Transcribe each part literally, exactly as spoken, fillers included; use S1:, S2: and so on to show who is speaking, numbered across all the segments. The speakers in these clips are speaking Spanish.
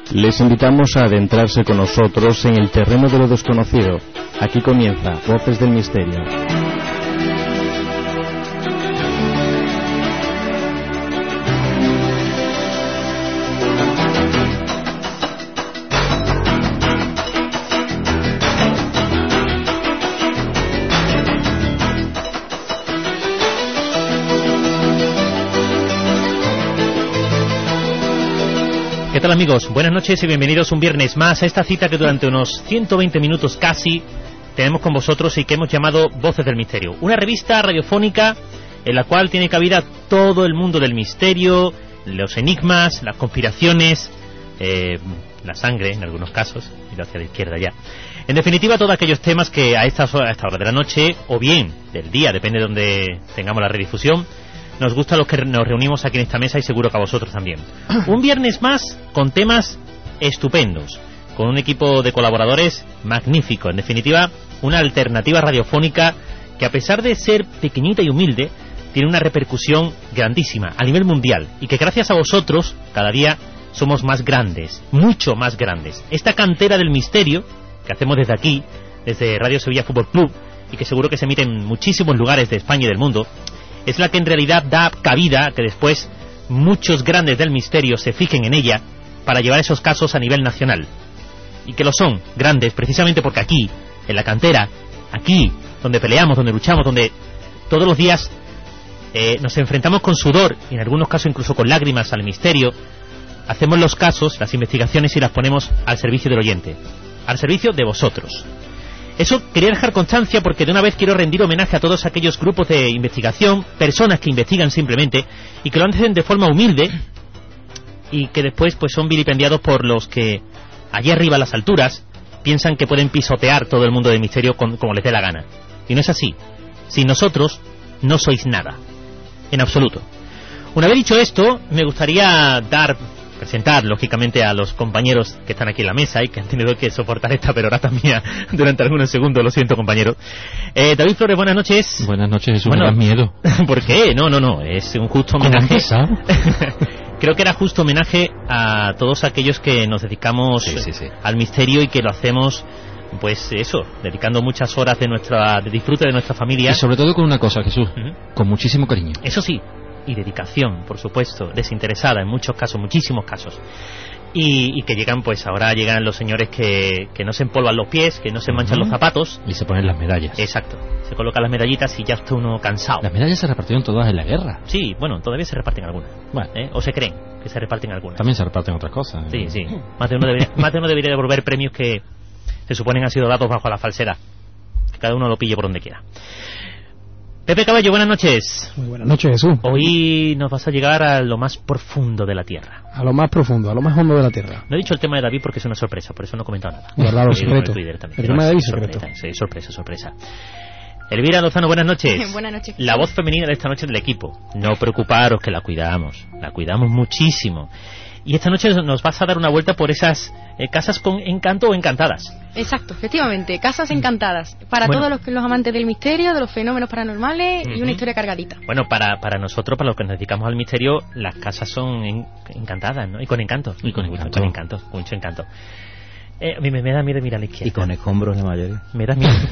S1: Les invitamos a adentrarse con nosotros en el terreno de lo desconocido. Aquí comienza Voces del Misterio.
S2: ¿Qué tal, amigos? Buenas noches y bienvenidos un viernes más a esta cita que durante unos ciento veinte minutos casi tenemos con vosotros y que hemos llamado Voces del Misterio. Una revista radiofónica en la cual tiene cabida todo el mundo del misterio, los enigmas, las conspiraciones, eh, la sangre en algunos casos, y hacia la izquierda ya. En definitiva, todos aquellos temas que a esta, a esta hora de la noche, o bien del día, depende de donde tengamos la redifusión, nos gusta a los que nos reunimos aquí en esta mesa y seguro que a vosotros también. Un viernes más con temas estupendos, con un equipo de colaboradores magnífico. En definitiva, una alternativa radiofónica que, a pesar de ser pequeñita y humilde, tiene una repercusión grandísima a nivel mundial y que gracias a vosotros cada día somos más grandes, mucho más grandes. Esta cantera del misterio que hacemos desde aquí, desde Radio Sevilla Fútbol Club, y que seguro que se emite en muchísimos lugares de España y del mundo, es la que en realidad da cabida a que después muchos grandes del misterio se fijen en ella para llevar esos casos a nivel nacional. Y que lo son grandes precisamente porque aquí, en la cantera, aquí, donde peleamos, donde luchamos, donde todos los días eh, nos enfrentamos con sudor y en algunos casos incluso con lágrimas al misterio, hacemos los casos, las investigaciones y las ponemos al servicio del oyente, al servicio de vosotros. Eso quería dejar constancia porque de una vez quiero rendir homenaje a todos aquellos grupos de investigación, personas que investigan simplemente y que lo hacen de forma humilde y que después pues son vilipendiados por los que allí arriba a las alturas piensan que pueden pisotear todo el mundo del misterio con, como les dé la gana. Y no es así. Sin nosotros no sois nada. En absoluto. Una vez dicho esto, me gustaría dar... presentar, lógicamente, a los compañeros que están aquí en la mesa y que han tenido que soportar esta perorata mía durante algunos segundos. Lo siento, compañero. Eh, David Flores, buenas noches.
S3: Buenas noches, Jesús.
S2: Bueno,
S3: me das miedo.
S2: ¿Por qué? No, no, no. Es un justo homenaje. Creo que era justo homenaje a todos aquellos que nos dedicamos
S3: sí, sí, sí.
S2: al misterio y que lo hacemos, pues eso, dedicando muchas horas de nuestra de disfrute de nuestra familia.
S3: Y sobre todo con una cosa, Jesús, uh-huh. con muchísimo cariño.
S2: Eso sí. Y dedicación, por supuesto, desinteresada en muchos casos, muchísimos casos. Y, y que llegan, pues ahora llegan los señores que, que no se empolvan los pies, que no se manchan uh-huh. los zapatos.
S3: Y se ponen las medallas.
S2: Exacto, se colocan las medallitas y ya está uno cansado.
S3: Las medallas se repartieron todas en la guerra.
S2: Sí, bueno, todavía se reparten algunas.
S3: Bueno.
S2: ¿Eh? O se creen que se reparten algunas.
S3: También se reparten otras cosas.
S2: Sí, sí. Más de uno debería, más de uno debería devolver premios que se suponen han sido dados bajo la falsedad. Que cada uno lo pille por donde quiera. Pepe Caballo, buenas noches.
S4: Muy buenas noches, Jesús.
S2: Hoy nos vas a llegar a lo más profundo de la Tierra.
S4: A lo más profundo, a lo más hondo de la Tierra.
S2: No he dicho el tema de David porque es una sorpresa, por eso no he comentado nada.
S4: Guardado secreto.
S2: El,
S4: el tema de David secreto.
S2: Sí, sorpresa, sorpresa. Elvira Lozano, buenas noches.
S5: Buenas noches.
S2: La voz femenina de esta noche del equipo. No preocuparos que la cuidamos, la cuidamos muchísimo. Y esta noche nos vas a dar una vuelta por esas eh, casas con encanto o encantadas.
S5: Exacto, efectivamente, casas encantadas. Para
S2: bueno.
S5: todos los, los amantes del misterio, de los fenómenos paranormales uh-huh. y una historia cargadita.
S2: Bueno, para para nosotros, para los que nos dedicamos al misterio, las casas son en, encantadas, ¿no? Y con encanto.
S3: Y con encanto.
S2: Con encanto, con mucho encanto. Eh, a mí me, me da miedo mirar a la izquierda.
S6: Y con escombros la mayoría.
S2: Me da miedo.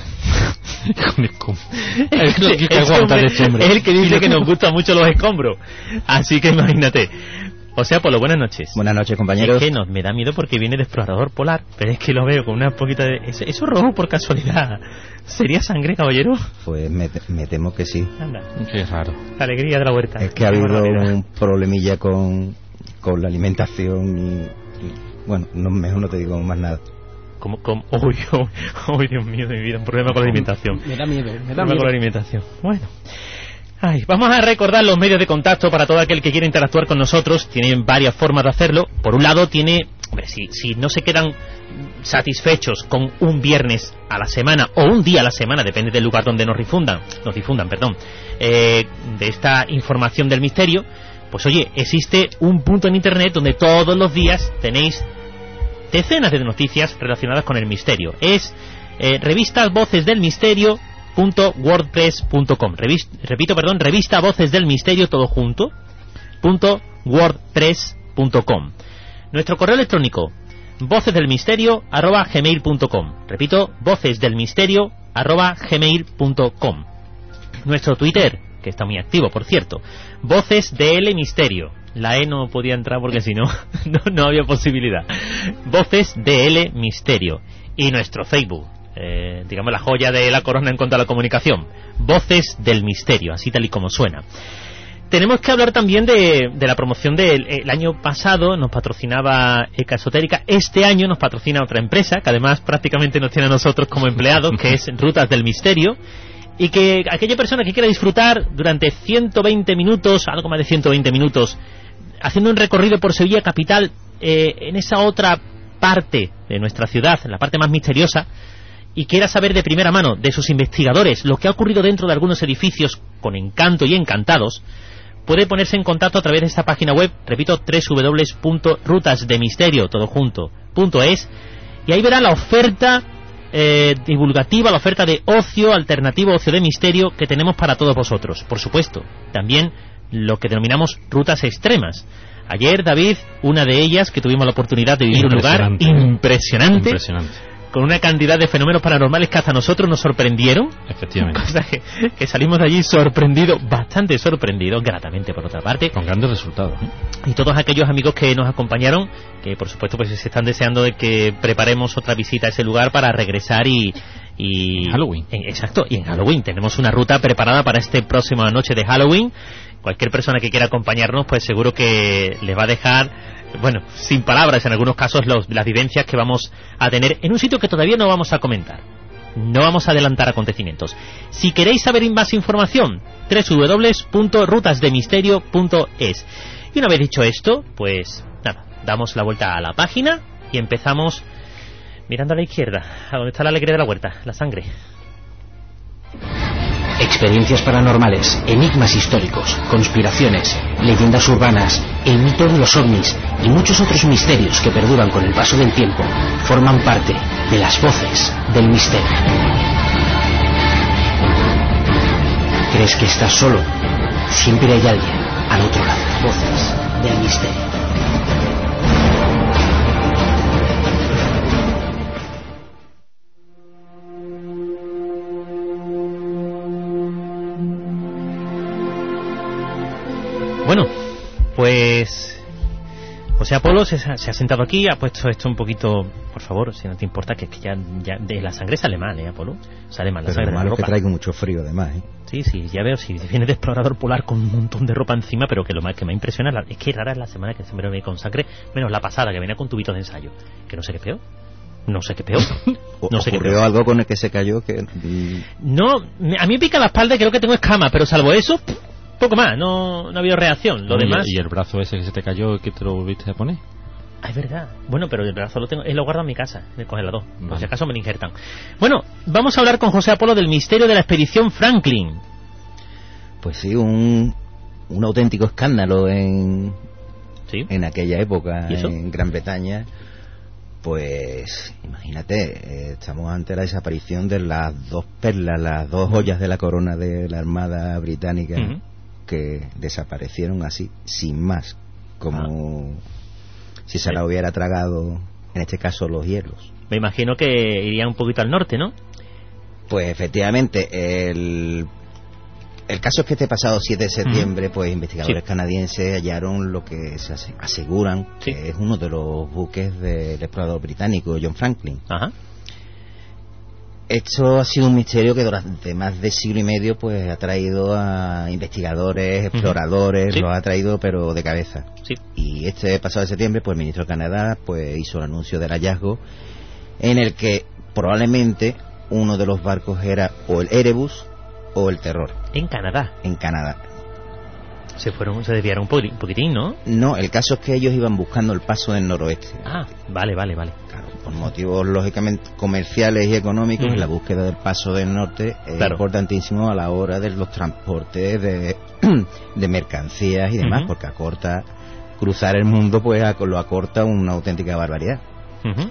S3: Con escombros. Es que, que aguantar este hombre.
S2: Es el que dice que nos gustan mucho los escombros. Así que imagínate. O sea, Polo, buenas noches.
S6: Buenas noches, compañeros.
S2: Es que nos, me da miedo porque viene de explorador polar, pero es que lo veo con una poquita de... ¿Eso, eso rojo por casualidad? ¿Sería sangre, caballero?
S6: Pues me, me temo que sí.
S2: Anda.
S3: Qué raro.
S2: La alegría de la huerta.
S6: Es que ha habido un problemilla con, con la alimentación y, y... Bueno, no, mejor no te digo más nada.
S2: ¿Cómo? ¿Cómo? Uy, uy, uy, Dios mío de mi vida, un problema con la alimentación.
S4: Me da miedo, me da
S2: problema
S4: miedo.
S2: con la alimentación. Bueno... Ay, vamos a recordar los medios de contacto para todo aquel que quiera interactuar con nosotros. Tienen varias formas de hacerlo. Por un lado tiene, hombre, si, si no se quedan satisfechos con un viernes a la semana o un día a la semana, depende del lugar donde nos difundan, nos difundan, perdón, eh, de esta información del misterio, pues oye, existe un punto en internet donde todos los días tenéis decenas de noticias relacionadas con el misterio. Es eh, revistas Voces del Misterio punto wordpress punto com. Revis, repito, perdón, revista Voces del Misterio todo junto punto wordpress punto com. Nuestro correo electrónico voces del misterio arroba gmail punto com. Repito, voces del misterio arroba gmail punto com. Nuestro Twitter, que está muy activo, por cierto, Voces del Misterio. La E no podía entrar porque si no, no, no había posibilidad. Voces del Misterio. Y nuestro Facebook, eh, digamos la joya de la corona en cuanto a la comunicación, Voces del Misterio, así tal y como suena. Tenemos que hablar también de, de la promoción del el año pasado. Nos patrocinaba Eka Esotérica. Este año nos patrocina otra empresa que además prácticamente nos tiene a nosotros como empleados, que es Rutas del Misterio. Y que aquella persona que quiera disfrutar durante ciento veinte minutos, algo más de ciento veinte minutos, haciendo un recorrido por Sevilla capital, eh, en esa otra parte de nuestra ciudad, en la parte más misteriosa, y quiera saber de primera mano de sus investigadores lo que ha ocurrido dentro de algunos edificios con encanto y encantados, puede ponerse en contacto a través de esta página web, repito, doble u doble u doble u punto rutas de misterio todo junto punto es, y ahí verá la oferta eh, divulgativa, la oferta de ocio alternativo, ocio de misterio que tenemos para todos vosotros. Por supuesto, también lo que denominamos rutas extremas. Ayer, David, una de ellas que tuvimos la oportunidad de vivir un lugar impresionante,
S3: impresionante,
S2: con una cantidad de fenómenos paranormales que hasta nosotros nos sorprendieron.
S3: Efectivamente.
S2: Cosa que, que salimos de allí sorprendidos, bastante sorprendidos, gratamente por otra parte.
S3: Con grandes resultados, ¿eh?
S2: Y todos aquellos amigos que nos acompañaron, que por supuesto pues se están deseando de que preparemos otra visita a ese lugar para regresar y... y
S3: en Halloween.
S2: En, exacto, y en Halloween. Tenemos una ruta preparada para esta próxima noche de Halloween. Cualquier persona que quiera acompañarnos, pues seguro que les va a dejar, bueno, sin palabras en algunos casos, los, las vivencias que vamos a tener en un sitio que todavía no vamos a comentar. No vamos a adelantar acontecimientos. Si queréis saber más información, doble u doble u doble u punto rutas de misterio punto es. Y una vez dicho esto, pues nada, damos la vuelta a la página y empezamos mirando a la izquierda, a donde está la alegría de la huerta, la sangre.
S7: Experiencias paranormales, enigmas históricos, conspiraciones, leyendas urbanas, el mito de los ovnis y muchos otros misterios que perduran con el paso del tiempo forman parte de las voces del misterio. ¿Crees que estás solo? Siempre hay alguien al otro lado. Voces del misterio.
S2: Bueno, pues José Apolo se, se ha sentado aquí, ha puesto esto un poquito, por favor, si no te importa, que, que ya, ya de la sangre sale mal, ¿eh, Apolo? Sale mal la
S6: Pero
S2: sangre de la
S6: malo
S2: ropa.
S6: que traigo mucho frío además, ¿eh?
S2: Sí, sí, ya veo, si viene de explorador polar con un montón de ropa encima, pero que lo más que me impresiona es, la, es que rara es la semana que siempre me viene con sangre, menos la pasada, que venía con tubitos de ensayo, que no sé qué peor. No sé qué peor. No sé qué
S6: ¿Ocurrió
S2: peor.
S6: algo con el que se cayó? Que
S2: No, me- a mí me pica la espalda y creo que tengo escamas, pero salvo eso, poco más, no, no ha habido reacción. Lo
S3: Bueno, y-
S2: demás...
S3: ¿Y el brazo ese que se te cayó, que te lo volviste a poner?
S2: Ah, es verdad. Bueno, pero el brazo lo tengo, él lo guarda en mi casa, en el congelador. Por
S3: Vale.
S2: si acaso me lo injertan. Bueno, vamos a hablar con José Apolo del misterio de la expedición Franklin.
S6: Pues sí, un, un auténtico escándalo en,
S2: ¿Sí?
S6: en aquella época
S2: ¿Y eso?
S6: en Gran Bretaña. Pues imagínate, eh, estamos ante la desaparición de las dos perlas, las dos joyas de la corona de la Armada Británica,
S2: Ujú.
S6: que desaparecieron así, sin más, como si se
S2: Sí.
S6: la hubiera tragado, en este caso, los hielos.
S2: Me imagino que iría un poquito al norte, ¿no?
S6: Pues efectivamente, el, el caso es que este pasado siete de septiembre, pues investigadores
S2: Sí.
S6: canadienses hallaron lo que se ase- aseguran
S2: Sí.
S6: que es uno de los buques del explorador británico John Franklin.
S2: Ajá.
S6: Esto ha sido un misterio que durante más de siglo y medio pues ha traído a investigadores, exploradores,
S2: Sí.
S6: los ha traído pero de cabeza.
S2: Sí.
S6: Y este pasado de septiembre pues el ministro de Canadá pues hizo el anuncio del hallazgo en el que probablemente uno de los barcos era o el Erebus o el Terror
S2: En Canadá.
S6: en Canadá.
S2: Se fueron, se desviaron un poqui- un poquitín, ¿no?
S6: No, el caso es que ellos iban buscando el paso del noroeste.
S2: Ah, vale, vale, vale.
S6: Claro, por motivos lógicamente comerciales y económicos,
S2: Ujú.
S6: la búsqueda del paso del norte es
S2: Claro.
S6: importantísimo a la hora de los transportes de, de mercancías y demás,
S2: Ujú.
S6: porque acorta cruzar el mundo, pues ac- lo acorta una auténtica barbaridad.
S2: Ujú.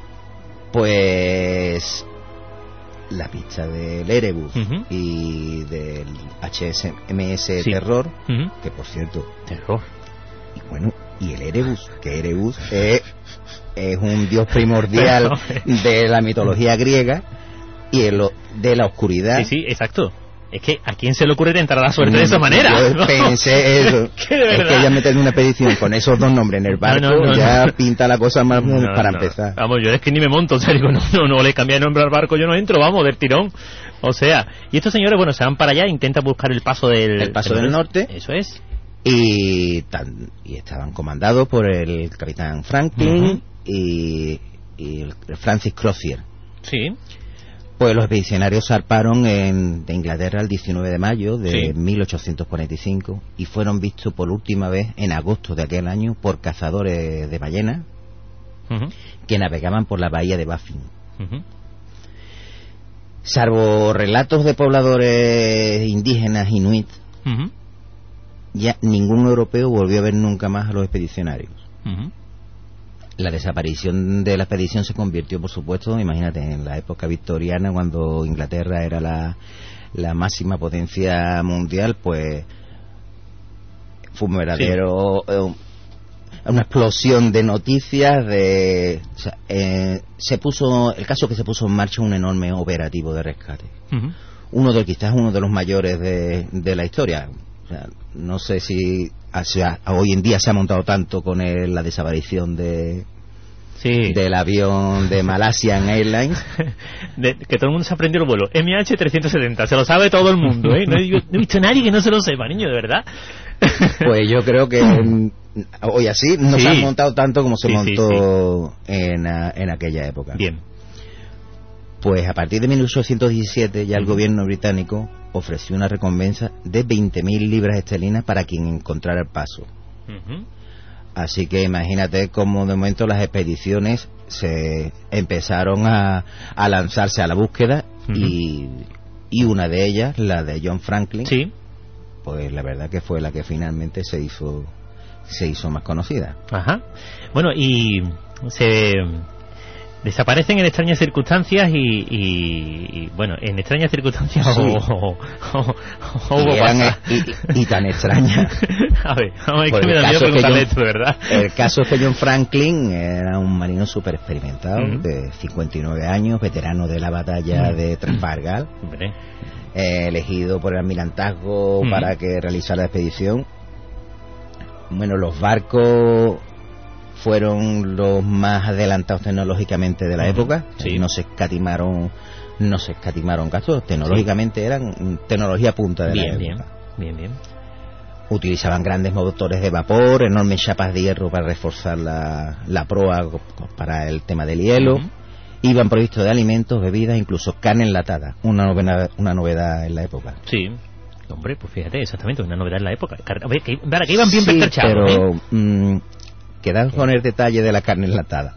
S6: Pues la pista del Erebus
S2: Ujú.
S6: y del H M S
S2: Sí.
S6: Terror,
S2: Ujú.
S6: que por cierto,
S2: Terror.
S6: y bueno, y el Erebus, que Erebus es, es un dios primordial de la mitología griega y el, de la oscuridad.
S2: Sí, sí, exacto. Es que ¿a quién se le ocurre tentar la suerte de esa manera?
S6: Yo pensé eso.
S2: que de
S6: es que ella meter una expedición con esos dos nombres en el barco,
S2: no, no, no,
S6: ya
S2: no.
S6: pinta la cosa más
S2: No,
S6: para
S2: no.
S6: empezar.
S2: Vamos, yo es que ni me monto, o sea, digo, no, no, no le cambié el nombre al barco, yo no entro, vamos, del tirón. O sea, y estos señores, bueno, se van para allá, intentan buscar el paso del...
S6: El paso del norte.
S2: Eso es.
S6: Y, tan, y estaban comandados por el capitán Franklin
S2: Uh-huh.
S6: y, y el Francis Crozier.
S2: Sí.
S6: Pues los expedicionarios zarparon en, de Inglaterra el diecinueve de mayo de
S2: Sí.
S6: mil ochocientos cuarenta y cinco y fueron vistos por última vez en agosto de aquel año por cazadores de ballenas
S2: Uh-huh.
S6: que navegaban por la bahía de Baffin.
S2: Uh-huh.
S6: Salvo relatos de pobladores indígenas inuit,
S2: Uh-huh.
S6: ya ningún europeo volvió a ver nunca más a los expedicionarios.
S2: Uh-huh.
S6: La desaparición de la expedición se convirtió, por supuesto, imagínate, en la época victoriana, cuando Inglaterra era la, la máxima potencia mundial, pues fue un verdadero... Sí. Eh, una explosión de noticias, de... O sea, eh, se puso... El caso es que se puso en marcha un enorme operativo de rescate.
S2: Uh-huh.
S6: Uno de quizás uno de los mayores de, de la historia. O sea, no sé si o sea, hoy en día se ha montado tanto con el, la desaparición de
S2: sí.
S6: del avión de Malaysian Airlines.
S2: De, que todo el mundo se aprendió el vuelo M H trescientos setenta, se lo sabe todo el mundo, ¿eh? No he, no he visto a nadie que no se lo sepa, niño, de verdad.
S6: Pues yo creo que hoy así no
S2: sí.
S6: se ha montado tanto como se
S2: sí,
S6: montó
S2: sí, sí.
S6: En, en aquella época.
S2: Bien.
S6: Pues a partir de mil ochocientos diecisiete ya el uh-huh. gobierno británico ofreció una recompensa de veinte mil libras esterlinas para quien encontrara el paso.
S2: Uh-huh.
S6: Así que imagínate cómo de momento las expediciones se empezaron a, a lanzarse a la búsqueda uh-huh. y, y una de ellas, la de John Franklin,
S2: sí.
S6: pues la verdad que fue la que finalmente se hizo se hizo más conocida.
S2: Ajá. Bueno, y se desaparecen en extrañas circunstancias y, y, y bueno, en extrañas circunstancias sí. o, o, o, o
S6: y, eran, y, y tan extrañas.
S2: A ver, a ver, que me da miedo preguntarle esto, de verdad.
S6: El caso es que John Franklin era un marino súper experimentado, uh-huh. de cincuenta y nueve años, veterano de la batalla uh-huh. de Trafalgar, uh-huh. eh, elegido por el almirantazgo uh-huh. para que realizara la expedición. Bueno, los barcos fueron los más adelantados tecnológicamente de la uh-huh. época, sí. no se escatimaron no se escatimaron gastos, tecnológicamente sí. eran tecnología punta de
S2: bien,
S6: la
S2: bien,
S6: época.
S2: Bien, bien.
S6: Utilizaban grandes motores de vapor, enormes chapas de hierro para reforzar la, la proa para el tema del hielo. Uh-huh. Iban provistos de alimentos, bebidas, incluso carne enlatada, una novedad, una novedad en la época.
S2: Sí. Hombre, pues fíjate, exactamente, una novedad en la época. Oye, que, para que iban bien
S6: sí,
S2: pertrechados,
S6: pero
S2: ¿eh?
S6: mmm, quedad con el detalle de la carne enlatada.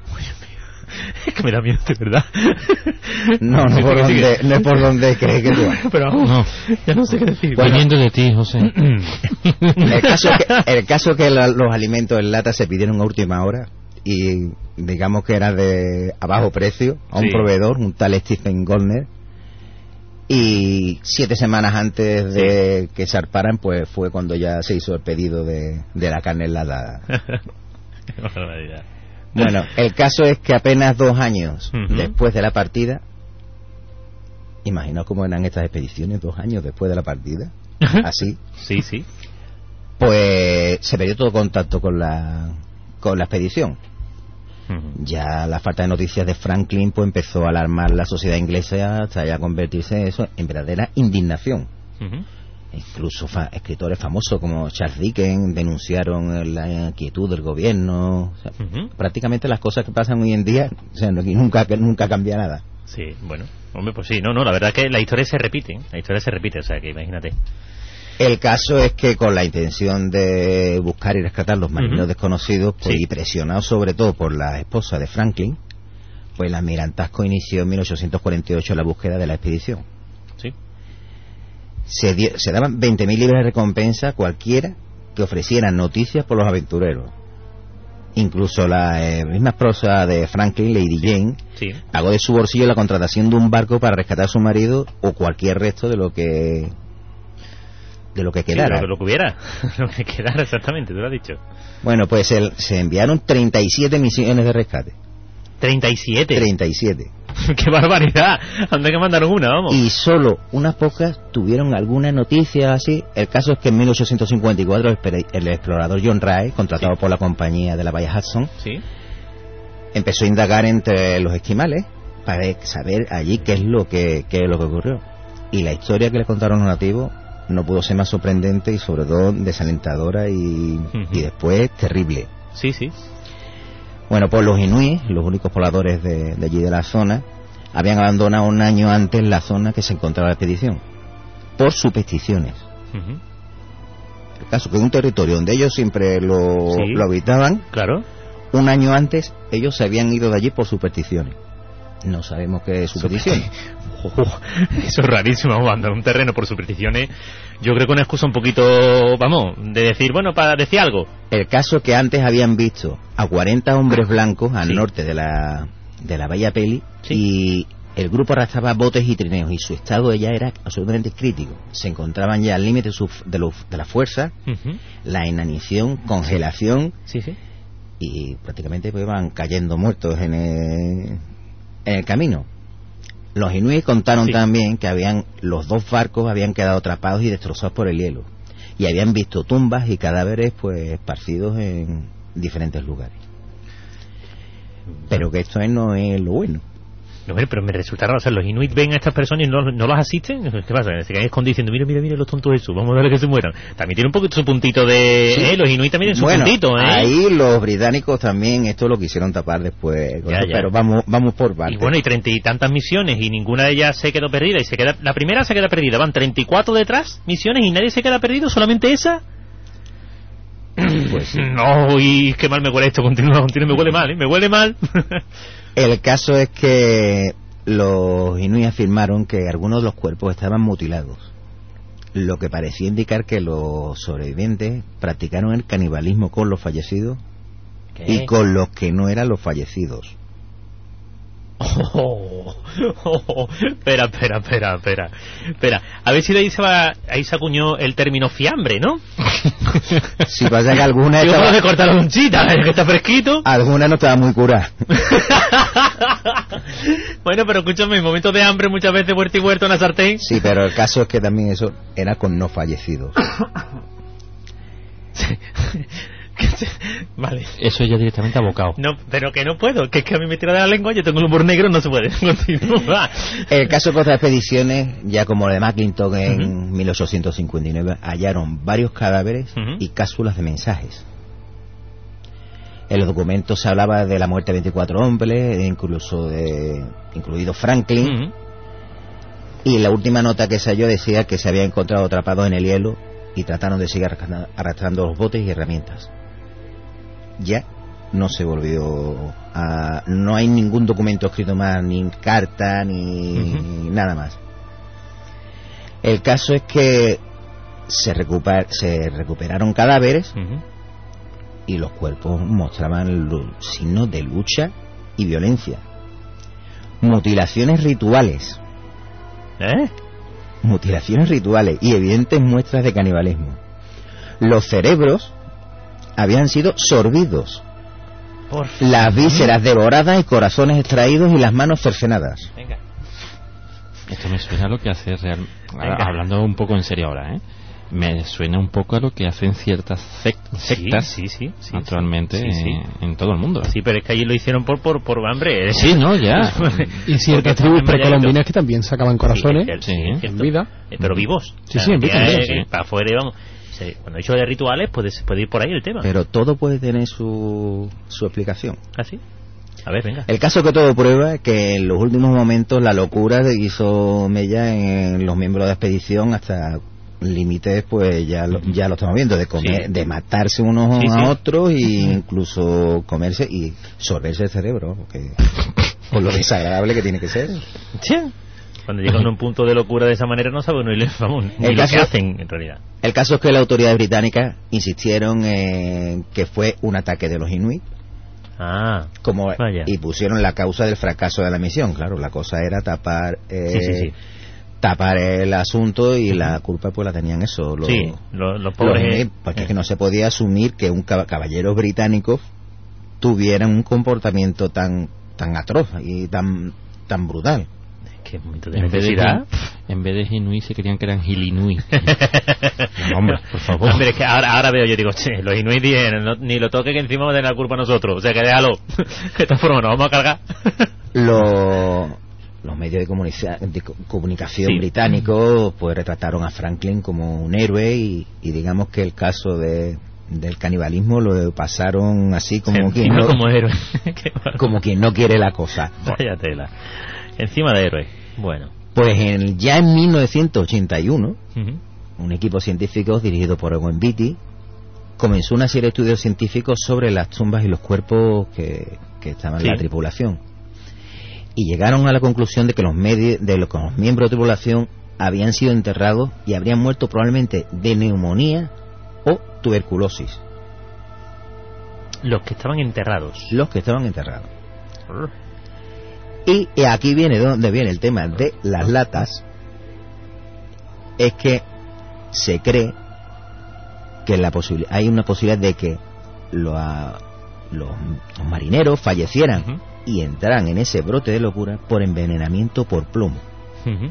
S2: Es que me da miedo, de verdad.
S6: No, no, por donde, no es por donde crees que tú vas.
S2: Pero vamos, no. Ya no sé qué decir.
S3: Bueno, viniendo de ti, José.
S6: El caso es que, el caso es que la, los alimentos en lata se pidieron a última hora y digamos que era de a bajo precio a un sí. proveedor, un tal Stephen Goldner. Y siete semanas antes de sí. que zarparan, pues fue cuando ya se hizo el pedido de, de la carne enlatada. Bueno, el caso es que apenas dos años uh-huh. después de la partida, imaginaos cómo eran estas expediciones, dos años después de la partida, así.
S2: Sí, sí.
S6: Pues se perdió todo contacto con la con la expedición.
S2: Uh-huh.
S6: Ya la falta de noticias de Franklin pues empezó a alarmar la sociedad inglesa hasta ya convertirse en eso en verdadera indignación.
S2: Uh-huh.
S6: Incluso fa- escritores famosos como Charles Dickens denunciaron la inquietud del gobierno. O sea,
S2: uh-huh.
S6: prácticamente las cosas que pasan hoy en día, o sea, no, nunca nunca cambia nada.
S2: Sí, bueno, hombre, pues sí, no, no, la verdad es que la historia se repite, la historia se repite, o sea, que imagínate.
S6: El caso es que con la intención de buscar y rescatar los marineros uh-huh. desconocidos, pues, sí. y presionado sobre todo por la esposa de Franklin, pues el almirantazgo inició en mil ochocientos cuarenta y ocho la búsqueda de la expedición.
S2: Sí.
S6: Se, dio, se daban veinte mil libras de recompensa a cualquiera que ofreciera noticias por los aventureros. Incluso la eh, misma esposa de Franklin, Lady Jane,
S2: sí.
S6: pagó de su bolsillo la contratación de un barco para rescatar a su marido o cualquier resto de lo que de lo que quedara.
S2: Sí, lo, lo que hubiera, lo que quedara exactamente, tú lo has dicho.
S6: Bueno, pues el, se enviaron treinta y siete misiones de rescate.
S2: ¿treinta y siete?
S6: treinta y siete.
S2: ¡Qué barbaridad! ¿Dónde que mandaron una, vamos?
S6: Y solo unas pocas tuvieron alguna noticia así. El caso es que en mil ochocientos cincuenta y cuatro el, el explorador John Rae, contratado sí. por la compañía de la Bahía Hudson,
S2: ¿sí?
S6: empezó a indagar entre los esquimales para saber allí qué es lo que, qué es lo que ocurrió. Y la historia que le contaron los nativos no pudo ser más sorprendente y sobre todo desalentadora y, uh-huh. y después terrible.
S2: Sí, sí.
S6: Bueno, pues los inuit, los únicos pobladores de, de allí de la zona, habían abandonado un año antes la zona que se encontraba la expedición, por supersticiones. Uh-huh. El caso que es un territorio donde ellos siempre lo, sí. lo habitaban,
S2: claro.
S6: un año antes ellos se habían ido de allí por supersticiones. No sabemos qué es superstición.
S2: Oh, eso es rarísimo, andar un terreno por supersticiones. Yo creo que una excusa un poquito, vamos, de decir, bueno, para decir algo.
S6: El caso que antes habían visto a cuarenta hombres blancos al sí. norte de la de la Bahía Peli sí. y el grupo arrastraba botes y trineos y su estado ya era absolutamente crítico. Se encontraban ya al límite de, lo, de la fuerza, uh-huh. la inanición, congelación
S2: sí, sí.
S6: y prácticamente pues, iban cayendo muertos en el, en el camino. Los inuit contaron sí. también que habían los dos barcos habían quedado atrapados y destrozados por el hielo y habían visto tumbas y cadáveres pues esparcidos en diferentes lugares. Pero que esto no es lo bueno.
S2: No, pero me resulta raro, o sea, los inuit ven a estas personas y no, no las asisten. ¿Qué pasa? Se quedan escondidos diciendo, mira, mira, mira los tontos esos, vamos a darle que se mueran. También tiene un poquito su puntito de... Sí. ¿eh? Los inuit también tienen su
S6: bueno,
S2: puntito, ¿eh?
S6: Ahí los británicos también esto lo quisieron tapar después, ya, ya. Pero vamos vamos por partes.
S2: Y bueno, y treinta y tantas misiones y ninguna de ellas se quedó perdida y se queda... La primera se queda perdida, van treinta y cuatro detrás, misiones y nadie se queda perdido, solamente esa...
S6: Pues sí.
S2: No, y qué mal me huele esto, continúa, continúa, me huele mal, ¿eh? Me huele mal.
S6: El caso es que los inuit afirmaron que algunos de los cuerpos estaban mutilados, lo que parecía indicar que los sobrevivientes practicaron el canibalismo con los fallecidos ¿Qué? y con los que no eran los fallecidos.
S2: Oh, oh, oh, espera, espera, espera, espera, espera. A ver si de ahí se va, ahí se acuñó el término fiambre, ¿no?
S6: Si pasa que alguna
S2: estaba... Vamos a cortar la lonchita, que está fresquito.
S6: Alguna no estaba muy curada.
S2: Bueno, pero escúchame, en momentos de hambre muchas veces huerta y huerta en la sartén.
S6: Sí, pero el caso es que también eso era con no fallecidos.
S2: Sí. Vale.
S3: Eso ya directamente abocado.
S2: No, pero que no puedo, que es que a mí me tira de la lengua, yo tengo el humor negro, no se puede. Continúa.
S6: El caso de otras expediciones, ya como la de McClintock en uh-huh. mil ochocientos cincuenta y nueve, hallaron varios cadáveres uh-huh. y cápsulas de mensajes. En los documentos se hablaba de la muerte de veinticuatro hombres, incluso de, incluido Franklin. Uh-huh. Y la última nota que se halló decía que se había encontrado atrapado en el hielo y trataron de seguir arrastrando los botes y herramientas. Ya no se volvió a... no hay ningún documento escrito más, ni carta ni uh-huh. nada más. El caso es que se, recuper, se recuperaron cadáveres uh-huh. y los cuerpos mostraban signos de lucha y violencia, mutilaciones rituales
S2: ¿eh?
S6: mutilaciones rituales y evidentes muestras de canibalismo. Los cerebros habían sido sorbidos,
S2: por
S6: las vísceras devoradas y corazones extraídos y las manos cercenadas.
S2: Venga.
S3: Esto me suena a lo que hace real... hablando un poco en serio ahora, ¿eh? Me suena un poco a lo que hacen ciertas sect- sectas
S2: sí, sí, sí, sí,
S3: actualmente
S2: sí, sí.
S3: En, en todo el mundo.
S2: Sí, pero es que allí lo hicieron por por, por hambre.
S3: Sí, no, ya.
S4: Y ciertas tribus precolombinas que también sacaban corazones
S2: sí, sí,
S4: en
S2: cierto.
S4: vida.
S2: Eh, pero vivos.
S4: Sí, sí, en vida.
S2: Eh,
S4: Sí.
S2: Para afuera, vamos. Cuando he dicho de rituales, puede, puede ir por ahí el tema.
S6: Pero todo puede tener su, su explicación.
S2: ¿Ah, sí? A ver, venga.
S6: El caso que todo prueba es que en los últimos momentos la locura hizo mella en los miembros de la expedición hasta límites, pues ya lo, ya lo estamos viendo, de comer, sí. de matarse unos sí, a sí. otros e incluso comerse y sorberse el cerebro, porque por lo desagradable que tiene que ser.
S2: Sí. Cuando llegan a un punto de locura de esa manera no saben ni, vamos, ni el caso, lo que hacen en realidad.
S6: El caso es que las autoridades británicas insistieron en que fue un ataque de los inuit.
S2: Ah,
S6: como
S2: vaya.
S6: Y pusieron la causa del fracaso de la misión. Claro, la cosa era tapar eh,
S2: sí, sí, sí.
S6: tapar el asunto y la culpa pues la tenían eso los,
S2: sí, los, los pobres,
S6: los, porque es que no se podía asumir que un caballero británico tuviera un comportamiento tan tan atroz y tan tan brutal.
S2: ¿Qué momento de
S3: en
S2: necesidad?
S3: Vez de, en vez de Inuit se creían que eran Gilinui. No, hombre, por favor.
S2: Hombre, es que ahora, ahora veo, yo digo, che, los Inuit dicen, no, ni lo toque que encima va a tener la culpa a nosotros. O sea, que déjalo. De esta forma nos vamos a cargar.
S6: Los, los medios de, comunica de comunicación sí. británicos pues retrataron a Franklin como un héroe y, y digamos que el caso de del canibalismo lo pasaron así como
S2: sí,
S6: quien no,
S2: como héroe.
S6: Como quien no quiere la cosa.
S2: Vaya tela. Encima de héroe. Bueno.
S6: Pues en, ya en mil novecientos ochenta y uno,
S2: uh-huh.
S6: un equipo científico dirigido por Owen Beatty comenzó una serie de estudios científicos sobre las tumbas y los cuerpos que, que estaban sí. en la tripulación. Y llegaron a la conclusión de que los, de los, los miembros de tripulación habían sido enterrados y habrían muerto probablemente de neumonía o tuberculosis.
S2: Los que estaban enterrados.
S6: Los que estaban enterrados. Uh. Y, y aquí viene donde viene el tema de las latas. Es que se cree que la posibil- hay una posibilidad de que lo, a, los, los marineros fallecieran uh-huh. y entraran en ese brote de locura por envenenamiento por plomo.
S2: Uh-huh.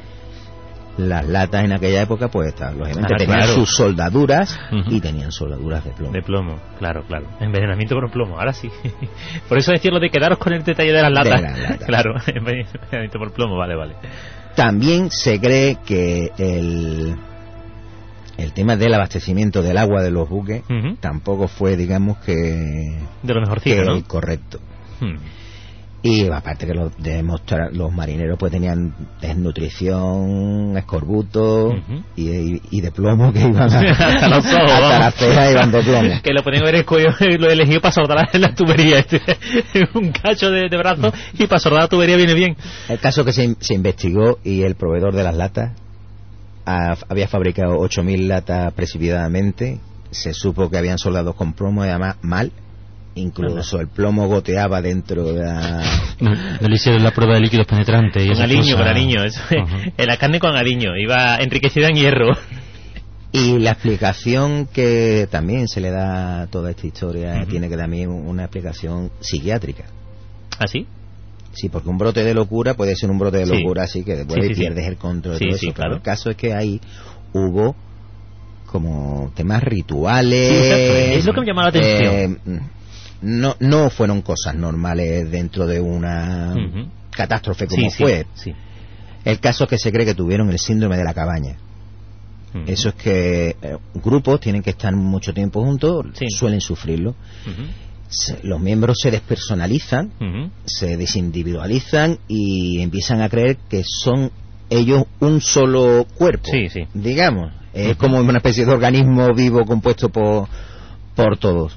S6: Las latas en aquella época pues estaban, lógicamente ah, tenían claro. sus soldaduras uh-huh. y tenían soldaduras de plomo.
S2: De plomo, claro, claro. Envenenamiento por plomo, ahora sí. Por eso decir lo de quedaros con el detalle de las latas.
S6: De las latas.
S2: Claro, envenenamiento por plomo, vale, vale.
S6: También se cree que el el tema del abastecimiento del agua de los buques uh-huh. tampoco fue, digamos que
S2: de lo mejorcito,
S6: que
S2: ¿no?
S6: el correcto.
S2: Hmm.
S6: Y aparte que los, demostrar, los marineros pues tenían desnutrición, escorbuto uh-huh. y, y, y de plomo que iban a,
S2: hasta los ojos,
S6: hasta las cejas iban de plomo.
S2: Que lo ponían a ver el cuello y lo elegido para soldar en la tubería. Este, un cacho de, de brazo y para soldar la tubería viene bien.
S6: El caso que se, se investigó y el proveedor de las latas a, había fabricado ocho mil latas precipitadamente. Se supo que habían soldado con plomo y además mal. Incluso el plomo goteaba dentro de la...
S3: No, no le hicieron la prueba de líquidos penetrantes.
S2: Con aliño, con aliño. Eso, uh-huh. La carne con aliño. Iba enriquecida en hierro.
S6: Y la explicación que también se le da a toda esta historia uh-huh. tiene que también una explicación psiquiátrica.
S2: ¿Ah, sí?
S6: Sí, porque un brote de locura puede ser un brote de locura sí. así que después sí, sí, pierdes sí. el control de
S2: sí,
S6: todo
S2: sí,
S6: eso.
S2: Claro.
S6: Pero el caso es que ahí hubo como temas rituales.
S2: Sí, es lo que me llamó la atención.
S6: Eh, No, no fueron cosas normales dentro de una uh-huh. catástrofe como
S2: sí,
S6: fue.
S2: Sí, sí.
S6: El caso es que se cree que tuvieron el síndrome de la cabaña. Uh-huh. Eso es que eh, grupos tienen que estar mucho tiempo juntos, sí. suelen sufrirlo. Uh-huh. Se, los miembros se despersonalizan, uh-huh. se desindividualizan y empiezan a creer que son ellos un solo cuerpo.
S2: Sí, sí.
S6: Digamos, es
S2: uh-huh.
S6: como una especie de organismo vivo compuesto por, por todos.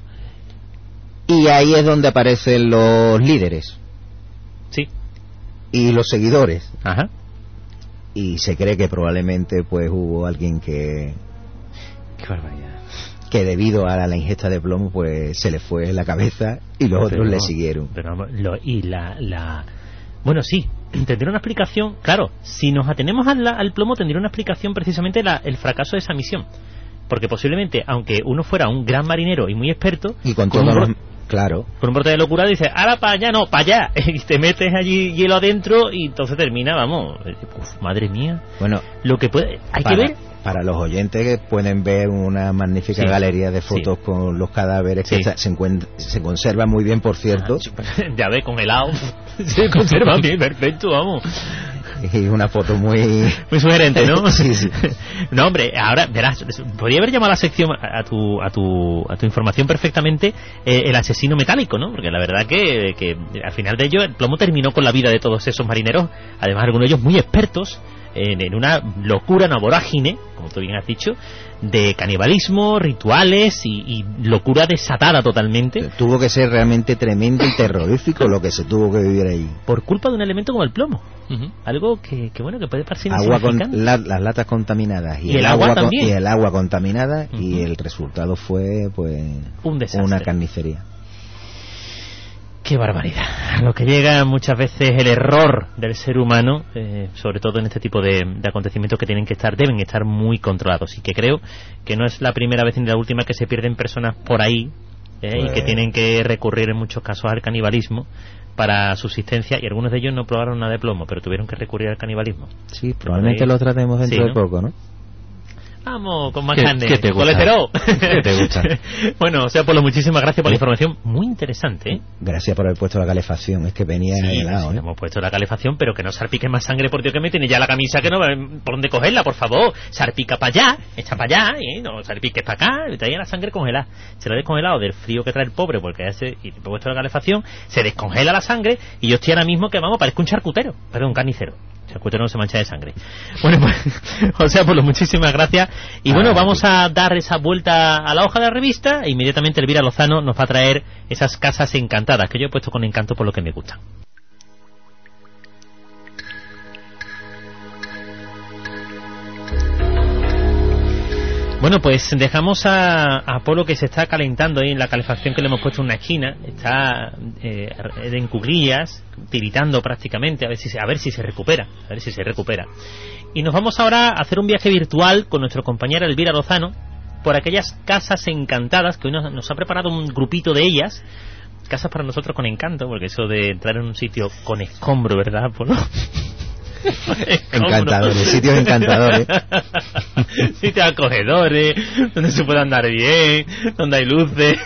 S6: Y ahí es donde aparecen los líderes.
S2: Sí.
S6: Y los seguidores.
S2: Ajá.
S6: Y se cree que probablemente pues hubo alguien que...
S2: Qué barbaridad.
S6: Que debido a la, la ingesta de plomo pues se le fue la cabeza y los pero, otros le siguieron.
S2: Pero lo, y la, la... Bueno, sí, tendría una explicación. Claro, si nos atenemos al, al plomo tendría una explicación precisamente la, el fracaso de esa misión. Porque posiblemente, aunque uno fuera un gran marinero y muy experto...
S6: Y con todo los... Claro.
S2: Con un brote de locura dices, ahora para allá, no, para allá. Y te metes allí hielo adentro y entonces termina, vamos. Uf, madre mía.
S6: Bueno,
S2: lo que puede. Hay
S6: para,
S2: que ver.
S6: Para los oyentes que pueden ver una magnífica sí, galería de fotos sí. con los cadáveres sí. que está, se, encuentra, se conservan muy bien, por cierto.
S2: Ah, ya ves, congelado. Se conservan bien, perfecto, vamos.
S6: Y una foto muy...
S2: Muy sugerente, ¿no?
S6: Sí, sí.
S2: No, hombre, ahora, verás, podría haber llamado a la sección, a tu a tu, a tu información perfectamente, eh, el asesino metálico, ¿no? Porque la verdad que, que al final de ello el plomo terminó con la vida de todos esos marineros, además algunos de ellos muy expertos en, en una locura, una vorágine, como tú bien has dicho, de canibalismo, rituales y, y locura desatada totalmente.
S6: Tuvo que ser realmente tremendo y terrorífico lo que se tuvo que vivir ahí.
S2: Por culpa de un elemento como el plomo. Uh-huh. Algo que, que bueno, que puede parecer
S6: agua con la, las latas contaminadas y,
S2: y
S6: el,
S2: el agua,
S6: agua
S2: también.
S6: Con, y el agua contaminada uh-huh. y el resultado fue pues
S2: un desastre.
S6: Una carnicería.
S2: Qué barbaridad. Lo que llega muchas veces el error del ser humano, eh, sobre todo en este tipo de, de acontecimientos que tienen que estar, deben estar muy controlados. Y que creo que no es la primera vez ni la última que se pierden personas por ahí eh, pues... y que tienen que recurrir en muchos casos al canibalismo para subsistencia, y algunos de ellos no probaron nada de plomo, pero tuvieron que recurrir al canibalismo.
S6: Sí, probablemente lo tratemos dentro sí, ¿no? de poco, ¿no?
S2: Vamos, con más
S3: ¿Qué,
S2: carne.
S3: ¿Qué te gusta?
S2: Colesterol.
S3: ¿Qué te gusta?
S2: Bueno, o sea, por lo muchísimas gracias por la información. Muy interesante, ¿eh?
S6: Gracias por haber puesto la calefacción. Es que venía
S2: sí,
S6: helado,
S2: sí,
S6: ¿eh?
S2: hemos puesto la calefacción, pero que no salpique más sangre, por Dios, que me tiene ya la camisa que no por dónde cogerla, por favor. Salpica para allá, echa para allá, ¿eh? No salpiques para acá. Me traía la sangre congelada. Se lo he descongelado del frío que trae el pobre, porque hace, y he puesto la calefacción, se descongela la sangre, y yo estoy ahora mismo que, vamos, parezco un charcutero, perdón, un carnicero. El charcutero no se mancha de sangre. Bueno, pues, o sea, por lo muchísimas gracias. Y bueno, vamos a dar esa vuelta a la hoja de la revista e inmediatamente Elvira Lozano nos va a traer esas casas encantadas que yo he puesto con encanto por lo que me gustan. Bueno, pues dejamos a, a Polo, que se está calentando ahí en la calefacción que le hemos puesto en una esquina. Está eh, en cuclillas, tiritando prácticamente, a ver si se, a ver si se recupera, a ver si se recupera. Y nos vamos ahora a hacer un viaje virtual con nuestra compañera Elvira Lozano por aquellas casas encantadas que hoy nos, nos ha preparado un grupito de ellas. Casas para nosotros con encanto, porque eso de entrar en un sitio con escombro, ¿verdad, Polo?
S6: Encantadores, sitios encantadores.
S2: Sitios acogedores, donde se puede andar bien, donde hay luces.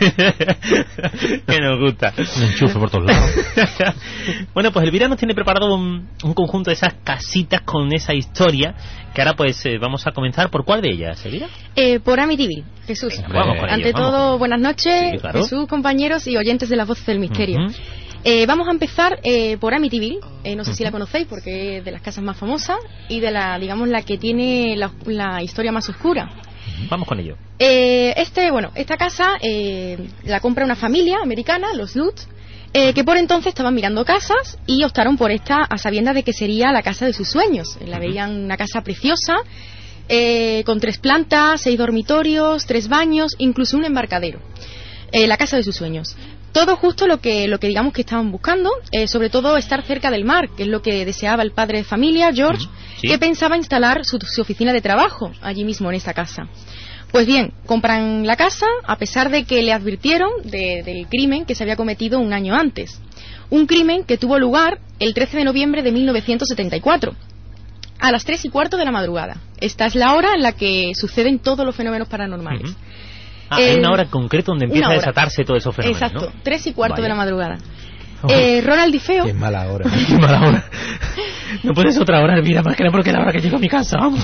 S2: Que nos gusta.
S3: Un enchufe por todos lados.
S2: Bueno, pues Elvira nos tiene preparado un, un conjunto de esas casitas con esa historia, que ahora pues eh, vamos a comenzar. ¿Por cuál de ellas, Elvira?
S5: Eh, por Amityville, Jesús.
S2: Venga, vamos con
S5: Ante
S2: ello,
S5: todo,
S2: vamos.
S5: buenas noches,
S2: Sí, claro.
S5: Jesús, compañeros y oyentes de Las Voces del Misterio.
S2: Uh-huh.
S5: Eh, vamos a empezar eh, por Amityville. Eh, no sé uh-huh. si la conocéis porque es de las casas más famosas y de la, digamos, la que tiene la, la historia más oscura.
S2: Uh-huh. Vamos con ello.
S5: Eh, este, bueno, esta casa eh, la compra una familia americana, los Lutz, eh, que por entonces estaban mirando casas y optaron por esta a sabiendas de que sería la casa de sus sueños. La uh-huh. veían una casa preciosa, eh, con tres plantas, seis dormitorios, tres baños, incluso un embarcadero. Eh, la casa de sus sueños. Todo justo lo que, lo que digamos que estaban buscando, eh, sobre todo estar cerca del mar, que es lo que deseaba el padre de familia, George, ¿sí? que pensaba instalar su, su oficina de trabajo allí mismo en esta casa. Pues bien, compran la casa a pesar de que le advirtieron de, del crimen que se había cometido un año antes. Un crimen que tuvo lugar el trece de noviembre de mil novecientos setenta y cuatro, a las tres y cuarto de la madrugada. Esta es la hora en la que suceden todos los fenómenos paranormales. Uh-huh.
S2: Ah, eh, hay una hora concreta donde empieza a desatarse todo esos fenómenos,
S5: exacto,
S2: ¿no?
S5: tres y cuarto
S2: Vaya.
S5: de la madrugada. Eh, Ronald DiFeo.
S6: Qué mala hora.
S2: Qué mala hora. No puedes otra hora, mira, más que nada porque es la hora que llego a mi casa, vamos.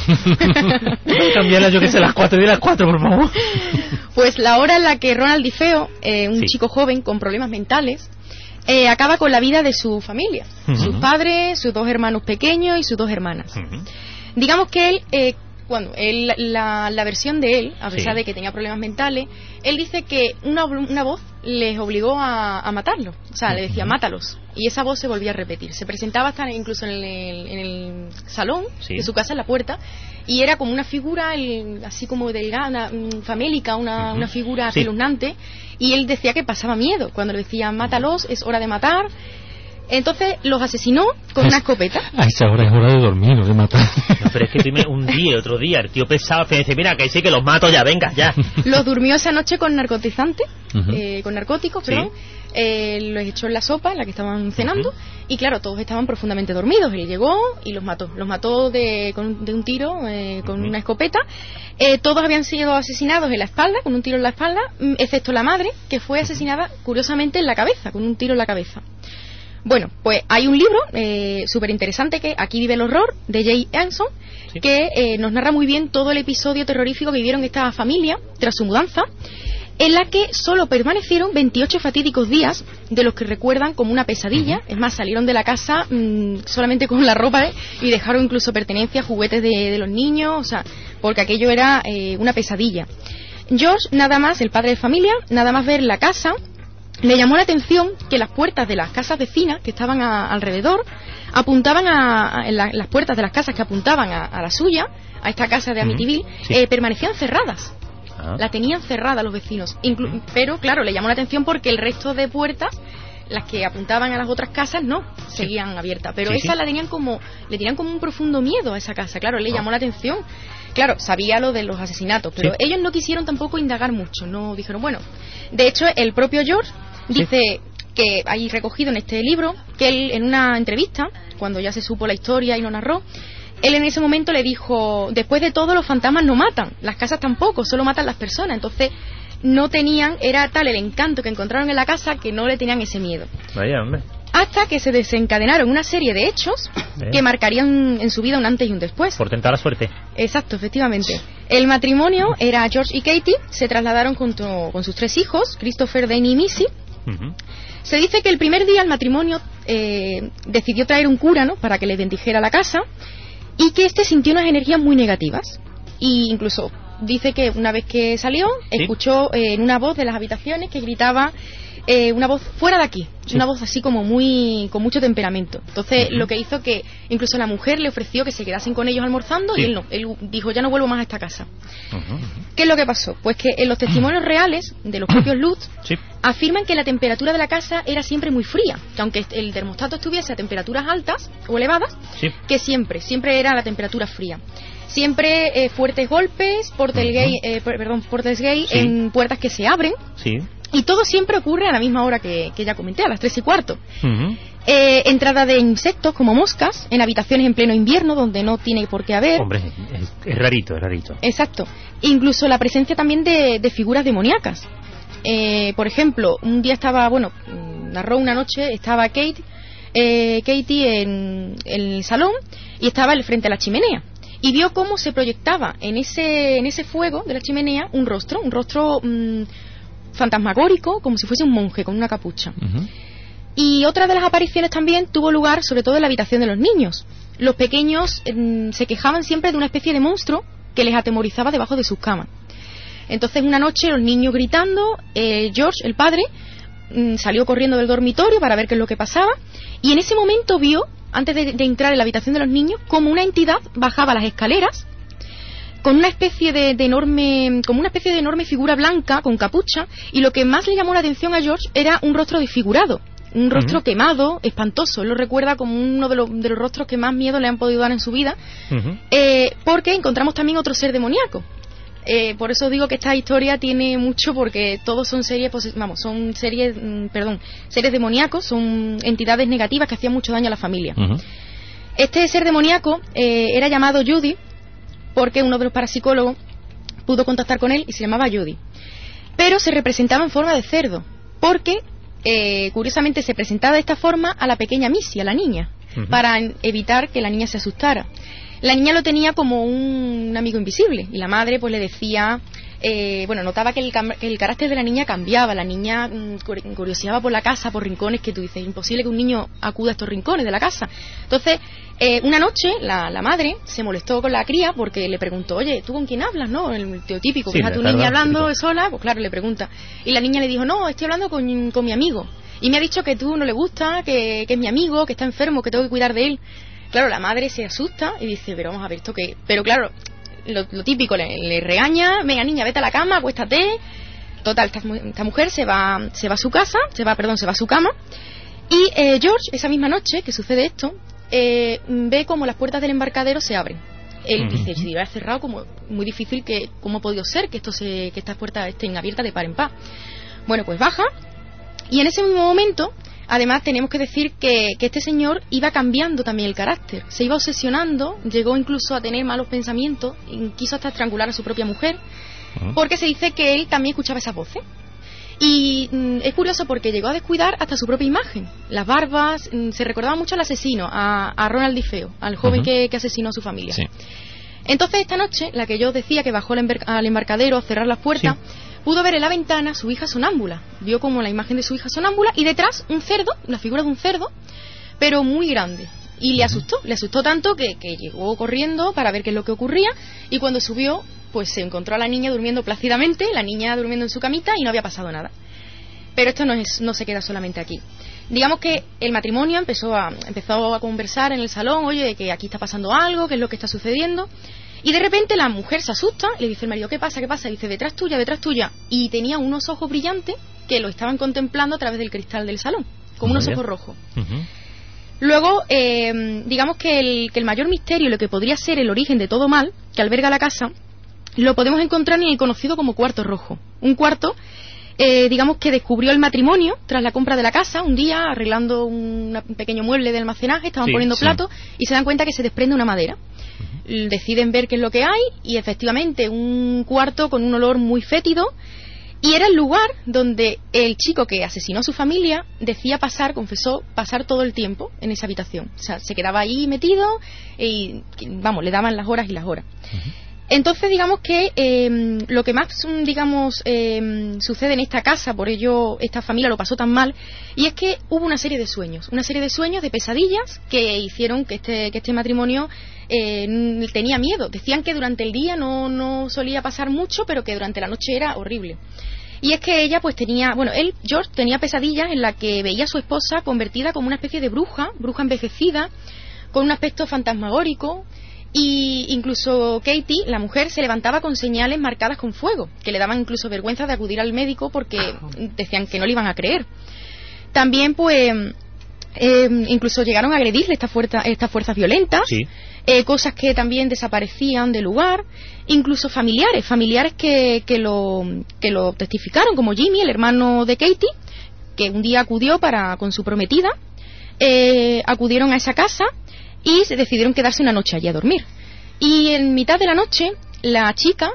S2: Cambiarla, yo que sé, las cuatro, de las cuatro, por favor.
S5: Pues la hora en la que Ronald DiFeo, eh, un
S2: sí.
S5: chico joven con problemas mentales, eh, acaba con la vida de su familia. Uh-huh. Sus padres, sus dos hermanos pequeños y sus dos hermanas. Uh-huh. Digamos que él... Eh, Bueno, él, la, la versión de él, a pesar sí. de que tenía problemas mentales, él dice que una, una voz les obligó a, a matarlo. O sea, uh-huh. le decía, mátalos. Y esa voz se volvía a repetir. Se presentaba hasta incluso en el, en el salón sí. de su casa, en la puerta, y era como una figura, el, así como delgada, una, famélica, una, uh-huh. una figura sí. espeluznante, y él decía que pasaba miedo. Cuando le decían, mátalos, es hora de matar. Entonces los asesinó con es, una escopeta.
S3: A esa hora es hora de dormir, no de matar.
S2: No, pero es que primero, un día, otro día, el tío pensaba, que dice, mira, que sí, que los mato ya, venga, ya.
S5: Los durmió esa noche con narcotizantes, uh-huh. eh, con narcóticos, sí. perdón. Eh, los echó en la sopa, en la que estaban cenando, uh-huh. y claro, todos estaban profundamente dormidos. Él llegó y los mató. Los mató de, con, de un tiro, eh, con uh-huh. una escopeta. Eh, todos habían sido asesinados en la espalda, con un tiro en la espalda, excepto la madre, que fue asesinada, curiosamente, en la cabeza, con un tiro en la cabeza. Bueno, pues hay un libro eh, súper interesante que Aquí vive el horror, de Jay Anson, sí. que eh, nos narra muy bien todo el episodio terrorífico que vivieron esta familia tras su mudanza, en la que solo permanecieron veintiocho fatídicos días, de los que recuerdan como una pesadilla. Uh-huh. Es más, salieron de la casa mmm, solamente con la ropa, ¿eh? y dejaron incluso pertenencias, juguetes de, de los niños, o sea, porque aquello era eh, una pesadilla. George, nada más, el padre de familia, nada más ver la casa, le llamó la atención que las puertas de las casas vecinas que estaban a, alrededor apuntaban a, a en la, las puertas de las casas que apuntaban a, a la suya, a esta casa de Amityville, sí. eh, permanecían cerradas. Ah. La tenían cerrada los vecinos. Inclu- pero claro, le llamó la atención porque el resto de puertas Las que apuntaban a las otras casas no, seguían sí. abiertas, pero sí, esa sí. la tenían como, le tenían como un profundo miedo a esa casa, claro, le oh. llamó la atención. Claro, sabía lo de los asesinatos, pero sí. ellos no quisieron tampoco indagar mucho, no dijeron, bueno, de hecho el propio George dice sí. que hay recogido en este libro que él en una entrevista, cuando ya se supo la historia y lo narró, él en ese momento le dijo, después de todo los fantasmas no matan, las casas tampoco, solo matan las personas, entonces no tenían, era tal el encanto que encontraron en la casa que no le tenían ese miedo.
S2: Vaya, hombre. Hasta
S5: que se desencadenaron una serie de hechos ¿Eh? que marcarían en su vida un antes y un después.
S2: Por tentar la suerte.
S5: Exacto, efectivamente. El matrimonio era George y Katie, se trasladaron junto con sus tres hijos, Christopher, Danny y Missy. Uh-huh. Se dice que el primer día el matrimonio eh, decidió traer un cura, ¿no?, para que le bendijera la casa, y que este sintió unas energías muy negativas. Y incluso dice que una vez que salió, ¿Sí? escuchó eh, en una voz de las habitaciones que gritaba eh, una voz fuera de aquí, sí. una voz así como muy con mucho temperamento. Entonces uh-huh. lo que hizo que incluso la mujer le ofreció que se quedasen con ellos almorzando sí. y él no, él dijo ya no vuelvo más a esta casa. Uh-huh. ¿Qué es lo que pasó? Pues que en los testimonios reales de los propios Lutz sí. afirman que la temperatura de la casa era siempre muy fría, que aunque el termostato estuviese a temperaturas altas o elevadas, sí. que siempre, siempre era la temperatura fría. Siempre eh, fuertes golpes, portes gay, eh, perdón, portes gay sí. en puertas que se abren.
S2: Sí.
S5: Y todo siempre ocurre a la misma hora que, que ya comenté, a las tres y cuarto. Uh-huh. Eh, entrada de insectos como moscas en habitaciones en pleno invierno donde no tiene por qué haber.
S2: Hombre, es, es rarito, es rarito.
S5: Exacto. Incluso la presencia también de, de figuras demoníacas. Eh, por ejemplo, un día estaba, bueno, narró una noche, estaba Kate, eh, Katie en, en el salón y estaba él frente a la chimenea. Y vio cómo se proyectaba en ese, en ese fuego de la chimenea un rostro, un rostro mmm, fantasmagórico, como si fuese un monje con una capucha. Uh-huh. Y otra de las apariciones también tuvo lugar sobre todo en la habitación de los niños. Los pequeños mmm, se quejaban siempre de una especie de monstruo que les atemorizaba debajo de sus camas. Entonces una noche los niños gritando, eh, George, el padre, mmm, salió corriendo del dormitorio para ver qué es lo que pasaba y en ese momento vio, antes de, de entrar en la habitación de los niños, como una entidad bajaba las escaleras con una especie de, de enorme, como una especie de enorme figura blanca con capucha, y lo que más le llamó la atención a George era un rostro desfigurado, un rostro uh-huh. quemado, espantoso. Él lo recuerda como uno de los, de los rostros que más miedo le han podido dar en su vida, uh-huh. eh, porque encontramos también otro ser demoníaco. Eh, por eso digo que esta historia tiene mucho, porque todos son series, vamos, son series, mm, perdón, seres demoníacos, son entidades negativas que hacían mucho daño a la familia. Uh-huh. Este ser demoníaco eh, era llamado Judy, porque uno de los parapsicólogos pudo contactar con él y se llamaba Judy. Pero se representaba en forma de cerdo, porque eh, curiosamente se presentaba de esta forma a la pequeña Missy, a la niña, uh-huh. para evitar que la niña se asustara. La niña lo tenía como un amigo invisible y la madre pues le decía, eh, bueno, notaba que el, que el carácter de la niña cambiaba. La niña mmm, curioseaba por la casa, por rincones que tú dices, imposible que un niño acuda a estos rincones de la casa. Entonces, eh, una noche la, la madre se molestó con la cría porque le preguntó, oye, ¿tú con quién hablas? ¿No? El tío típico,
S2: sí,
S5: ves a tu niña hablando típico. sola, pues claro, le pregunta. Y la niña le dijo, no, estoy hablando con, con mi amigo. Y me ha dicho que tú no le gusta, que, que es mi amigo, que está enfermo, que tengo que cuidar de él. Claro, la madre se asusta y dice, pero vamos a ver, ¿esto qué? Pero claro, lo, lo típico, le, le regaña, venga niña, vete a la cama, acuéstate. Total, esta, esta mujer se va se va a su casa, se va, perdón, se va a su cama. Y eh, George, esa misma noche que sucede esto, eh, ve como las puertas del embarcadero se abren. Él uh-huh. dice, si hubiera cerrado, como muy difícil, que cómo ha podido ser que esto se, que estas puertas estén abiertas de par en par. Bueno, pues baja, y en ese mismo momento, además tenemos que decir que, que este señor iba cambiando también el carácter, se iba obsesionando, llegó incluso a tener malos pensamientos, y quiso hasta estrangular a su propia mujer, uh-huh. porque se dice que él también escuchaba esas voces. Y mm, es curioso porque llegó a descuidar hasta su propia imagen, las barbas, mm, se recordaba mucho al asesino, a, a Ronald DeFeo, al joven uh-huh. que, que asesinó a su familia. Sí. Entonces esta noche, la que yo decía que bajó al, embar- al embarcadero a cerrar las puertas, sí. pudo ver en la ventana a su hija sonámbula, vio como la imagen de su hija sonámbula y detrás un cerdo, la figura de un cerdo, pero muy grande. Y le asustó, le asustó tanto que, que llegó corriendo para ver qué es lo que ocurría, y cuando subió, pues se encontró a la niña durmiendo plácidamente, la niña durmiendo en su camita y no había pasado nada. Pero esto no, es, no se queda solamente aquí. Digamos que el matrimonio empezó a, empezó a conversar en el salón, oye, que aquí está pasando algo, qué es lo que está sucediendo. Y de repente la mujer se asusta, le dice el marido, ¿qué pasa? ¿Qué pasa? Y dice, detrás tuya, detrás tuya. Y tenía unos ojos brillantes que lo estaban contemplando a través del cristal del salón. con unos ojos rojos. Uh-huh. Luego, eh, digamos que el, que el mayor misterio, lo que podría ser el origen de todo mal que alberga la casa, lo podemos encontrar en el conocido como cuarto rojo. Un cuarto, eh, digamos que descubrió el matrimonio tras la compra de la casa, un día arreglando un, un pequeño mueble de almacenaje, estaban sí, poniendo sí. platos y se dan cuenta que se desprende una madera. Uh-huh. Deciden ver qué es lo que hay y efectivamente un cuarto con un olor muy fétido. Y era el lugar donde el chico que asesinó a su familia decía pasar, confesó, pasar todo el tiempo en esa habitación. O sea, se quedaba ahí metido y, vamos, le daban las horas y las horas. Uh-huh. Entonces, digamos que eh, lo que más, digamos, eh, sucede en esta casa, por ello esta familia lo pasó tan mal, y es que hubo una serie de sueños, una serie de sueños, de pesadillas, que hicieron que este, que este matrimonio eh, tenía miedo. Decían que durante el día no, no solía pasar mucho, pero que durante la noche era horrible. Y es que ella pues tenía, bueno, él, George, tenía pesadillas en las que veía a su esposa convertida como una especie de bruja, bruja envejecida, con un aspecto fantasmagórico, y incluso Katie, la mujer, se levantaba con señales marcadas con fuego, que le daban incluso vergüenza de acudir al médico porque decían que no le iban a creer. También pues eh, incluso llegaron a agredirle estas fuerzas, estas fuerzas violentas, sí. eh, cosas que también desaparecían del lugar, incluso familiares, familiares que, que, lo, que lo testificaron, como Jimmy, el hermano de Katie, que un día acudió para con su prometida, eh, acudieron a esa casa y se decidieron quedarse una noche allí a dormir. Y en mitad de la noche, la chica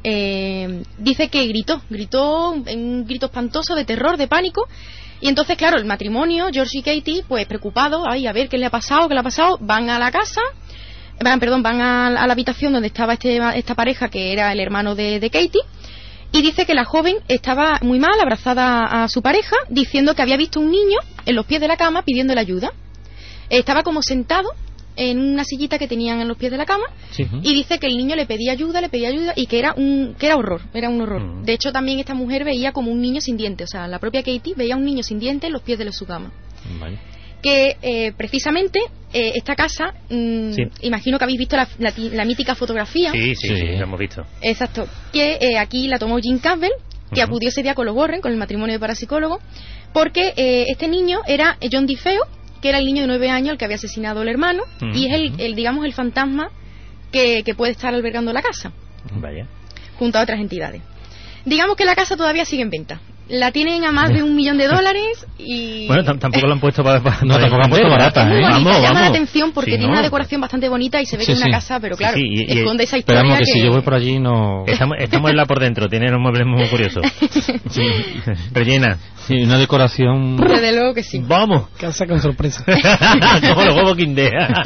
S5: eh, dice que gritó, gritó en un grito espantoso de terror, de pánico. Y entonces, claro, el matrimonio, George y Katie, pues preocupados, ay, a ver qué le ha pasado, qué le ha pasado, van a la casa, van, perdón, van a, a la habitación donde estaba este, esta pareja que era el hermano de, de Katie, y dice que la joven estaba muy mal, abrazada a su pareja, diciendo que había visto un niño en los pies de la cama pidiéndole ayuda. Estaba como sentado en una sillita que tenían en los pies de la cama, sí. y dice que el niño le pedía ayuda, le pedía ayuda y que era un que era horror, era un horror. Mm. De hecho, también esta mujer veía como un niño sin dientes, o sea, la propia Katie veía un niño sin dientes en los pies de su cama. Vale. Que eh, precisamente eh, esta casa, mmm, sí. imagino que habéis visto la, la, la mítica fotografía.
S2: Sí, sí, sí, sí, la hemos visto.
S5: Exacto, que eh, aquí la tomó Jim Campbell, que uh-huh. acudió ese día con los Warren, con el matrimonio de parapsicólogo, porque eh, este niño era John DeFeo, que era el niño de nueve años el que había asesinado al hermano, uh-huh. y es el, el, digamos, el fantasma que, que puede estar albergando la casa.
S2: Vaya.
S5: Junto a otras entidades. Digamos que la casa todavía sigue en venta. La tienen a más de un millón de dólares y...
S2: Bueno, t- tampoco lo han puesto para... para
S3: no, tampoco han puesto barata,
S5: ¿eh?
S3: ¿eh?
S5: Bonita,
S2: vamos,
S5: llama
S2: vamos.
S5: la atención porque
S2: sí,
S5: tiene
S2: no.
S5: una decoración bastante bonita y se ve
S3: sí,
S5: que es una
S3: sí.
S5: casa, pero claro,
S2: sí, sí, y,
S5: esconde esa historia.
S3: Esperamos que,
S5: que
S3: si yo voy por allí no...
S2: Estamos, estamos en la por dentro, tiene unos muebles muy curiosos. Sí. Rellena.
S3: Sí, una decoración...
S5: Desde luego que sí.
S2: ¡Vamos!
S4: Casa con sorpresa.
S2: Como los huevos Quindea.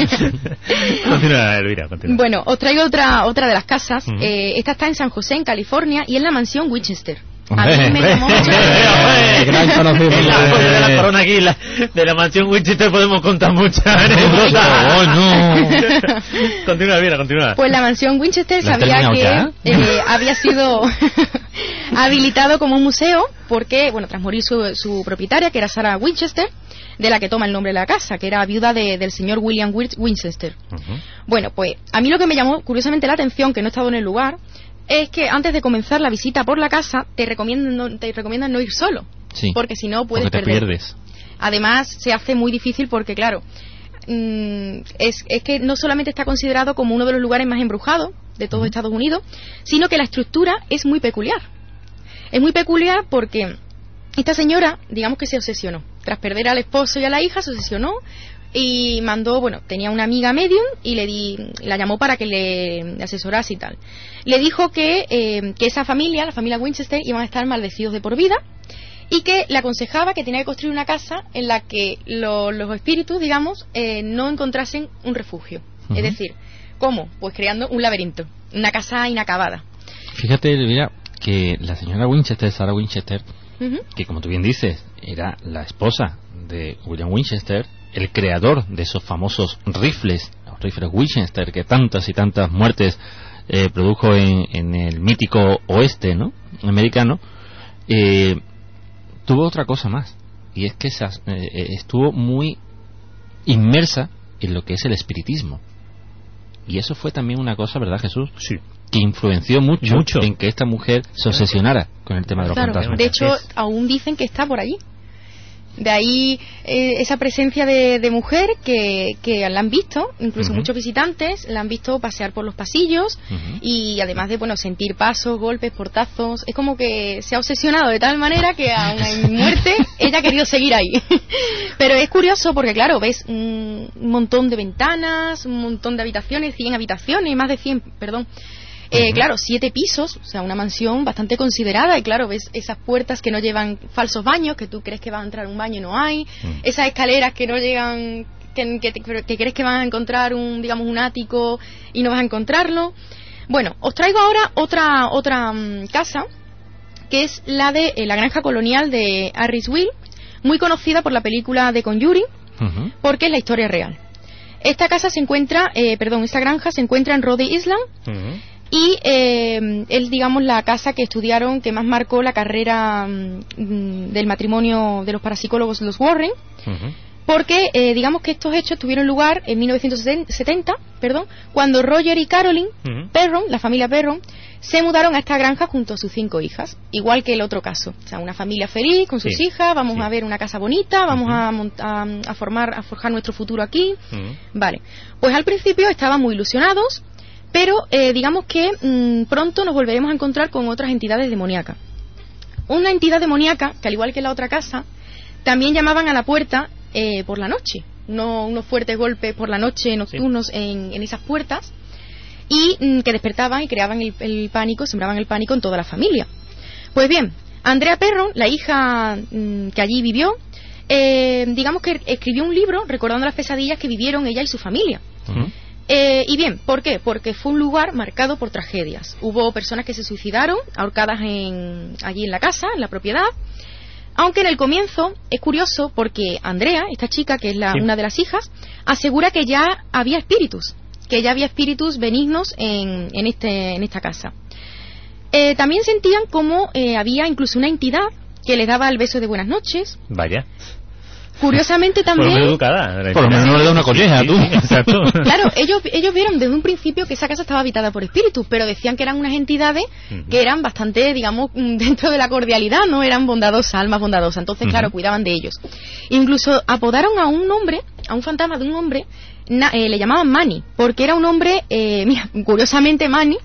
S2: Continúa, Elvira, continúa.
S5: Bueno, os traigo otra otra de las casas. Uh-huh. Eh, esta está en San José, en California, y es la mansión Winchester. A mí me llamó mucho la
S2: gran conocido de la corona aquí, la, de la mansión Winchester podemos contar muchas anécdotas.
S3: Oh, no.
S2: Continúa, Elvira, continúa.
S5: Pues la mansión Winchester sabía que eh, había sido habilitado como un museo porque, bueno, tras morir su, su propietaria, que era Sarah Winchester, de la que toma el nombre de la casa, que era viuda de, del señor William Winchester. Uh-huh. Bueno, pues a mí lo que me llamó curiosamente la atención, que no he estado en el lugar, es que antes de comenzar la visita por la casa te recomiendan no, te recomiendan no ir solo,
S3: sí,
S5: porque si no puedes
S3: porque te
S5: perder.
S3: pierdes.
S5: Además se hace muy difícil porque claro, mmm, es, es que no solamente está considerado como uno de los lugares más embrujados de todo uh-huh. Estados Unidos, sino que la estructura es muy peculiar. Es muy peculiar porque esta señora, digamos que se obsesionó. Tras perder al esposo y a la hija, se obsesionó y mandó, bueno, tenía una amiga medium y le di, la llamó para que le asesorase y tal. Le dijo que, eh, que esa familia, la familia Winchester, iban a estar maldecidos de por vida y que le aconsejaba que tenía que construir una casa en la que lo, los espíritus, digamos, eh, no encontrasen un refugio. Uh-huh. Es decir, ¿cómo? Pues creando un laberinto, una casa inacabada.
S3: Fíjate, mira, que la señora Winchester, Sarah Winchester,
S5: uh-huh.
S3: que como tú bien dices, era la esposa de William Winchester, el creador de esos famosos rifles, los rifles Winchester, que tantas y tantas muertes eh, produjo en, en el mítico oeste, ¿no?, americano, eh, tuvo otra cosa más, y es que se, eh, estuvo muy inmersa en lo que es el espiritismo. Y eso fue también una cosa, ¿verdad, Jesús?
S2: Sí.
S3: Que influenció mucho,
S2: mucho
S3: en que esta mujer se obsesionara con el tema de los
S5: claro,
S3: fantasmas.
S5: De hecho, aún dicen que está por allí. De ahí eh, esa presencia de, de mujer que, que la han visto, incluso uh-huh. muchos visitantes la han visto pasear por los pasillos uh-huh. y además de, bueno, sentir pasos, golpes, portazos. Es como que se ha obsesionado de tal manera que aún en muerte ella ha querido seguir ahí. Pero es curioso porque, claro, ves un montón de ventanas, un montón de habitaciones, cien habitaciones, más de cien, perdón. Eh, uh-huh. Claro, siete pisos, o sea, una mansión bastante considerada. Y claro, ves esas puertas que no llevan falsos baños, que tú crees que va a entrar un baño y no hay. Uh-huh. Esas escaleras que no llegan, que, que, que crees que van a encontrar un, digamos, un ático y no vas a encontrarlo. Bueno, os traigo ahora otra otra um, casa, que es la de eh, la granja colonial de Harrisville, muy conocida por la película de Conjuring, uh-huh. porque es la historia real. Esta casa se encuentra, eh, perdón, esta granja se encuentra en Rhode Island. Uh-huh. Y eh, es, digamos, la casa que estudiaron, que más marcó la carrera mm, del matrimonio de los parapsicólogos, los Warren, uh-huh. porque, eh, digamos que estos hechos tuvieron lugar en mil novecientos setenta, perdón, cuando Roger y Carolyn uh-huh. Perron, la familia Perron, se mudaron a esta granja junto a sus cinco hijas, igual que el otro caso. O sea, una familia feliz con sus sí. hijas, vamos sí. a ver una casa bonita, vamos uh-huh. a, a, a formar, a forjar nuestro futuro aquí. Uh-huh. Vale, pues al principio estaban muy ilusionados. Pero eh, digamos que mmm, pronto nos volveremos a encontrar con otras entidades demoníacas. Una entidad demoníaca, que al igual que la otra casa, también llamaban a la puerta eh, por la noche. Uno, unos fuertes golpes por la noche nocturnos sí. en, en esas puertas, y mmm, que despertaban y creaban el, el pánico, sembraban el pánico en toda la familia. Pues bien, Andrea Perron, la hija mmm, que allí vivió, eh, digamos que escribió un libro recordando las pesadillas que vivieron ella y su familia. Uh-huh. Eh, y bien, ¿por qué? Porque fue un lugar marcado por tragedias. Hubo personas que se suicidaron, ahorcadas en, allí en la casa, en la propiedad. Aunque en el comienzo es curioso porque Andrea, esta chica que es la, sí. una de las hijas, asegura que ya había espíritus, que ya había espíritus benignos en, en, este, en esta casa. Eh, también sentían como eh, había incluso una entidad que les daba el beso de buenas noches.
S2: Vaya.
S5: Curiosamente también...
S2: Por lo menos educada.
S3: Por lo menos no le da una colleja, tú.
S2: Exacto.
S5: Claro, ellos ellos vieron desde un principio que esa casa estaba habitada por espíritus, pero decían que eran unas entidades uh-huh. que eran bastante, digamos, dentro de la cordialidad, no eran bondadosas, almas bondadosas. Entonces, uh-huh. claro, cuidaban de ellos. Incluso apodaron a un hombre, a un fantasma de un hombre, na, eh, le llamaban Manny, porque era un hombre, eh, mira, curiosamente Manny,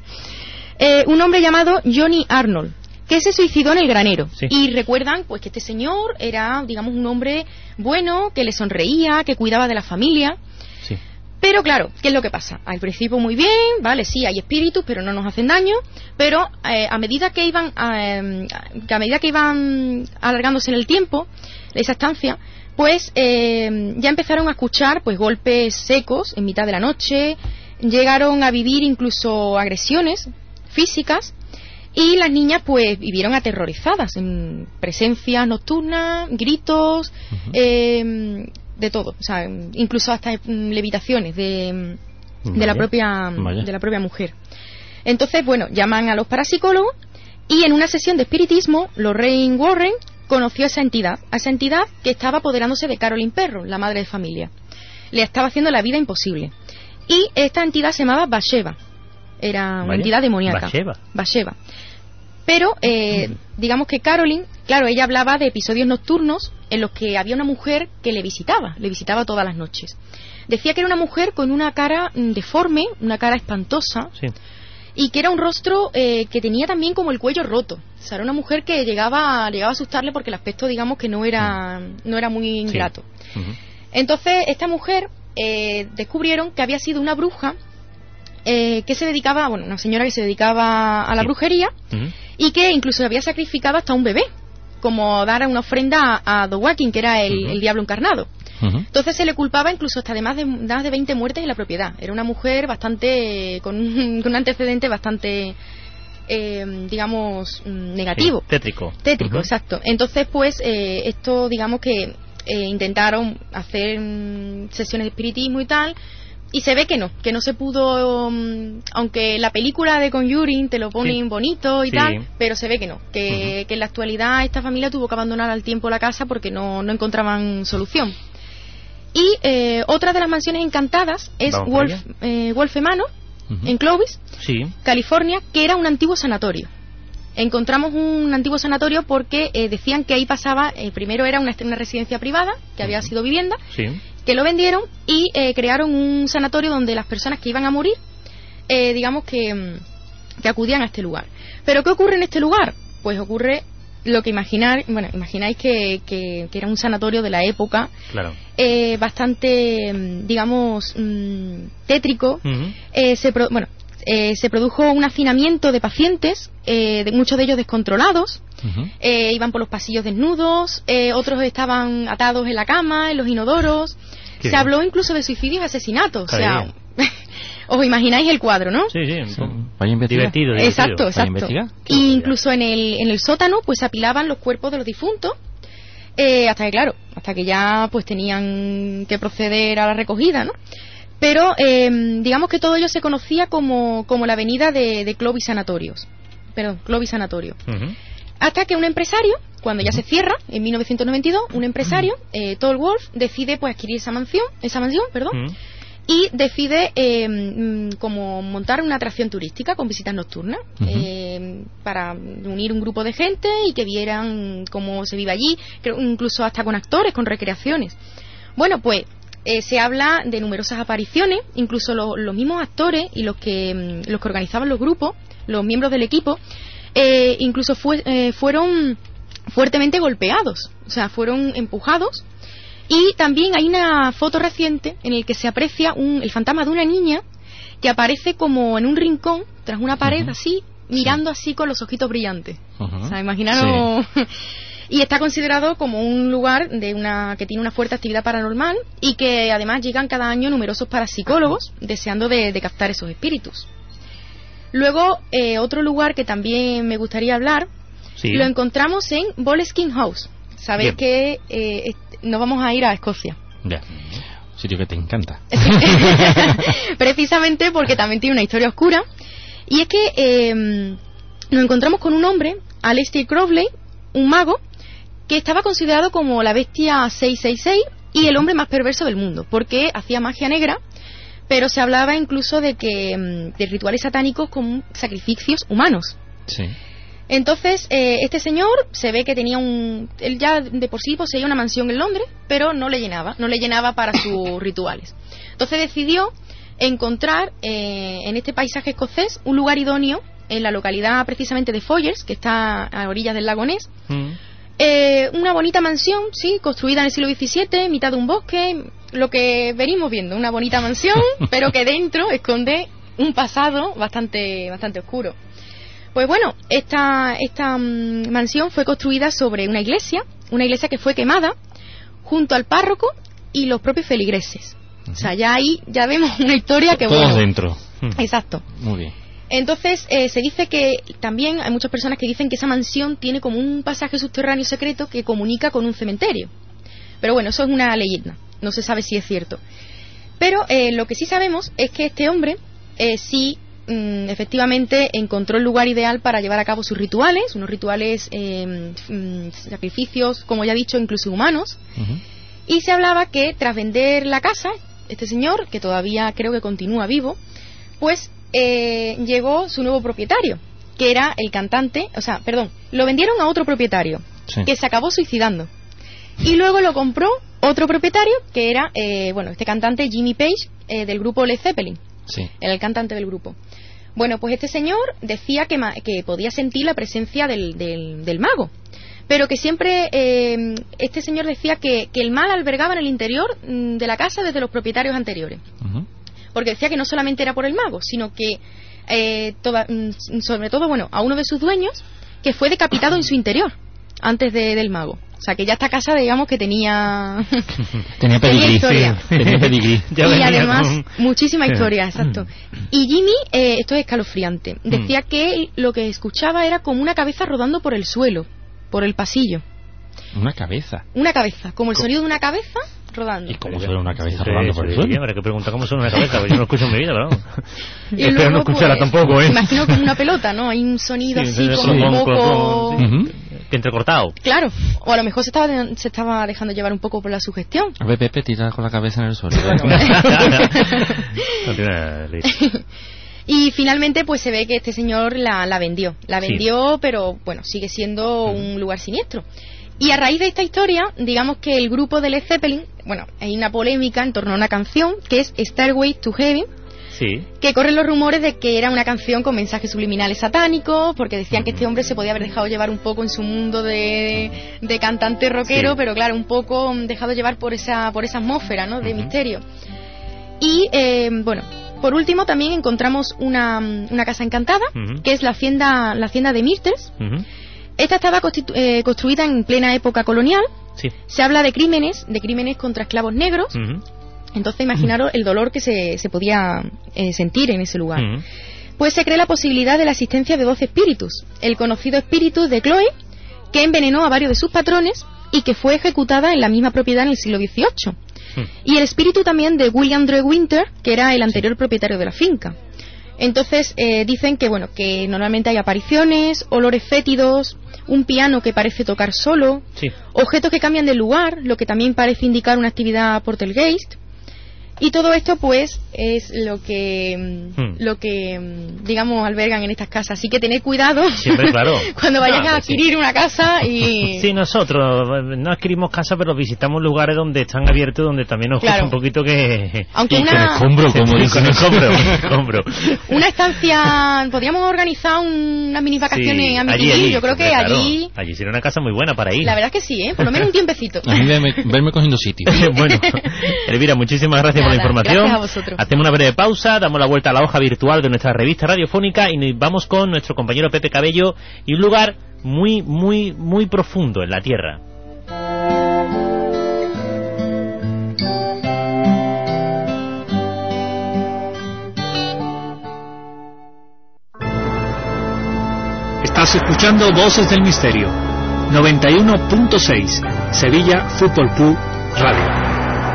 S5: eh, un hombre llamado Johnny Arnold, que se suicidó en el granero. Sí. Y recuerdan pues que este señor era, digamos, un hombre bueno, que le sonreía, que cuidaba de la familia.
S2: Sí.
S5: Pero claro, ¿qué es lo que pasa? Al principio muy bien, vale, sí, hay espíritus, pero no nos hacen daño. Pero eh, a medida que iban eh, que a medida que iban alargándose en el tiempo esa estancia, pues eh, ya empezaron a escuchar pues golpes secos en mitad de la noche. Llegaron a vivir incluso agresiones físicas. Y las niñas pues vivieron aterrorizadas, en presencias nocturnas, gritos, uh-huh. eh, de todo, o sea, incluso hasta levitaciones de, de la propia Vaya. de la propia mujer. Entonces, bueno, llaman a los parapsicólogos y en una sesión de espiritismo, Lorraine Warren conoció a esa entidad, a esa entidad que estaba apoderándose de Carolyn Perron, la madre de familia. Le estaba haciendo la vida imposible. Y esta entidad se llamaba Bathsheba. Era una
S2: Vaya.
S5: entidad demoníaca.
S2: Bathsheba.
S5: Bathsheba. Pero, eh, digamos que Carolyn, claro, ella hablaba de episodios nocturnos en los que había una mujer que le visitaba, le visitaba todas las noches. Decía que era una mujer con una cara mm, deforme, una cara espantosa,
S2: sí.
S5: y que era un rostro eh, que tenía también como el cuello roto. O sea, era una mujer que llegaba, llegaba a asustarle porque el aspecto, digamos, que no era, mm. no era muy ingrato.
S2: Sí. Uh-huh.
S5: Entonces, esta mujer eh, descubrieron que había sido una bruja Eh, que se dedicaba, bueno, una señora que se dedicaba a la sí. brujería uh-huh. y que incluso había sacrificado hasta un bebé, como dar una ofrenda a, a The Walking, que era el, uh-huh. el diablo encarnado. Uh-huh. Entonces se le culpaba incluso hasta de más de, más de veinte muertes en la propiedad. Era una mujer bastante, con un, con un antecedente bastante, eh, digamos, negativo.
S2: Sí, tétrico.
S5: Tétrico, uh-huh. exacto. Entonces, pues, eh, esto, digamos que eh, intentaron hacer um, sesiones de espiritismo y tal. Y se ve que no, que no se pudo, um, aunque la película de Conjuring te lo ponen sí. bonito y sí. tal, pero se ve que no, que, uh-huh. que en la actualidad esta familia tuvo que abandonar al tiempo la casa porque no, no encontraban solución. Y eh, otra de las mansiones encantadas es Wolf, eh, Wolfe Manor, uh-huh. en Clovis,
S2: sí.
S5: California, que era un antiguo sanatorio. encontramos un antiguo sanatorio porque eh, decían que ahí pasaba, eh, primero era una, una residencia privada, que había sido vivienda,
S2: sí.
S5: que lo vendieron y eh, crearon un sanatorio donde las personas que iban a morir, eh, digamos que, que acudían a este lugar. ¿Pero qué ocurre en este lugar? Pues ocurre lo que imaginar, bueno, imagináis que, que, que era un sanatorio de la época,
S2: claro.
S5: eh, bastante, digamos, mmm, tétrico. Uh-huh. eh, se pro, bueno, eh, se produjo un hacinamiento de pacientes, eh, de, muchos de ellos descontrolados. Uh-huh. eh, iban por los pasillos desnudos, eh, otros estaban atados en la cama, en los inodoros. Qué se bien. Habló incluso de suicidios y asesinatos. O sea, os imagináis el cuadro, ¿no?
S2: Sí, sí, sí.
S3: Divertido,
S5: divertido. Exacto, exacto. Y incluso en el, en el sótano pues se apilaban los cuerpos de los difuntos, eh, hasta que, claro, hasta que ya pues tenían que proceder a la recogida, ¿no? Pero eh, digamos que todo ello se conocía como, como la avenida de, de Clovis Sanatorios. Perdón, Clovis Sanatorio. Uh-huh. Hasta que un empresario, cuando ya se cierra, en mil novecientos noventa y dos, un empresario, eh, Toll Wolf, decide pues adquirir esa mansión, esa mansión, perdón, uh-huh. y decide eh, como montar una atracción turística con visitas nocturnas, uh-huh. eh, para unir un grupo de gente y que vieran cómo se vive allí, creo, incluso hasta con actores, con recreaciones. Bueno, pues eh, se habla de numerosas apariciones, incluso lo, los mismos actores y los que los que organizaban los grupos, los miembros del equipo, eh, incluso fue, eh, fueron fuertemente golpeados, o sea, fueron empujados. Y también hay una foto reciente en la que se aprecia un, el fantasma de una niña que aparece como en un rincón, tras una pared, uh-huh. así, mirando sí. así con los ojitos brillantes. Uh-huh. O sea, imaginaros... Sí. Y está considerado como un lugar de una que tiene una fuerte actividad paranormal y que además llegan cada año numerosos parapsicólogos deseando de, de captar esos espíritus. Luego, eh, otro lugar que también me gustaría hablar, sí. lo encontramos en Boleskine House. Sabéis que eh, nos vamos a ir a Escocia.
S3: Ya, un sitio que te encanta.
S5: Precisamente porque también tiene una historia oscura. Y es que eh, nos encontramos con un hombre, Aleister Crowley, un mago, que estaba considerado como la bestia seiscientos sesenta y seis y el hombre más perverso del mundo, porque hacía magia negra, pero se hablaba incluso de que de rituales satánicos con sacrificios humanos.
S3: Sí.
S5: Entonces, eh, este señor se ve que tenía un... Él ya de por sí poseía una mansión en Londres, pero no le llenaba, no le llenaba para sus rituales. Entonces decidió encontrar eh, en este paisaje escocés un lugar idóneo en la localidad precisamente de Foyers, que está a orillas del lago Ness. Mm. Eh, una bonita mansión, sí, construida en el siglo diecisiete, mitad de un bosque, lo que venimos viendo, una bonita mansión, pero que dentro esconde un pasado bastante, bastante oscuro. Pues bueno, esta, esta um, mansión fue construida sobre una iglesia, una iglesia que fue quemada junto al párroco y los propios feligreses. Uh-huh. O sea, ya ahí ya vemos una historia que...
S3: Todos
S5: bueno,
S3: dentro.
S5: Exacto.
S3: Muy bien.
S5: Entonces, eh, se dice que también hay muchas personas que dicen que esa mansión tiene como un pasaje subterráneo secreto que comunica con un cementerio. Pero bueno, eso es una leyenda, no se sabe si es cierto. Pero eh, lo que sí sabemos es que este hombre eh, sí... efectivamente encontró el lugar ideal para llevar a cabo sus rituales, unos rituales, eh, sacrificios, como ya he dicho, incluso humanos. Uh-huh. Y se hablaba que tras vender la casa, este señor, que todavía creo que continúa vivo, pues eh, llegó su nuevo propietario, que era el cantante, o sea, perdón, lo vendieron a otro propietario, sí. que se acabó suicidando. Y luego lo compró otro propietario, que era, eh, bueno, este cantante Jimmy Page, eh, del grupo Led Zeppelin.
S3: Sí.
S5: Era el cantante del grupo. Bueno, pues este señor decía que, ma- que podía sentir la presencia del, del, del mago, pero que siempre eh, este señor decía que, que el mal albergaba en el interior mm, de la casa desde los propietarios anteriores. Uh-huh. Porque decía que no solamente era por el mago, sino que eh, toda, mm, sobre todo, bueno, a uno de sus dueños que fue decapitado en su interior antes de, del mago. O sea, que ya esta casa, digamos, que tenía...
S3: tenía pedigrí.
S5: Historia.
S3: Sí, tenía pedigrí.
S5: Y además, con... muchísima historia, exacto. Y Jimmy, eh, esto es escalofriante, decía que lo que escuchaba era como una cabeza rodando por el suelo, por el pasillo.
S3: ¿Una cabeza?
S5: Una cabeza, como el sonido de una cabeza rodando.
S3: ¿Y cómo suena una cabeza sí, rodando por el suelo?
S2: Sí, habrá que preguntar cómo suena una cabeza, porque yo no escucho en mi vida, pero...
S5: Y
S2: espero no escucharla
S5: pues,
S2: tampoco, ¿eh?
S5: Imagino como una pelota, ¿no? Hay un sonido sí, así como un poco...
S2: Sí. Uh-huh. Entrecortado.
S5: Claro, o a lo mejor se estaba, de, se estaba dejando llevar un poco por la sugestión.
S3: A ver, Pepe, tira con la cabeza en el suelo.
S5: Bueno.
S2: No tiene
S5: Y finalmente pues se ve que este señor la, la vendió, la vendió, sí. Pero bueno, sigue siendo mm. un lugar siniestro. Y a raíz de esta historia, digamos que el grupo de Led Zeppelin, bueno, hay una polémica en torno a una canción que es Stairway to Heaven, sí. Que corren los rumores de que era una canción con mensajes subliminales satánicos, porque decían mm. que este hombre se podía haber dejado llevar un poco en su mundo de, de cantante rockero, sí. Pero claro, un poco dejado llevar por esa, por esa atmósfera, ¿no? De mm-hmm. misterio. Y, eh, bueno, por último también encontramos una, una casa encantada, mm-hmm. que es la hacienda, la hacienda de Mirtes. Mm-hmm. Esta estaba eh, construida en plena época colonial. Sí. Se habla de crímenes, de crímenes contra esclavos negros. Uh-huh. Entonces imaginaros uh-huh. el dolor que se, se podía eh, sentir en ese lugar. Uh-huh. Pues se cree la posibilidad de la existencia de doce espíritus. El conocido espíritu de Chloe, que envenenó a varios de sus patrones y que fue ejecutada en la misma propiedad en el siglo dieciocho. Uh-huh. Y el espíritu también de William Drew Winter, que era el anterior sí. propietario de la finca. Entonces eh, dicen que bueno que normalmente hay apariciones, olores fétidos, un piano que parece tocar solo, sí. objetos que cambian de lugar, lo que también parece indicar una actividad poltergeist. Y todo esto pues es lo que hmm. lo que digamos albergan en estas casas, así que tened cuidado. Siempre, claro. Cuando vayáis no, a adquirir sí. una casa. Y
S2: sí, nosotros no adquirimos casa, pero visitamos lugares donde están abiertos, donde también nos cuesta claro. un poquito que
S5: aunque
S2: y
S5: una...
S2: con escombro, como dicen, escombro, escombro.
S5: Una estancia, podríamos organizar unas mini vacaciones sí, a mi allí, allí, yo creo que claro, allí
S2: allí sería una casa muy buena para ir.
S5: La verdad es que sí, ¿eh? Por lo menos un tiempecito.
S3: A mí verme, verme cogiendo sitio.
S2: Bueno, Elvira, muchísimas gracias Nada, por la información.
S5: Gracias a vosotros.
S2: Hacemos una breve pausa, damos la vuelta a la hoja virtual de nuestra revista radiofónica y nos vamos con nuestro compañero Pepe Cabello y un lugar muy, muy, muy profundo en la Tierra.
S8: Estás escuchando Voces del Misterio, noventa y uno punto seis, Sevilla Fútbol Club Radio.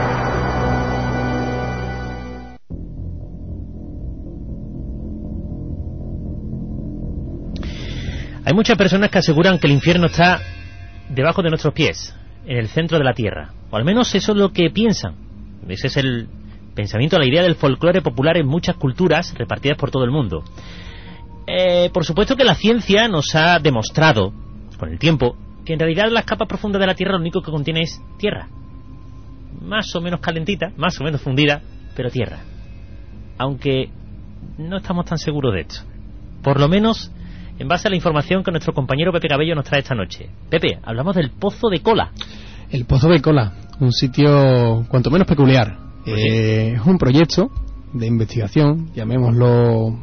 S2: Hay muchas personas que aseguran que el infierno está debajo de nuestros pies, en el centro de la Tierra, o al menos eso es lo que piensan. Ese es el pensamiento, la idea del folclore popular en muchas culturas repartidas por todo el mundo. Eh, por supuesto que la ciencia nos ha demostrado, con el tiempo, que en realidad las capas profundas de la Tierra lo único que contiene es tierra. Más o menos calentita, más o menos fundida, pero tierra. Aunque no estamos tan seguros de esto. Por lo menos en base a la información que nuestro compañero Pepe Cabello nos trae esta noche. Pepe, hablamos del Pozo de Kola.
S4: El Pozo de Kola, un sitio cuanto menos peculiar. Pues sí. eh, es un proyecto de investigación, llamémoslo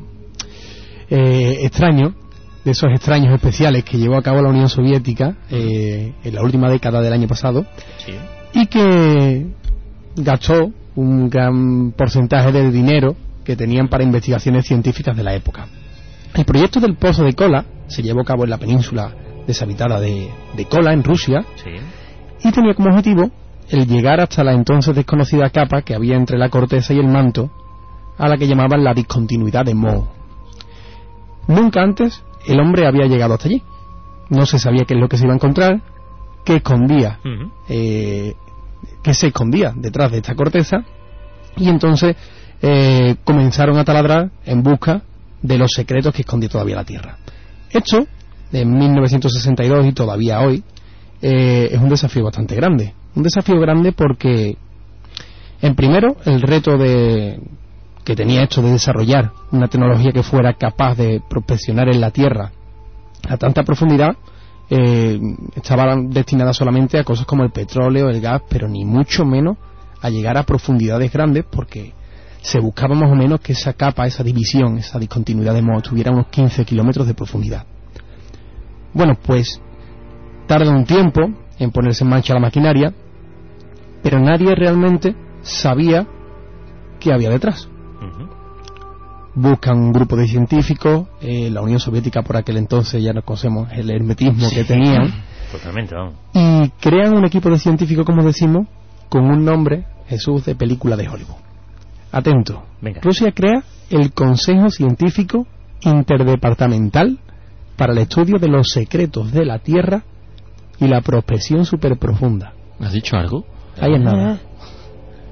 S4: eh, extraño, de esos extraños especiales que llevó a cabo la Unión Soviética eh, en la última década del año pasado, sí. y que gastó un gran porcentaje del dinero que tenían para investigaciones científicas de la época. El proyecto del Pozo de Kola se llevó a cabo en la península deshabitada de, de Kola, en Rusia, sí. y tenía como objetivo el llegar hasta la entonces desconocida capa que había entre la corteza y el manto, a la que llamaban la discontinuidad de Mohs. Nunca antes el hombre había llegado hasta allí. No se sabía qué es lo que se iba a encontrar, qué escondía, uh-huh. eh, qué se escondía detrás de esta corteza, y entonces eh, comenzaron a taladrar en busca de los secretos que esconde todavía la Tierra. Esto, en mil novecientos sesenta y dos y todavía hoy, eh, es un desafío bastante grande. Un desafío grande porque, en primero, el reto de que tenía esto de desarrollar una tecnología que fuera capaz de prospeccionar en la Tierra a tanta profundidad, eh, estaba destinada solamente a cosas como el petróleo, el gas, pero ni mucho menos a llegar a profundidades grandes, porque se buscaba más o menos que esa capa, esa división, esa discontinuidad de Mohs tuviera unos quince kilómetros de profundidad. Bueno, pues tarda un tiempo en ponerse en marcha la maquinaria, pero nadie realmente sabía qué había detrás. Uh-huh. Buscan un grupo de científicos, eh, la Unión Soviética por aquel entonces, ya nos conocemos el hermetismo sí. que tenían,
S2: totalmente, vamos.
S4: Y crean un equipo de científicos, como decimos, con un nombre, Jesús, de película de Hollywood. Atento. Venga. Rusia crea el Consejo Científico Interdepartamental para el estudio de los secretos de la Tierra y la prospección superprofunda.
S3: ¿Has dicho algo?
S4: Ahí es nada.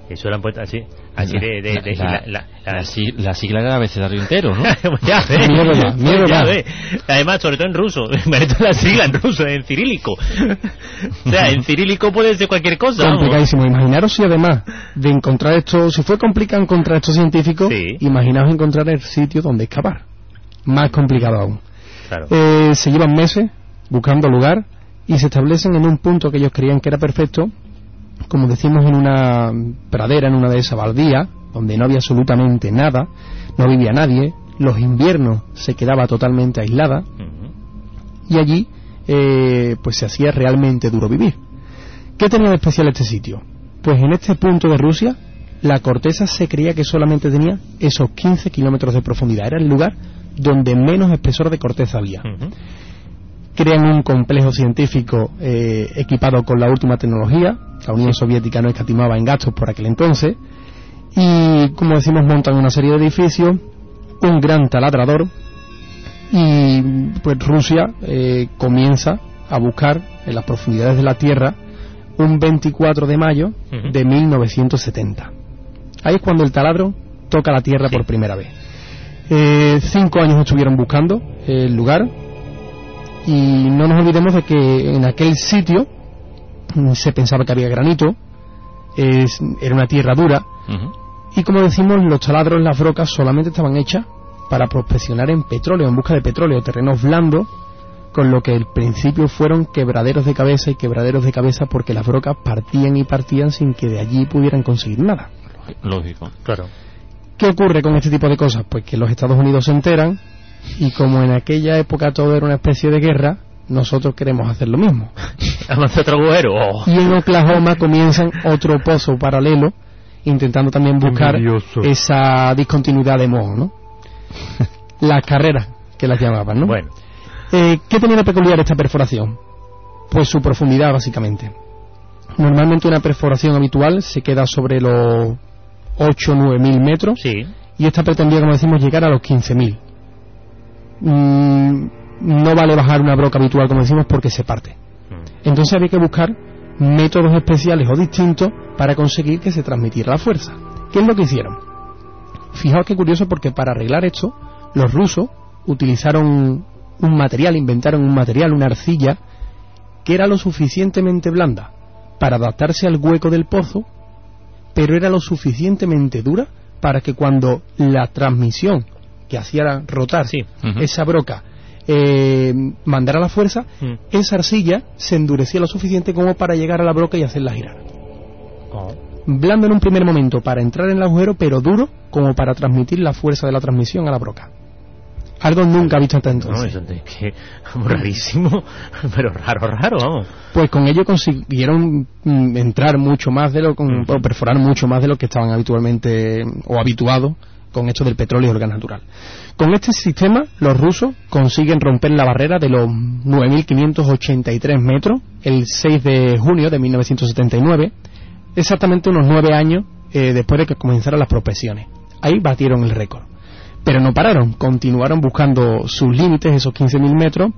S2: Eso lo han puesto así, así de, de, de
S3: la,
S2: la, la, la,
S3: la, sigla, la sigla del abecedario entero, ¿no?
S2: Ya ves,
S4: Miedo ya, miedo
S2: ya
S4: ya.
S2: ves. Además, sobre todo en ruso, me meto la sigla en ruso, en cirílico. O sea, en cirílico puede ser cualquier cosa.
S4: Complicadísimo. Vamos. Imaginaros si además de encontrar esto, si fue complicado encontrar estos científicos,
S2: sí.
S4: imaginaos encontrar el sitio donde excavar. Más complicado aún.
S2: Claro.
S4: Eh, se llevan meses buscando lugar y se establecen en un punto que ellos creían que era perfecto, como decimos, en una pradera, en una de esas baldías, donde no había absolutamente nada, no vivía nadie, los inviernos se quedaba totalmente aislada, uh-huh. y allí eh, pues se hacía realmente duro vivir. ¿Qué tenía de especial este sitio? Pues en este punto de Rusia la corteza se creía que solamente tenía esos quince kilómetros de profundidad, era el lugar donde menos espesor de corteza había. Uh-huh. Crean un complejo científico eh, equipado con la última tecnología. La Unión Soviética no escatimaba en gastos por aquel entonces, y como decimos montan una serie de edificios, un gran taladrador, y pues Rusia eh, comienza a buscar en las profundidades de la Tierra un veinticuatro de mayo uh-huh. de mil novecientos setenta. Ahí es cuando el taladro toca la Tierra sí. por primera vez. Eh, cinco años estuvieron buscando el lugar, y no nos olvidemos de que en aquel sitio se pensaba que había granito, es, era una tierra dura, uh-huh. y como decimos, los taladros, las brocas solamente estaban hechas para prospeccionar en petróleo, en busca de petróleo, terrenos blandos, con lo que al principio fueron quebraderos de cabeza y quebraderos de cabeza, porque las brocas partían y partían sin que de allí pudieran conseguir nada.
S3: Lógico,
S2: claro.
S4: ¿Qué ocurre con este tipo de cosas? Pues que los Estados Unidos se enteran, y como en aquella época todo era una especie de guerra, nosotros queremos hacer lo mismo.
S2: Vamos a otro agujero. Oh.
S4: Y en Oklahoma comienzan otro pozo paralelo, intentando también buscar Envidioso. esa discontinuidad de moho, ¿no? Las carreras, que las llamaban, ¿no?
S2: Bueno.
S4: Eh, ¿Qué tenía de peculiar esta perforación? Pues su profundidad, básicamente. Normalmente una perforación habitual se queda sobre los ocho o nueve mil metros,
S2: sí.
S4: y esta pretendía, como decimos, llegar a los quince mil. Mm, no vale bajar una broca habitual, como decimos, porque se parte. Entonces había que buscar métodos especiales o distintos para conseguir que se transmitiera la fuerza. ¿Qué es lo que hicieron? Fijaos qué curioso, porque para arreglar esto los rusos utilizaron un material, inventaron un material, una arcilla que era lo suficientemente blanda para adaptarse al hueco del pozo, pero era lo suficientemente dura para que cuando la transmisión que hacía rotar sí. uh-huh. esa broca eh, mandara la fuerza, uh-huh. esa arcilla se endurecía lo suficiente como para llegar a la broca y hacerla girar. Oh. Blando en un primer momento para entrar en el agujero, pero duro como para transmitir la fuerza de la transmisión a la broca. Algo nunca visto hasta entonces.
S2: No, eso es que rarísimo, pero raro, raro, vamos.
S4: Pues con ello consiguieron mm, entrar mucho más de lo, con, uh-huh. o perforar mucho más de lo que estaban habitualmente o habituados con esto del petróleo y el gas natural. Con este sistema, los rusos consiguen romper la barrera de los nueve mil quinientos ochenta y tres metros el seis de junio de mil novecientos setenta y nueve, exactamente unos nueve años eh, después de que comenzaran las prospecciones. Ahí batieron el récord. Pero no pararon, continuaron buscando sus límites, esos quince mil metros,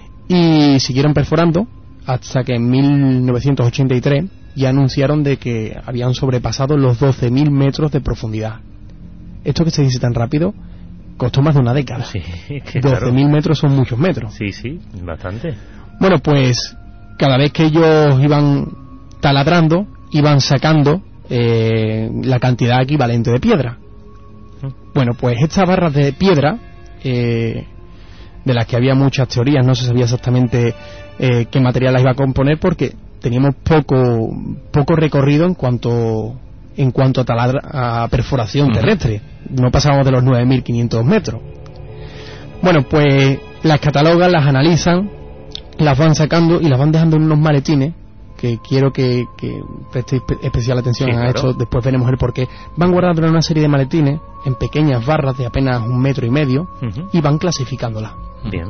S4: y siguieron perforando hasta que en mil novecientos ochenta y tres ya anunciaron de que habían sobrepasado los doce mil metros de profundidad. Esto que se dice tan rápido costó más de una década.
S2: Sí,
S4: doce mil metros son muchos metros.
S2: Sí, sí, bastante.
S4: Bueno, pues cada vez que ellos iban taladrando, iban sacando eh, la cantidad equivalente de piedra. Bueno, pues estas barras de piedra, eh, de las que había muchas teorías, no se sabía exactamente eh, qué material las iba a componer, porque teníamos poco poco recorrido en cuanto en cuanto a, taladra, a perforación uh-huh. terrestre. No pasábamos de los nueve mil quinientos metros. Bueno, pues las catalogan, las analizan, las van sacando y las van dejando en unos maletines, que quiero que, que prestéis especial atención sí, a claro. esto, después veremos el porqué. Van guardando en una serie de maletines en pequeñas barras de apenas un metro y medio uh-huh. y van clasificándolas.
S2: Bien.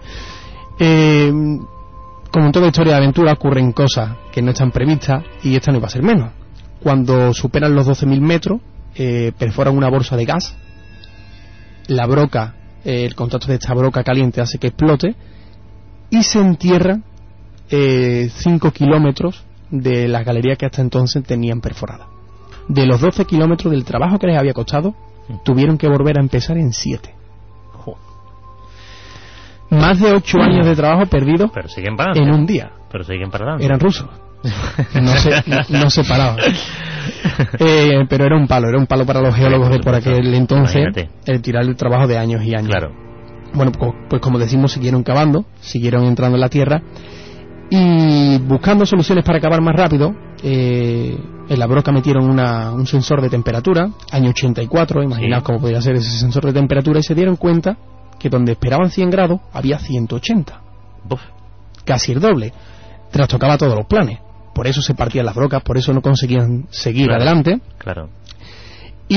S4: Eh, como en toda historia de aventura ocurren cosas que no están previstas, y esta no iba a ser menos. Cuando superan los doce mil metros, eh, perforan una bolsa de gas, la broca, eh, el contacto de esta broca caliente hace que explote y se entierra cinco eh, kilómetros de las galerías que hasta entonces tenían perforadas. de los doce kilómetros del trabajo que les había costado, tuvieron que volver a empezar en siete. Más de ocho años de trabajo perdidos
S2: pero siguen parando,
S4: en un día.
S2: Pero siguen parando.
S4: Eran rusos. No se, no, no se paraban. Eh, pero era un palo, era un palo para los geólogos de por aquel entonces. Imagínate. El tirar el trabajo de años y años.
S2: Claro.
S4: Bueno, pues, pues como decimos, siguieron cavando, siguieron entrando en la tierra y buscando soluciones para cavar más rápido. Eh, en la broca metieron una, un sensor de temperatura, año ochenta y cuatro, imaginaos sí. cómo podía ser ese sensor de temperatura, y se dieron cuenta que donde esperaban cien grados había ciento ochenta. Uf. Casi el doble. Trastocaba todos los planes. Por eso se partían las brocas, por eso no conseguían seguir
S2: claro,
S4: adelante.
S2: Claro.
S4: Y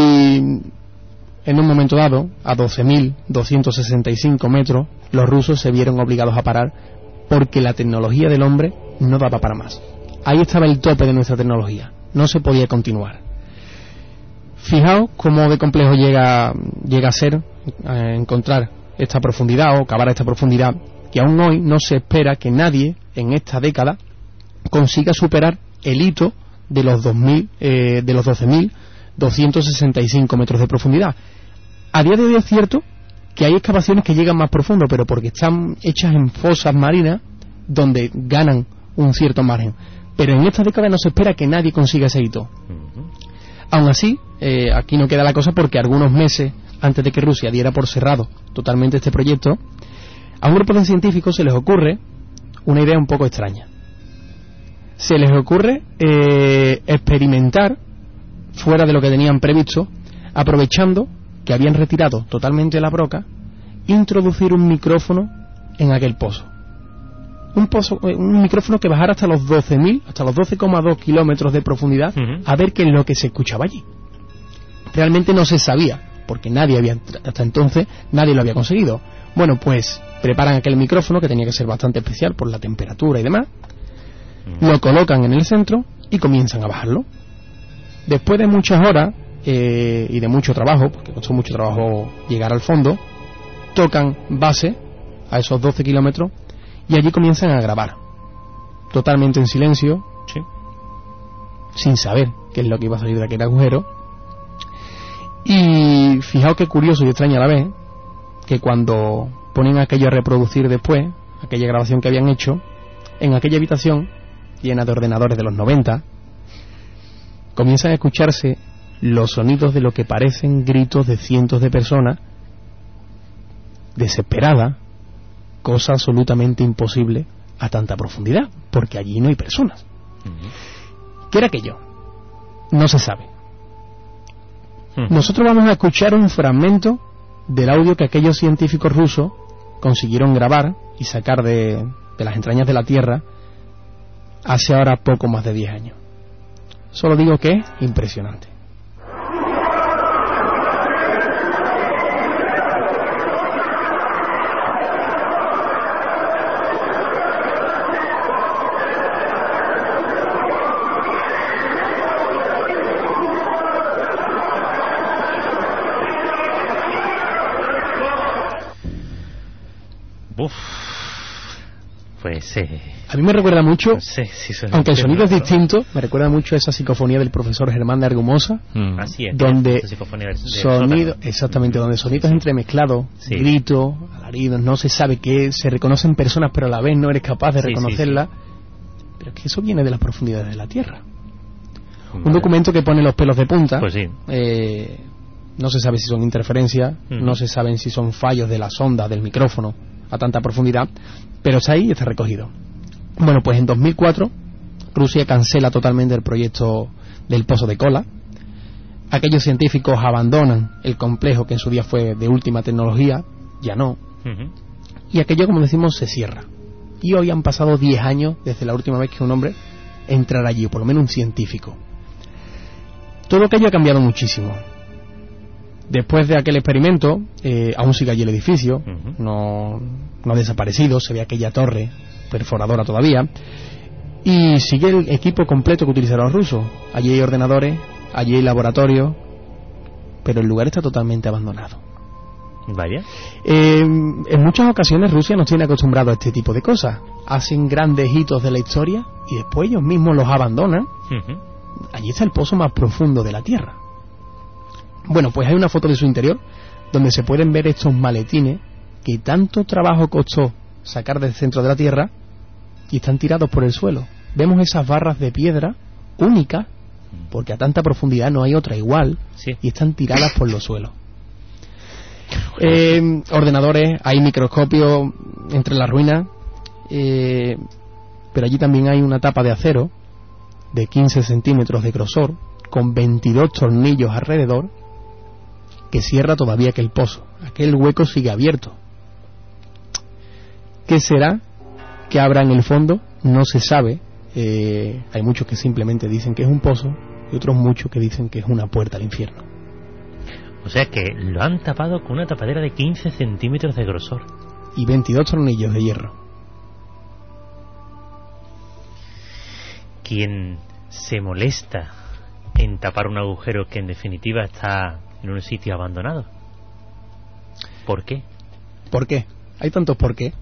S4: en un momento dado, a doce mil doscientos sesenta y cinco metros, los rusos se vieron obligados a parar porque la tecnología del hombre no daba para más. Ahí estaba el tope de nuestra tecnología. No se podía continuar. Fijaos cómo de complejo llega, llega a ser eh, encontrar esta profundidad o cavar esta profundidad, que aún hoy no se espera que nadie en esta década consiga superar el hito de los dos mil, eh, de los doce mil doscientos sesenta y cinco metros de profundidad. A día de hoy es cierto que hay excavaciones que llegan más profundo, pero porque están hechas en fosas marinas donde ganan un cierto margen. Pero en esta década no se espera que nadie consiga ese hito. Uh-huh. Aún así, eh, aquí no queda la cosa, porque algunos meses antes de que Rusia diera por cerrado totalmente este proyecto, a un grupo de científicos se les ocurre una idea un poco extraña. Se les ocurre eh, experimentar fuera de lo que tenían previsto, aprovechando que habían retirado totalmente la broca, introducir un micrófono en aquel pozo. Un pozo, un micrófono que bajara hasta los doce mil, hasta los doce coma dos kilómetros de profundidad, uh-huh. a ver qué es lo que se escuchaba allí. Realmente no se sabía, porque nadie había, hasta entonces, nadie lo había conseguido. Bueno, pues preparan aquel micrófono, que tenía que ser bastante especial por la temperatura y demás, uh-huh. lo colocan en el centro y comienzan a bajarlo. Después de muchas horas eh, y de mucho trabajo, porque costó mucho trabajo llegar al fondo, tocan base a esos doce kilómetros y allí comienzan a grabar, totalmente en silencio, sí. sin saber qué es lo que iba a salir de aquel agujero. Y fijaos qué curioso y extraño a la vez, que cuando ponen aquello a reproducir después, aquella grabación que habían hecho, en aquella habitación llena de ordenadores de los noventa, comienzan a escucharse los sonidos de lo que parecen gritos de cientos de personas desesperadas, cosa absolutamente imposible a tanta profundidad, porque allí no hay personas. Uh-huh. ¿Qué era aquello? No se sabe. Uh-huh. Nosotros vamos a escuchar un fragmento del audio que aquellos científicos rusos consiguieron grabar y sacar de, de las entrañas de la Tierra hace ahora poco más de diez años. Solo digo que es impresionante.
S2: Uf, pues eh,
S4: a mí me recuerda mucho,
S2: no sé si
S4: aunque el sonido es distinto, me recuerda mucho a esa psicofonía del profesor Germán de Argumosa,
S2: mm. Así es,
S4: donde
S2: psicofonía de, de
S4: sonido, exactamente, donde sonidos sí. entremezclados, sí. gritos, alaridos, no se sabe qué, se reconocen personas pero a la vez no eres capaz de sí, reconocerlas, sí, sí. pero es que eso viene de las profundidades de la Tierra. Vale. Un documento que pone los pelos de punta,
S2: pues sí.
S4: eh, no se sabe si son interferencias, mm. no se saben si son fallos de la sonda, del micrófono a tanta profundidad, pero está ahí y está recogido. Bueno, pues en dos mil cuatro Rusia cancela totalmente el proyecto del pozo de Kola. Aquellos científicos abandonan el complejo que en su día fue de última tecnología, ya no, uh-huh. y aquello, como decimos, se cierra. Y hoy han pasado diez años desde la última vez que un hombre entrara allí, o por lo menos un científico. Todo aquello ha cambiado muchísimo. Después de aquel experimento, eh, aún sigue allí el edificio, uh-huh. no, no ha desaparecido, se ve aquella torre perforadora todavía, y sigue el equipo completo que utilizaron los rusos. Allí hay ordenadores, allí hay laboratorios, pero el lugar está totalmente abandonado.
S2: Vaya.
S4: Eh, en muchas ocasiones Rusia nos tiene acostumbrado a este tipo de cosas. Hacen grandes hitos de la historia y después ellos mismos los abandonan. Uh-huh. allí está el pozo más profundo de la Tierra. Bueno, pues hay una foto de su interior donde se pueden ver estos maletines que tanto trabajo costó sacar del centro de la Tierra y están tirados por el suelo. Vemos esas barras de piedra únicas, porque a tanta profundidad no hay otra igual, sí. Y están tiradas por los suelos. Eh, ordenadores, hay microscopios entre las ruinas, eh, pero allí también hay una tapa de acero de quince centímetros de grosor con veintidós tornillos alrededor que cierra todavía aquel pozo. Aquel hueco sigue abierto. ¿Qué será que habrá en el fondo? No se sabe. Eh, hay muchos que simplemente dicen que es un pozo y otros muchos que dicen que es una puerta al infierno.
S2: O sea que lo han tapado con una tapadera de quince centímetros de grosor
S4: y veintidós tornillos de hierro.
S2: Quien se molesta en tapar un agujero que en definitiva está en un sitio abandonado. ¿Por qué?
S4: ¿Por qué? Hay tantos por qué.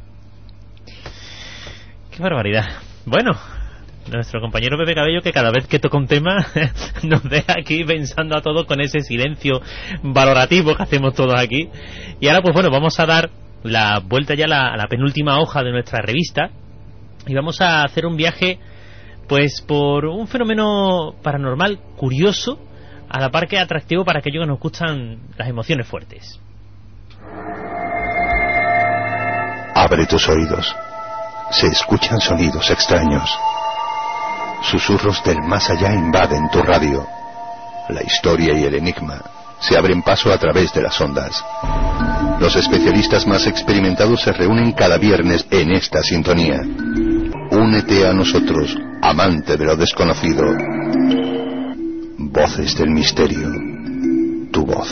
S2: Qué barbaridad. Bueno, nuestro compañero Pepe Cabello, que cada vez que toca un tema nos deja aquí pensando a todos con ese silencio valorativo que hacemos todos aquí. Y ahora pues bueno, vamos a dar la vuelta ya a la, a la penúltima hoja de nuestra revista y vamos a hacer un viaje pues por un fenómeno paranormal curioso, a la par que atractivo para aquellos que nos gustan las emociones fuertes.
S9: Abre tus oídos. Se escuchan sonidos extraños. Susurros del más allá invaden tu radio. La historia y el enigma se abren paso a través de las ondas. Los especialistas más experimentados se reúnen cada viernes en esta sintonía. Únete a nosotros, amante de lo desconocido. Voces del misterio. Tu voz.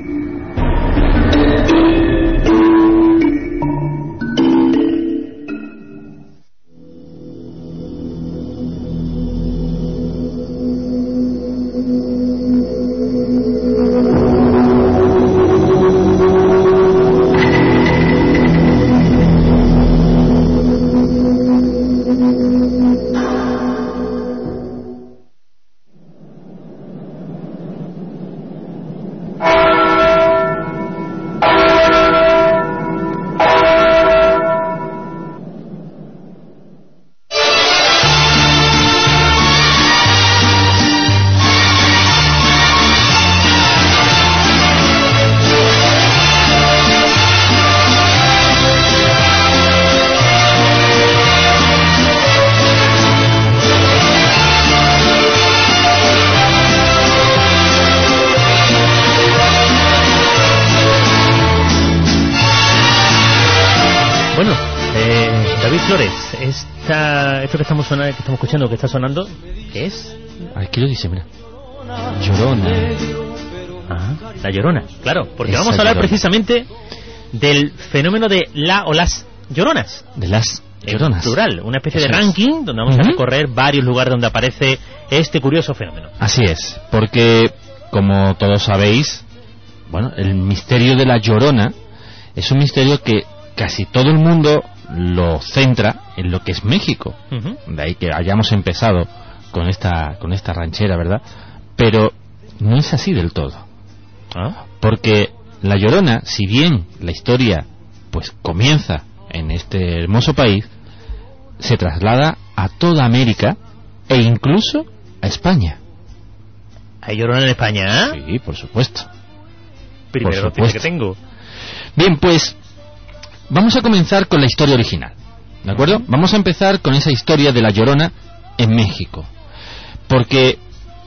S9: Esto que estamos sonando, que estamos escuchando, que está sonando, ¿qué es?
S3: Aquí lo dice, mira. Llorona.
S2: Ah, la Llorona, claro, porque Esa vamos a hablar llorona. precisamente del fenómeno de la o las Lloronas.
S3: De las Lloronas.
S2: En plural, una especie Eso de ranking es. donde vamos uh-huh. a recorrer varios lugares donde aparece este curioso fenómeno.
S3: Así es, porque como todos sabéis, bueno, el misterio de la Llorona es un misterio que casi todo el mundo lo centra en lo que es México. Uh-huh. De ahí que hayamos empezado con esta con esta ranchera, ¿verdad? Pero no es así del todo. ¿Ah? Porque la Llorona, si bien la historia pues comienza en este hermoso país, se traslada a toda América e incluso a España.
S2: ¿Hay Llorona en España? ¿Eh?
S3: Sí, por supuesto.
S2: Primera noticia que tengo.
S3: Bien, pues vamos a comenzar con la historia original, ¿de acuerdo? Vamos a empezar con esa historia de la Llorona en México, porque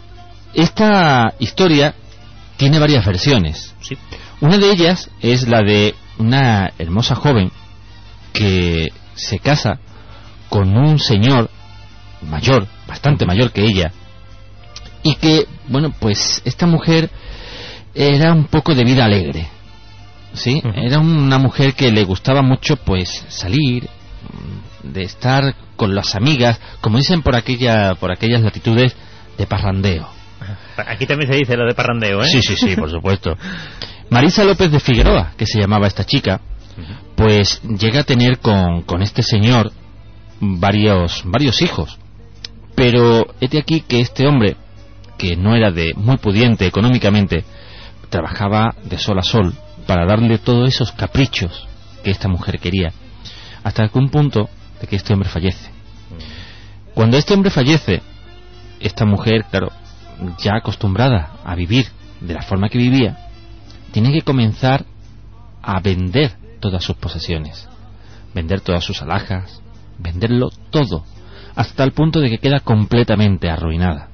S3: esta historia tiene varias versiones.
S2: Sí.
S3: Una de ellas es la de una hermosa joven que se casa con un señor mayor, bastante mayor que ella, y que, bueno, pues esta mujer era un poco de vida alegre. Sí, uh-huh. Era una mujer que le gustaba mucho pues salir, de estar con las amigas, como dicen por aquella por aquellas latitudes, de parrandeo.
S2: Aquí también se dice lo de parrandeo, ¿eh?
S3: Sí, sí, sí, por supuesto. Marisa López de Figueroa, que se llamaba esta chica, uh-huh. pues llega a tener con, con este señor varios varios hijos. Pero es de aquí que este hombre, que no era de muy pudiente económicamente, trabajaba de sol a sol para darle todos esos caprichos que esta mujer quería, hasta que un punto de que este hombre fallece. Cuando este hombre fallece, esta mujer, claro, ya acostumbrada a vivir de la forma que vivía, tiene que comenzar a vender todas sus posesiones, vender todas sus alhajas, venderlo todo, hasta el punto de que queda completamente arruinada.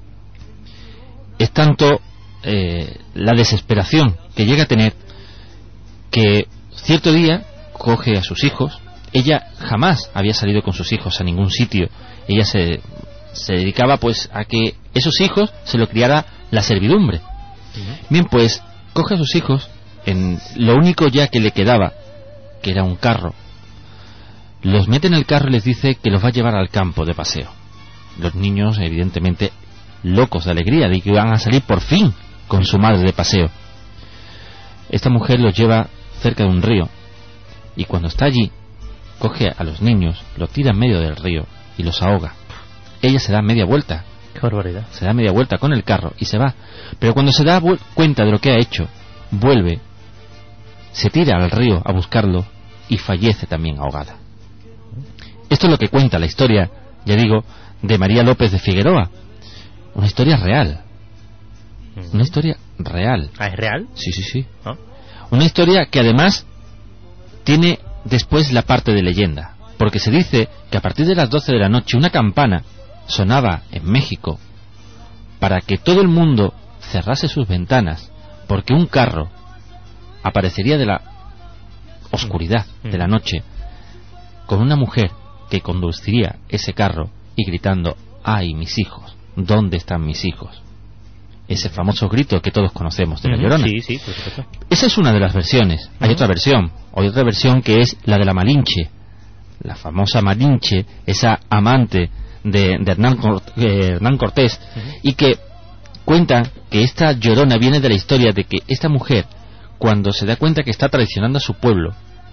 S3: Es tanto eh, la desesperación que llega a tener que cierto día coge a sus hijos. Ella jamás había salido con sus hijos a ningún sitio. Ella se, se dedicaba pues a que esos hijos se lo criara la servidumbre. Uh-huh. Bien, pues coge a sus hijos en lo único ya que le quedaba, que era un carro. Los mete en el carro y les dice que los va a llevar al campo de paseo. Los niños, evidentemente, locos de alegría de que van a salir por fin con su madre de paseo. Esta mujer los lleva cerca de un río y cuando está allí coge a los niños, los tira en medio del río y los ahoga. Ella se da media vuelta.
S2: ¡Qué barbaridad!
S3: Se da media vuelta con el carro y se va. Pero cuando se da cuenta de lo que ha hecho, vuelve, se tira al río a buscarlo y fallece también ahogada. Esto es lo que cuenta la historia, ya digo, de María López de Figueroa. Una historia real. Una historia real.
S2: ¿Ah, es real?
S3: Sí, sí, sí.
S2: ¿Ah?
S3: Una historia que además tiene después la parte de leyenda, porque se dice que a partir de las doce de la noche una campana sonaba en México para que todo el mundo cerrase sus ventanas, porque un carro aparecería de la oscuridad de la noche con una mujer que conduciría ese carro y gritando: ¡ay, mis hijos! ¿Dónde están mis hijos? Ese famoso grito que todos conocemos de La Llorona.
S2: Sí, sí, por supuesto.
S3: Esa es una de las versiones. Hay uh-huh. otra versión. Hay otra versión que es la de la Malinche. La famosa Malinche, esa amante de, de Hernán, Cort- eh, Hernán Cortés, uh-huh. y que cuenta que esta Llorona viene de la historia de que esta mujer, cuando se da cuenta que está traicionando a su pueblo,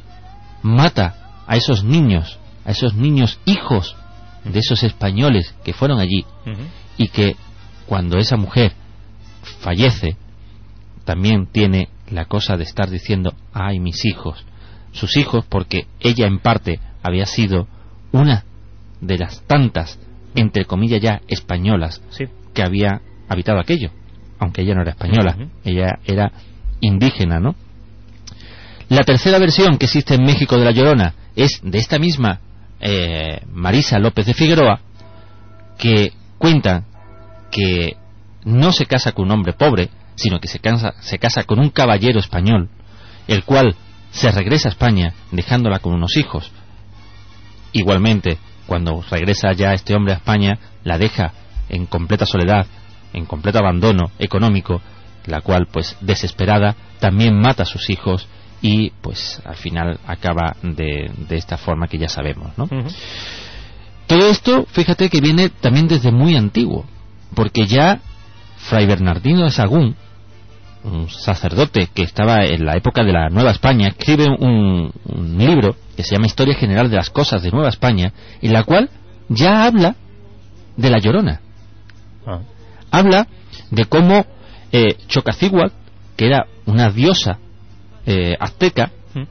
S3: mata a esos niños, a esos niños hijos de esos españoles que fueron allí, uh-huh. y que cuando esa mujer fallece también tiene la cosa de estar diciendo: ¡ay, mis hijos! Sus hijos, porque ella en parte había sido una de las tantas, entre comillas ya, españolas, sí. que había habitado aquello, aunque ella no era española, uh-huh. ella era indígena, ¿no? La tercera versión que existe en México de La Llorona es de esta misma eh, Marisa López de Figueroa, que cuenta que no se casa con un hombre pobre, sino que se casa, se casa con un caballero español, el cual se regresa a España dejándola con unos hijos. Igualmente, cuando regresa ya este hombre a España, la deja en completa soledad, en completo abandono económico, la cual, pues desesperada, también mata a sus hijos y pues al final acaba de, de esta forma que ya sabemos, ¿no? Uh-huh. Todo esto, fíjate que viene también desde muy antiguo, porque ya Fray Bernardino de Sahagún, un sacerdote que estaba en la época de la Nueva España, escribe un, un libro que se llama Historia General de las Cosas de Nueva España, en la cual ya habla de La Llorona. Ah. Habla de cómo eh, Chocacíhuatl, que era una diosa eh, azteca, ¿Mm?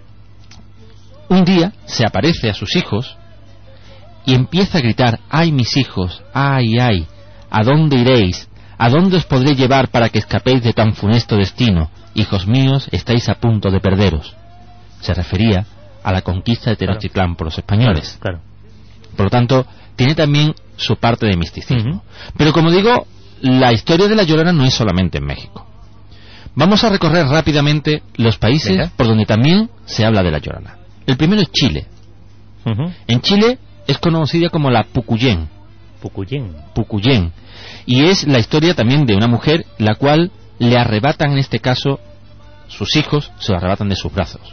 S3: un día se aparece a sus hijos y empieza a gritar: ¡ay, mis hijos! ¡ay, ay! ¿A dónde iréis? ¿A dónde os podré llevar para que escapéis de tan funesto destino? Hijos míos, estáis a punto de perderos. Se refería a la conquista de Tenochtitlán claro. por los españoles.
S2: Claro, claro.
S3: Por lo tanto, tiene también su parte de misticismo. Uh-huh. Pero como digo, la historia de La Llorona no es solamente en México. Vamos a recorrer rápidamente los países Venga. por donde también se habla de La Llorona. El primero es Chile. Uh-huh. En Chile es conocida como la Pucuyén.
S2: Pucuyén.
S3: Pucuyén. Y es la historia también de una mujer la cual le arrebatan, en este caso, sus hijos, se lo arrebatan de sus brazos.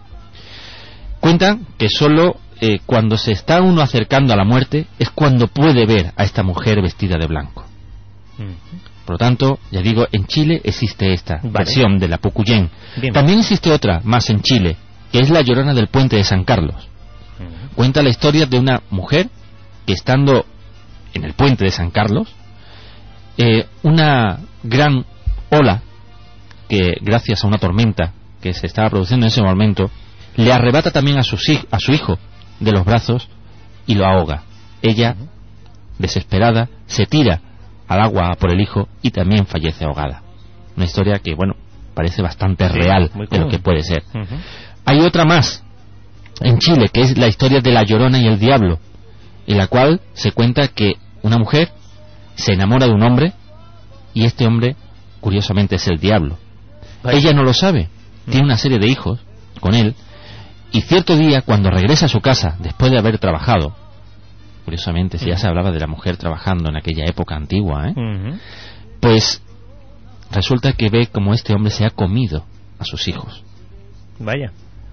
S3: Cuentan que solo eh, cuando se está uno acercando a la muerte es cuando puede ver a esta mujer vestida de blanco. Uh-huh. Por lo tanto, ya digo, en Chile existe esta vale. versión de la Pucuyén. Bien. También existe otra más en Chile, que es la Llorona del Puente de San Carlos. Uh-huh. Cuenta la historia de una mujer que, estando en el puente de San Carlos, eh, una gran ola que, gracias a una tormenta que se estaba produciendo en ese momento, le arrebata también a, sus, a su hijo de los brazos y lo ahoga. Ella, desesperada, se tira al agua por el hijo y también fallece ahogada. Una historia que, bueno, parece bastante sí, real de lo que puede ser. Uh-huh. Hay otra más en Chile, que es la historia de la Llorona y el Diablo, en la cual se cuenta que una mujer se enamora de un hombre y este hombre, curiosamente, es el diablo. Vale. Ella no lo sabe, tiene una serie de hijos con él, y cierto día, cuando regresa a su casa después de haber trabajado, curiosamente, si ya se hablaba de la mujer trabajando en aquella época antigua, ¿eh? Uh-huh. Pues resulta que ve como este hombre se ha comido a sus hijos.
S2: Vaya.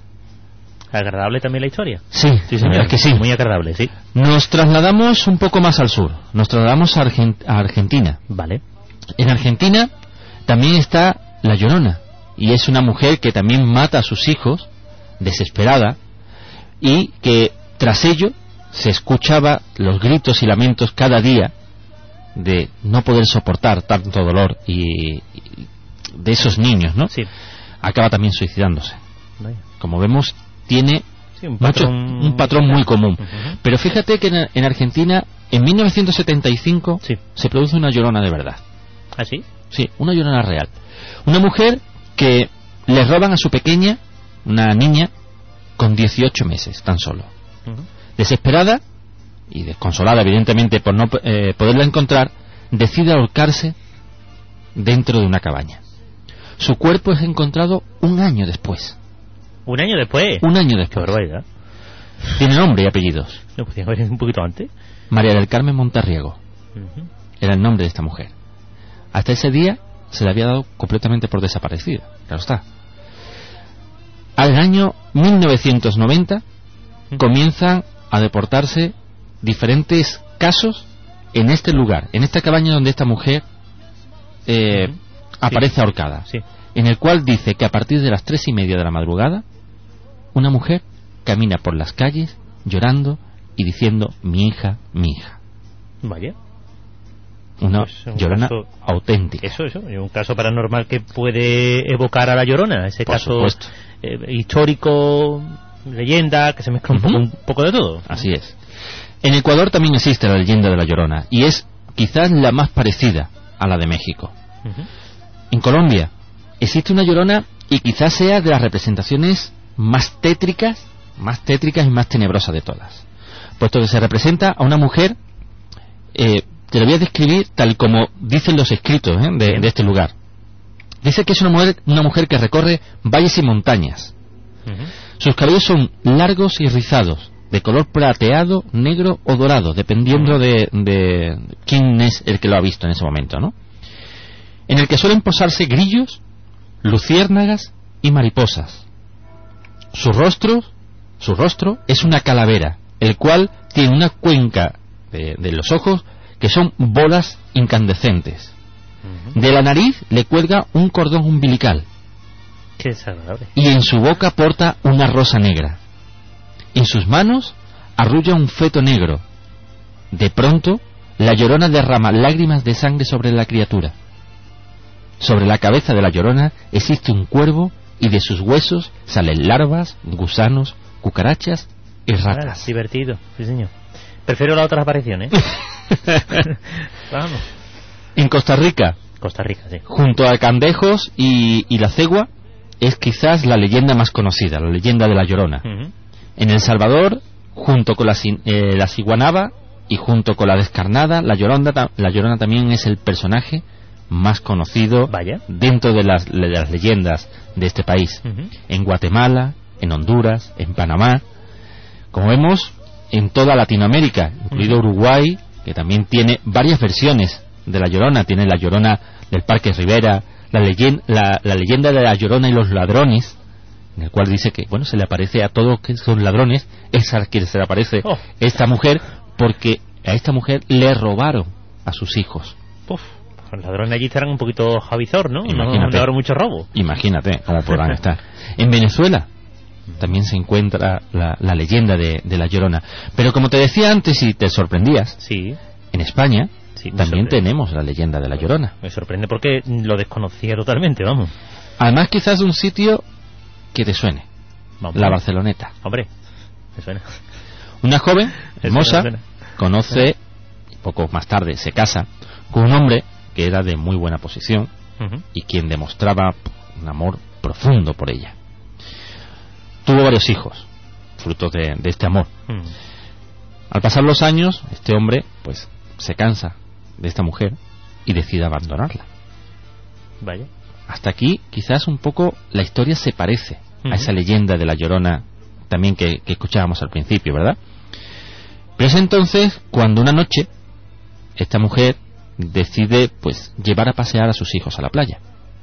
S2: ¿Agradable también la historia?
S3: Sí, sí, señor, es que sí.
S2: Muy agradable, sí.
S3: Nos trasladamos un poco más al sur. Nos trasladamos a, Argent- a Argentina.
S2: Vale.
S3: En Argentina también está la Llorona. Y es una mujer que también mata a sus hijos, desesperada, y que tras ello se escuchaba los gritos y lamentos cada día de no poder soportar tanto dolor y, y de esos niños, ¿no?
S2: Sí.
S3: Acaba también suicidándose.
S2: Vaya.
S3: Como vemos, tiene
S2: sí, un patrón,
S3: mucho, un patrón muy común. Uh-huh. Pero fíjate que en, en Argentina, en mil novecientos setenta y cinco, sí, se produce una Llorona de verdad.
S2: ¿Ah, sí?
S3: Sí, una Llorona real. Una mujer que le roban a su pequeña, una niña, con dieciocho meses, tan solo. Uh-huh. Desesperada y desconsolada, evidentemente, por no eh, poderla encontrar, decide ahorcarse dentro de una cabaña. Su cuerpo es encontrado un año después.
S2: ¿Un año después?
S3: Un año después.
S2: Qué barbaridad.
S3: Tiene nombre y apellidos.
S2: ¿No podía haber un poquito antes?
S3: María del Carmen Monterriego. Uh-huh. Era el nombre de esta mujer. Hasta ese día se le había dado completamente por desaparecida. Claro está. Al año mil novecientos noventa uh-huh. comienzan a deportarse diferentes casos en este lugar, en esta cabaña donde esta mujer eh, uh-huh. aparece sí. ahorcada.
S2: Sí.
S3: En el cual dice que a partir de las tres y media de la madrugada una mujer camina por las calles llorando y diciendo mi hija, mi hija.
S2: Vaya.
S3: Una
S2: pues un
S3: Llorona
S2: caso,
S3: auténtica.
S2: Eso, eso, un caso paranormal que puede evocar a la Llorona, ese
S3: por
S2: caso
S3: supuesto.
S2: Eh, histórico, leyenda, que se mezcla un, uh-huh. poco, un poco de todo.
S3: Así es. En Ecuador también existe la leyenda de la Llorona y es quizás la más parecida a la de México. Uh-huh. En Colombia existe una Llorona y quizás sea de las representaciones más tétricas, más tétricas y más tenebrosas de todas, puesto que se representa a una mujer, eh, te lo voy a describir tal como dicen los escritos ¿eh? de, de este lugar. Dice que es una mujer, una mujer que recorre valles y montañas. Uh-huh. Sus cabellos son largos y rizados, de color plateado, negro o dorado, dependiendo uh-huh. de, de quién es el que lo ha visto en ese momento, ¿no? En el que suelen posarse grillos, luciérnagas y mariposas. Su rostro, su rostro es una calavera, el cual tiene una cuenca de, de los ojos que son bolas incandescentes. Uh-huh. De la nariz le cuelga un cordón umbilical.
S2: Qué desagradable.
S3: Y en su boca porta una rosa negra. En sus manos arrulla un feto negro. De pronto, la Llorona derrama lágrimas de sangre sobre la criatura. Sobre la cabeza de la Llorona existe un cuervo y de sus huesos salen larvas, gusanos, cucarachas y ratas.
S2: Ah, divertido, sí señor. Prefiero la otra aparición, ¿eh? Vamos.
S3: En Costa Rica,
S2: Costa Rica, sí.
S3: junto a Candejos y, y la Cegua, es quizás la leyenda más conocida, la leyenda de la Llorona. Uh-huh. En El Salvador, junto con la, eh, la Ciguanaba y junto con la Descarnada, la Llorona, la Llorona también es el personaje más conocido
S2: Vaya.
S3: dentro de las, de las leyendas de este país. Uh-huh. En Guatemala, en Honduras, en Panamá, como vemos, en toda Latinoamérica, incluido uh-huh. Uruguay, que también tiene varias versiones de la Llorona. Tiene la Llorona del Parque Rivera, la, leyen- la, la leyenda de la Llorona y los ladrones, en el cual dice que bueno se le aparece a todos que son ladrones, es a quien se le aparece oh. esta mujer, porque a esta mujer le robaron a sus hijos.
S2: Uf, los ladrones allí estarán un poquito javizor, ¿no?
S3: Imagínate,
S2: no, no mucho robo.
S3: Imagínate cómo podrán estar. En Venezuela también se encuentra la, la leyenda de, de la Llorona. Pero como te decía antes y te sorprendías,
S2: sí.
S3: en España sí, también tenemos la leyenda de La Llorona.
S2: Me sorprende porque lo desconocía totalmente, vamos.
S3: Además, quizás un sitio que te suene. Vamos, la Barceloneta.
S2: Hombre, me suena.
S3: Una joven hermosa conoce, y poco más tarde se casa con un hombre que era de muy buena posición, uh-huh, y quien demostraba un amor profundo por ella. Tuvo varios hijos, fruto de, de este amor. Uh-huh. Al pasar los años, este hombre pues se cansa de esta mujer y decide abandonarla.
S2: Vaya.
S3: Hasta aquí quizás un poco la historia se parece, uh-huh, a esa leyenda de La Llorona también que, que escuchábamos al principio, ¿verdad? Pero es entonces cuando una noche esta mujer decide pues llevar a pasear a sus hijos a la playa.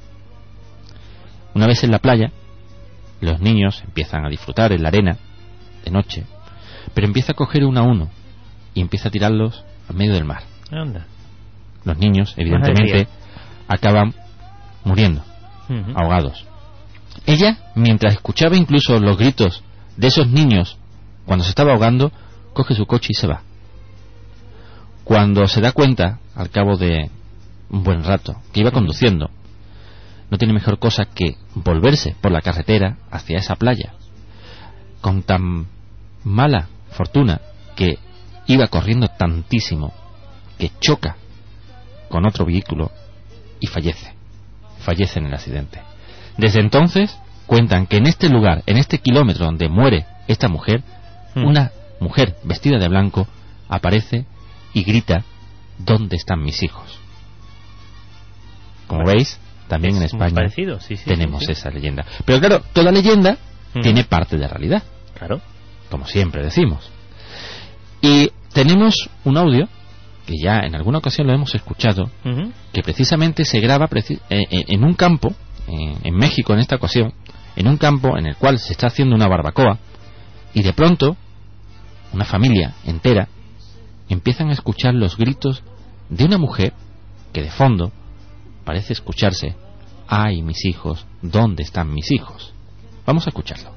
S3: Una vez en la playa, los niños empiezan a disfrutar en la arena de noche, pero empieza a coger uno a uno y empieza a tirarlos al medio del mar.
S2: Anda.
S3: Los niños, evidentemente, acaban muriendo, uh-huh, ahogados. Ella, mientras escuchaba incluso los gritos de esos niños cuando se estaba ahogando, coge su coche y se va. Cuando se da cuenta, al cabo de un buen rato, que iba conduciendo, no tiene mejor cosa que volverse por la carretera hacia esa playa, con tan mala fortuna que iba corriendo tantísimo que choca con otro vehículo y fallece. Fallece en el accidente. Desde entonces cuentan que en este lugar, en este kilómetro donde muere esta mujer, hmm. una mujer vestida de blanco aparece y grita: ¿dónde están mis hijos? Como bueno, veis, también en España
S2: sí, sí,
S3: tenemos
S2: sí, sí.
S3: esa leyenda. Pero claro, toda leyenda hmm. tiene parte de realidad.
S2: Claro.
S3: Como siempre decimos. Y tenemos un audio que ya en alguna ocasión lo hemos escuchado, uh-huh, que precisamente se graba preci- eh, eh, en un campo, eh, en México en esta ocasión, en un campo en el cual se está haciendo una barbacoa, y de pronto una familia entera empiezan a escuchar los gritos de una mujer que de fondo parece escucharse: ¡ay, mis hijos! ¿Dónde están mis hijos? Vamos a escucharlo.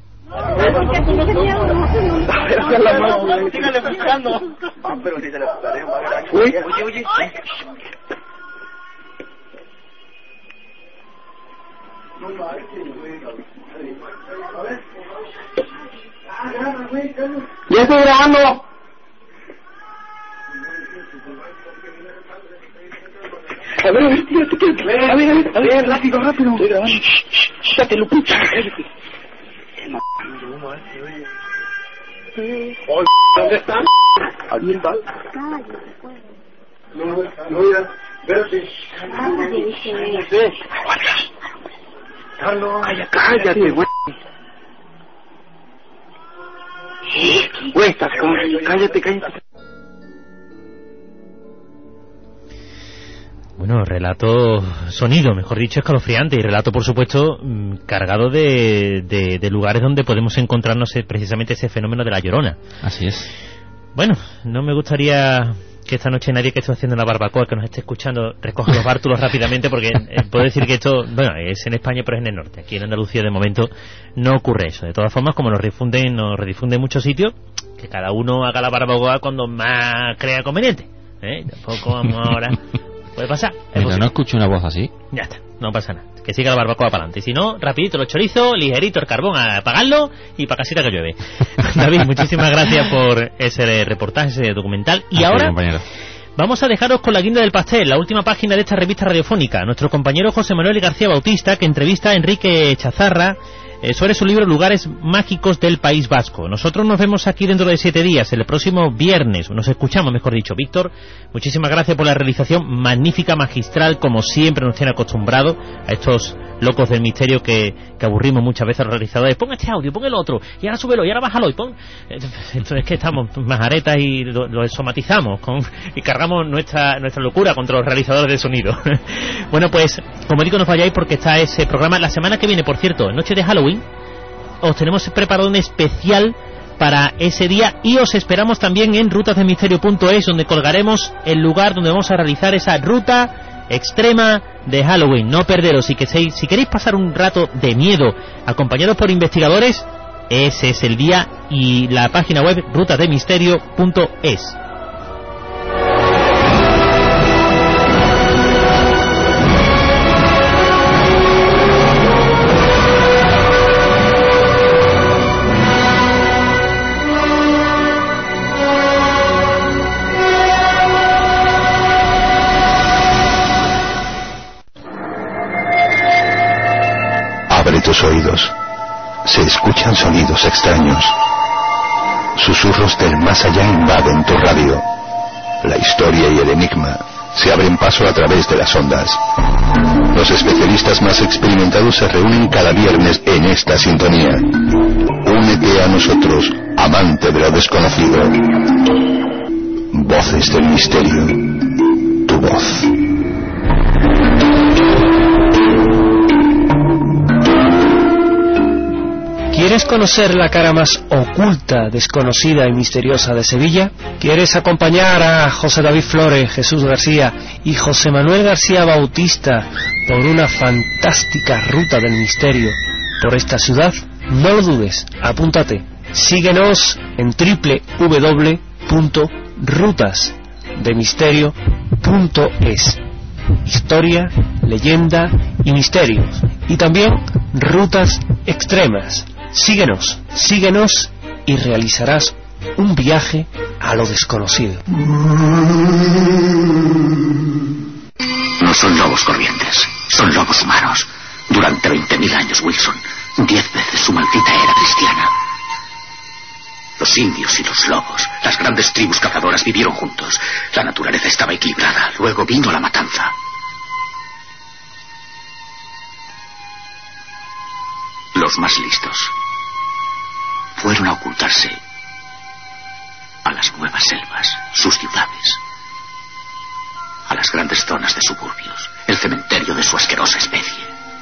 S10: Síganle buscando. Ah, pero si se le buscaré. Oye, oye. Ya estoy grabando. A ver, a ver, tírate, tírate. A ver, a ver, a ver, rápido, rápido. Estoy grabando. Cállate, Lupita, cállate. ¿Dónde están? ¿Alguien va? No, no, ya. Espérate. Carlos. Cállate, güey. Güey, estás cállate, cállate.
S2: Bueno, relato, sonido, mejor dicho, escalofriante, y relato, por supuesto, cargado de, de, de lugares donde podemos encontrarnos precisamente ese fenómeno de La Llorona.
S3: Así es.
S2: Bueno, no me gustaría que esta noche nadie que esté haciendo la barbacoa, que nos esté escuchando, recoja los bártulos rápidamente, porque eh, puedo decir que esto, bueno, es en España, pero es en el norte. Aquí en Andalucía, de momento, no ocurre eso. De todas formas, como nos difunden, nos redifunden en muchos sitios, que cada uno haga la barbacoa cuando más crea conveniente. ¿Eh? Tampoco vamos ahora... Puede pasar.
S3: Pero no escucho una voz así.
S2: Ya está, no pasa nada. Que siga la barbacoa para adelante. Y si no, rapidito los chorizos, ligerito el carbón, a apagarlo y para casita que llueve. David, muchísimas gracias por ese reportaje, ese documental. Y
S3: Así,
S2: ahora
S3: compañero,
S2: vamos a dejaros con la guinda del pastel, la última página de esta revista radiofónica. Nuestro compañero José Manuel García Bautista, que entrevista a Enrique Chazarra eh, sobre su libro Lugares Mágicos del País Vasco. Nosotros nos vemos aquí dentro de siete días, el próximo viernes. Nos escuchamos, mejor dicho. Víctor, muchísimas gracias por la realización magnífica, magistral, como siempre nos tiene acostumbrado a estos locos del misterio que, que aburrimos muchas veces a los realizadores. Pon este audio, pon el otro, y ahora súbelo, y ahora bájalo, y pon... Esto es que estamos majaretas y lo, lo somatizamos con, y cargamos nuestra nuestra locura contra los realizadores de sonido. Bueno, pues, como digo, no os vayáis porque está ese programa. La semana que viene, por cierto, noche de Halloween, os tenemos preparado un especial para ese día, y os esperamos también en rutas de misterio punto es, donde colgaremos el lugar donde vamos a realizar esa ruta extrema de Halloween. No perderos. Si, que se, si queréis pasar un rato de miedo acompañados por investigadores, ese es el día, y la página web rutas de misterio punto es.
S9: oídos. Se escuchan sonidos extraños. Susurros del más allá invaden tu radio. La historia y el enigma se abren paso a través de las ondas. Los especialistas más experimentados se reúnen cada viernes en esta sintonía. Únete a nosotros, amante de lo desconocido. Voces del misterio. Tu voz.
S11: ¿Quieres conocer la cara más oculta, desconocida y misteriosa de Sevilla? ¿Quieres acompañar a José David Flores, Jesús García y José Manuel García Bautista por una fantástica ruta del misterio por esta ciudad? No lo dudes, apúntate. Síguenos en doble u doble u doble u punto rutas de misterio punto es. Historia, leyenda y misterios. Y también rutas extremas. Síguenos, síguenos y realizarás un viaje a lo desconocido.
S7: No son lobos corrientes, son lobos humanos. Durante veinte mil años, Wilson, diez veces su maldita era cristiana. Los indios y los lobos, las grandes tribus cazadoras vivieron juntos. La naturaleza estaba equilibrada, luego vino la matanza. Los más listos fueron a ocultarse a las nuevas selvas, sus ciudades, a las grandes zonas de suburbios, el cementerio de su asquerosa especie.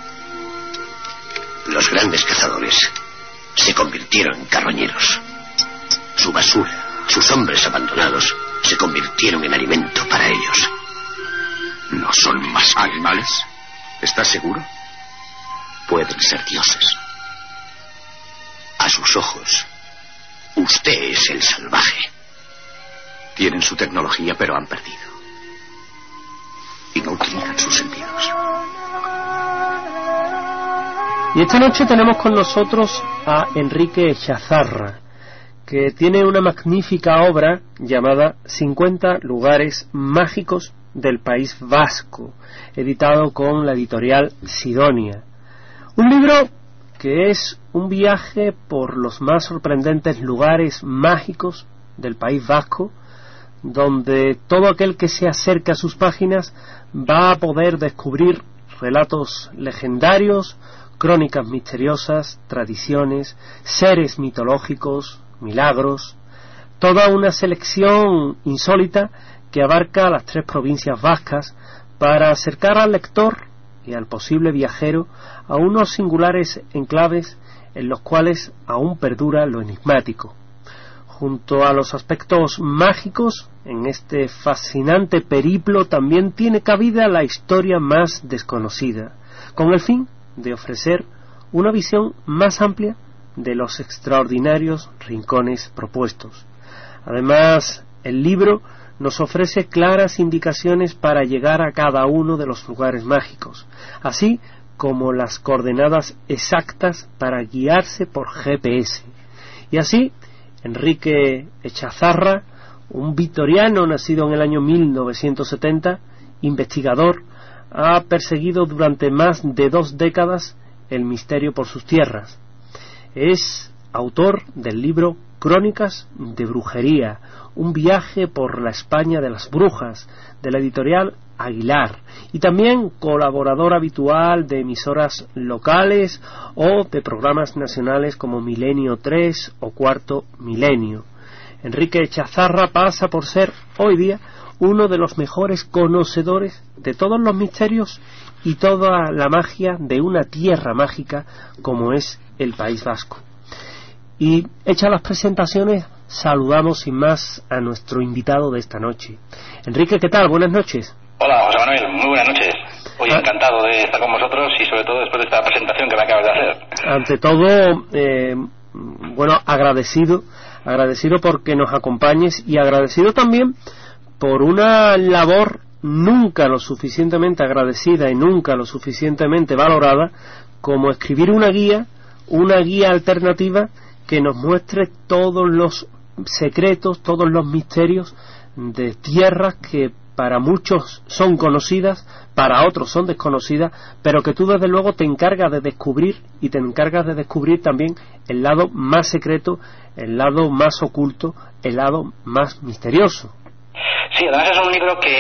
S7: Los grandes cazadores se convirtieron en carroñeros. Su basura, sus hombres abandonados, se convirtieron en alimento para ellos. ¿No son más animales? ¿Estás seguro? Pueden ser dioses. A sus ojos, usted es el salvaje. Tienen su tecnología, pero han perdido. Y no utilizan sus sentidos.
S11: Y esta noche tenemos con nosotros a Enrique Echazarra, que tiene una magnífica obra llamada cincuenta lugares mágicos del País Vasco, editado con la editorial Sidonia. Un libro que es un viaje por los más sorprendentes lugares mágicos del País Vasco, donde todo aquel que se acerca a sus páginas va a poder descubrir relatos legendarios, crónicas misteriosas, tradiciones, seres mitológicos, milagros, toda una selección insólita que abarca las tres provincias vascas para acercar al lector y al posible viajero a unos singulares enclaves en los cuales aún perdura lo enigmático. Junto a los aspectos mágicos, en este fascinante periplo también tiene cabida la historia más desconocida, con el fin de ofrecer una visión más amplia de los extraordinarios rincones propuestos. Además, el libro nos ofrece claras indicaciones para llegar a cada uno de los lugares mágicos, así como las coordenadas exactas para guiarse por G P S. Y así, Enrique Echazarra, un vitoriano nacido en el año mil novecientos setenta, investigador, ha perseguido durante más de dos décadas el misterio por sus tierras. Es autor del libro Crónicas de Brujería, un viaje por la España de las brujas, de la editorial Aguilar, y también colaborador habitual de emisoras locales o de programas nacionales como Milenio tres o Cuarto Milenio. Enrique Echazarra pasa por ser hoy día uno de los mejores conocedores de todos los misterios y toda la magia de una tierra mágica como es el País Vasco. Y hechas las presentaciones, saludamos sin más a nuestro invitado de esta noche. Enrique, ¿qué tal? Buenas noches.
S12: Hola, José Manuel, muy buenas noches. Hoy ah. encantado de estar con vosotros y sobre todo después de esta presentación que me acabas de hacer.
S11: Ante todo, eh, bueno, agradecido, agradecido porque nos acompañes y agradecido también por una labor nunca lo suficientemente agradecida y nunca lo suficientemente valorada como escribir una guía, una guía alternativa que nos muestre todos los secretos, todos los misterios de tierras que para muchos son conocidas, para otros son desconocidas, pero que tú desde luego te encargas de descubrir, y te encargas de descubrir también el lado más secreto, el lado más oculto, el lado más misterioso.
S12: Sí, además es un libro que,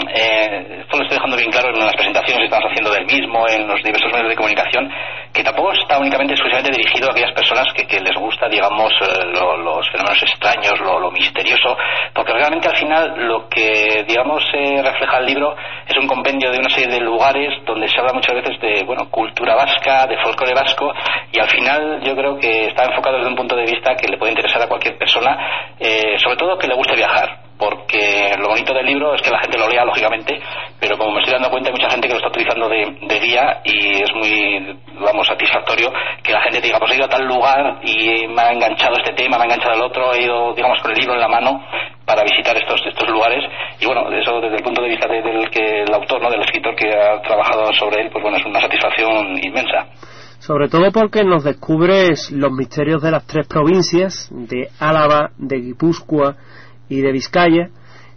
S12: eh, esto lo estoy dejando bien claro en las presentaciones que estamos haciendo del mismo, en los diversos medios de comunicación, que tampoco está únicamente exclusivamente dirigido a aquellas personas que, que les gusta, digamos, eh, lo, los fenómenos extraños, lo, lo misterioso, porque realmente al final lo que, digamos, eh, refleja el libro es un compendio de una serie de lugares donde se habla muchas veces de, bueno, cultura vasca, de folclore vasco, y al final yo creo que está enfocado desde un punto de vista que le puede interesar a cualquier persona, eh, sobre todo que le guste viajar. Porque lo bonito del libro es que la gente lo lea, lógicamente, pero como me estoy dando cuenta hay mucha gente que lo está utilizando de, de guía, y es muy, vamos, satisfactorio que la gente diga, pues he ido a tal lugar y me ha enganchado este tema, me ha enganchado el otro, he ido, digamos, con el libro en la mano para visitar estos estos lugares, y bueno, eso desde el punto de vista de, del que el autor, no, del escritor que ha trabajado sobre él, pues bueno, es una satisfacción inmensa.
S11: Sobre todo porque nos descubres los misterios de las tres provincias, de Álava, de Guipúzcoa y de Vizcaya,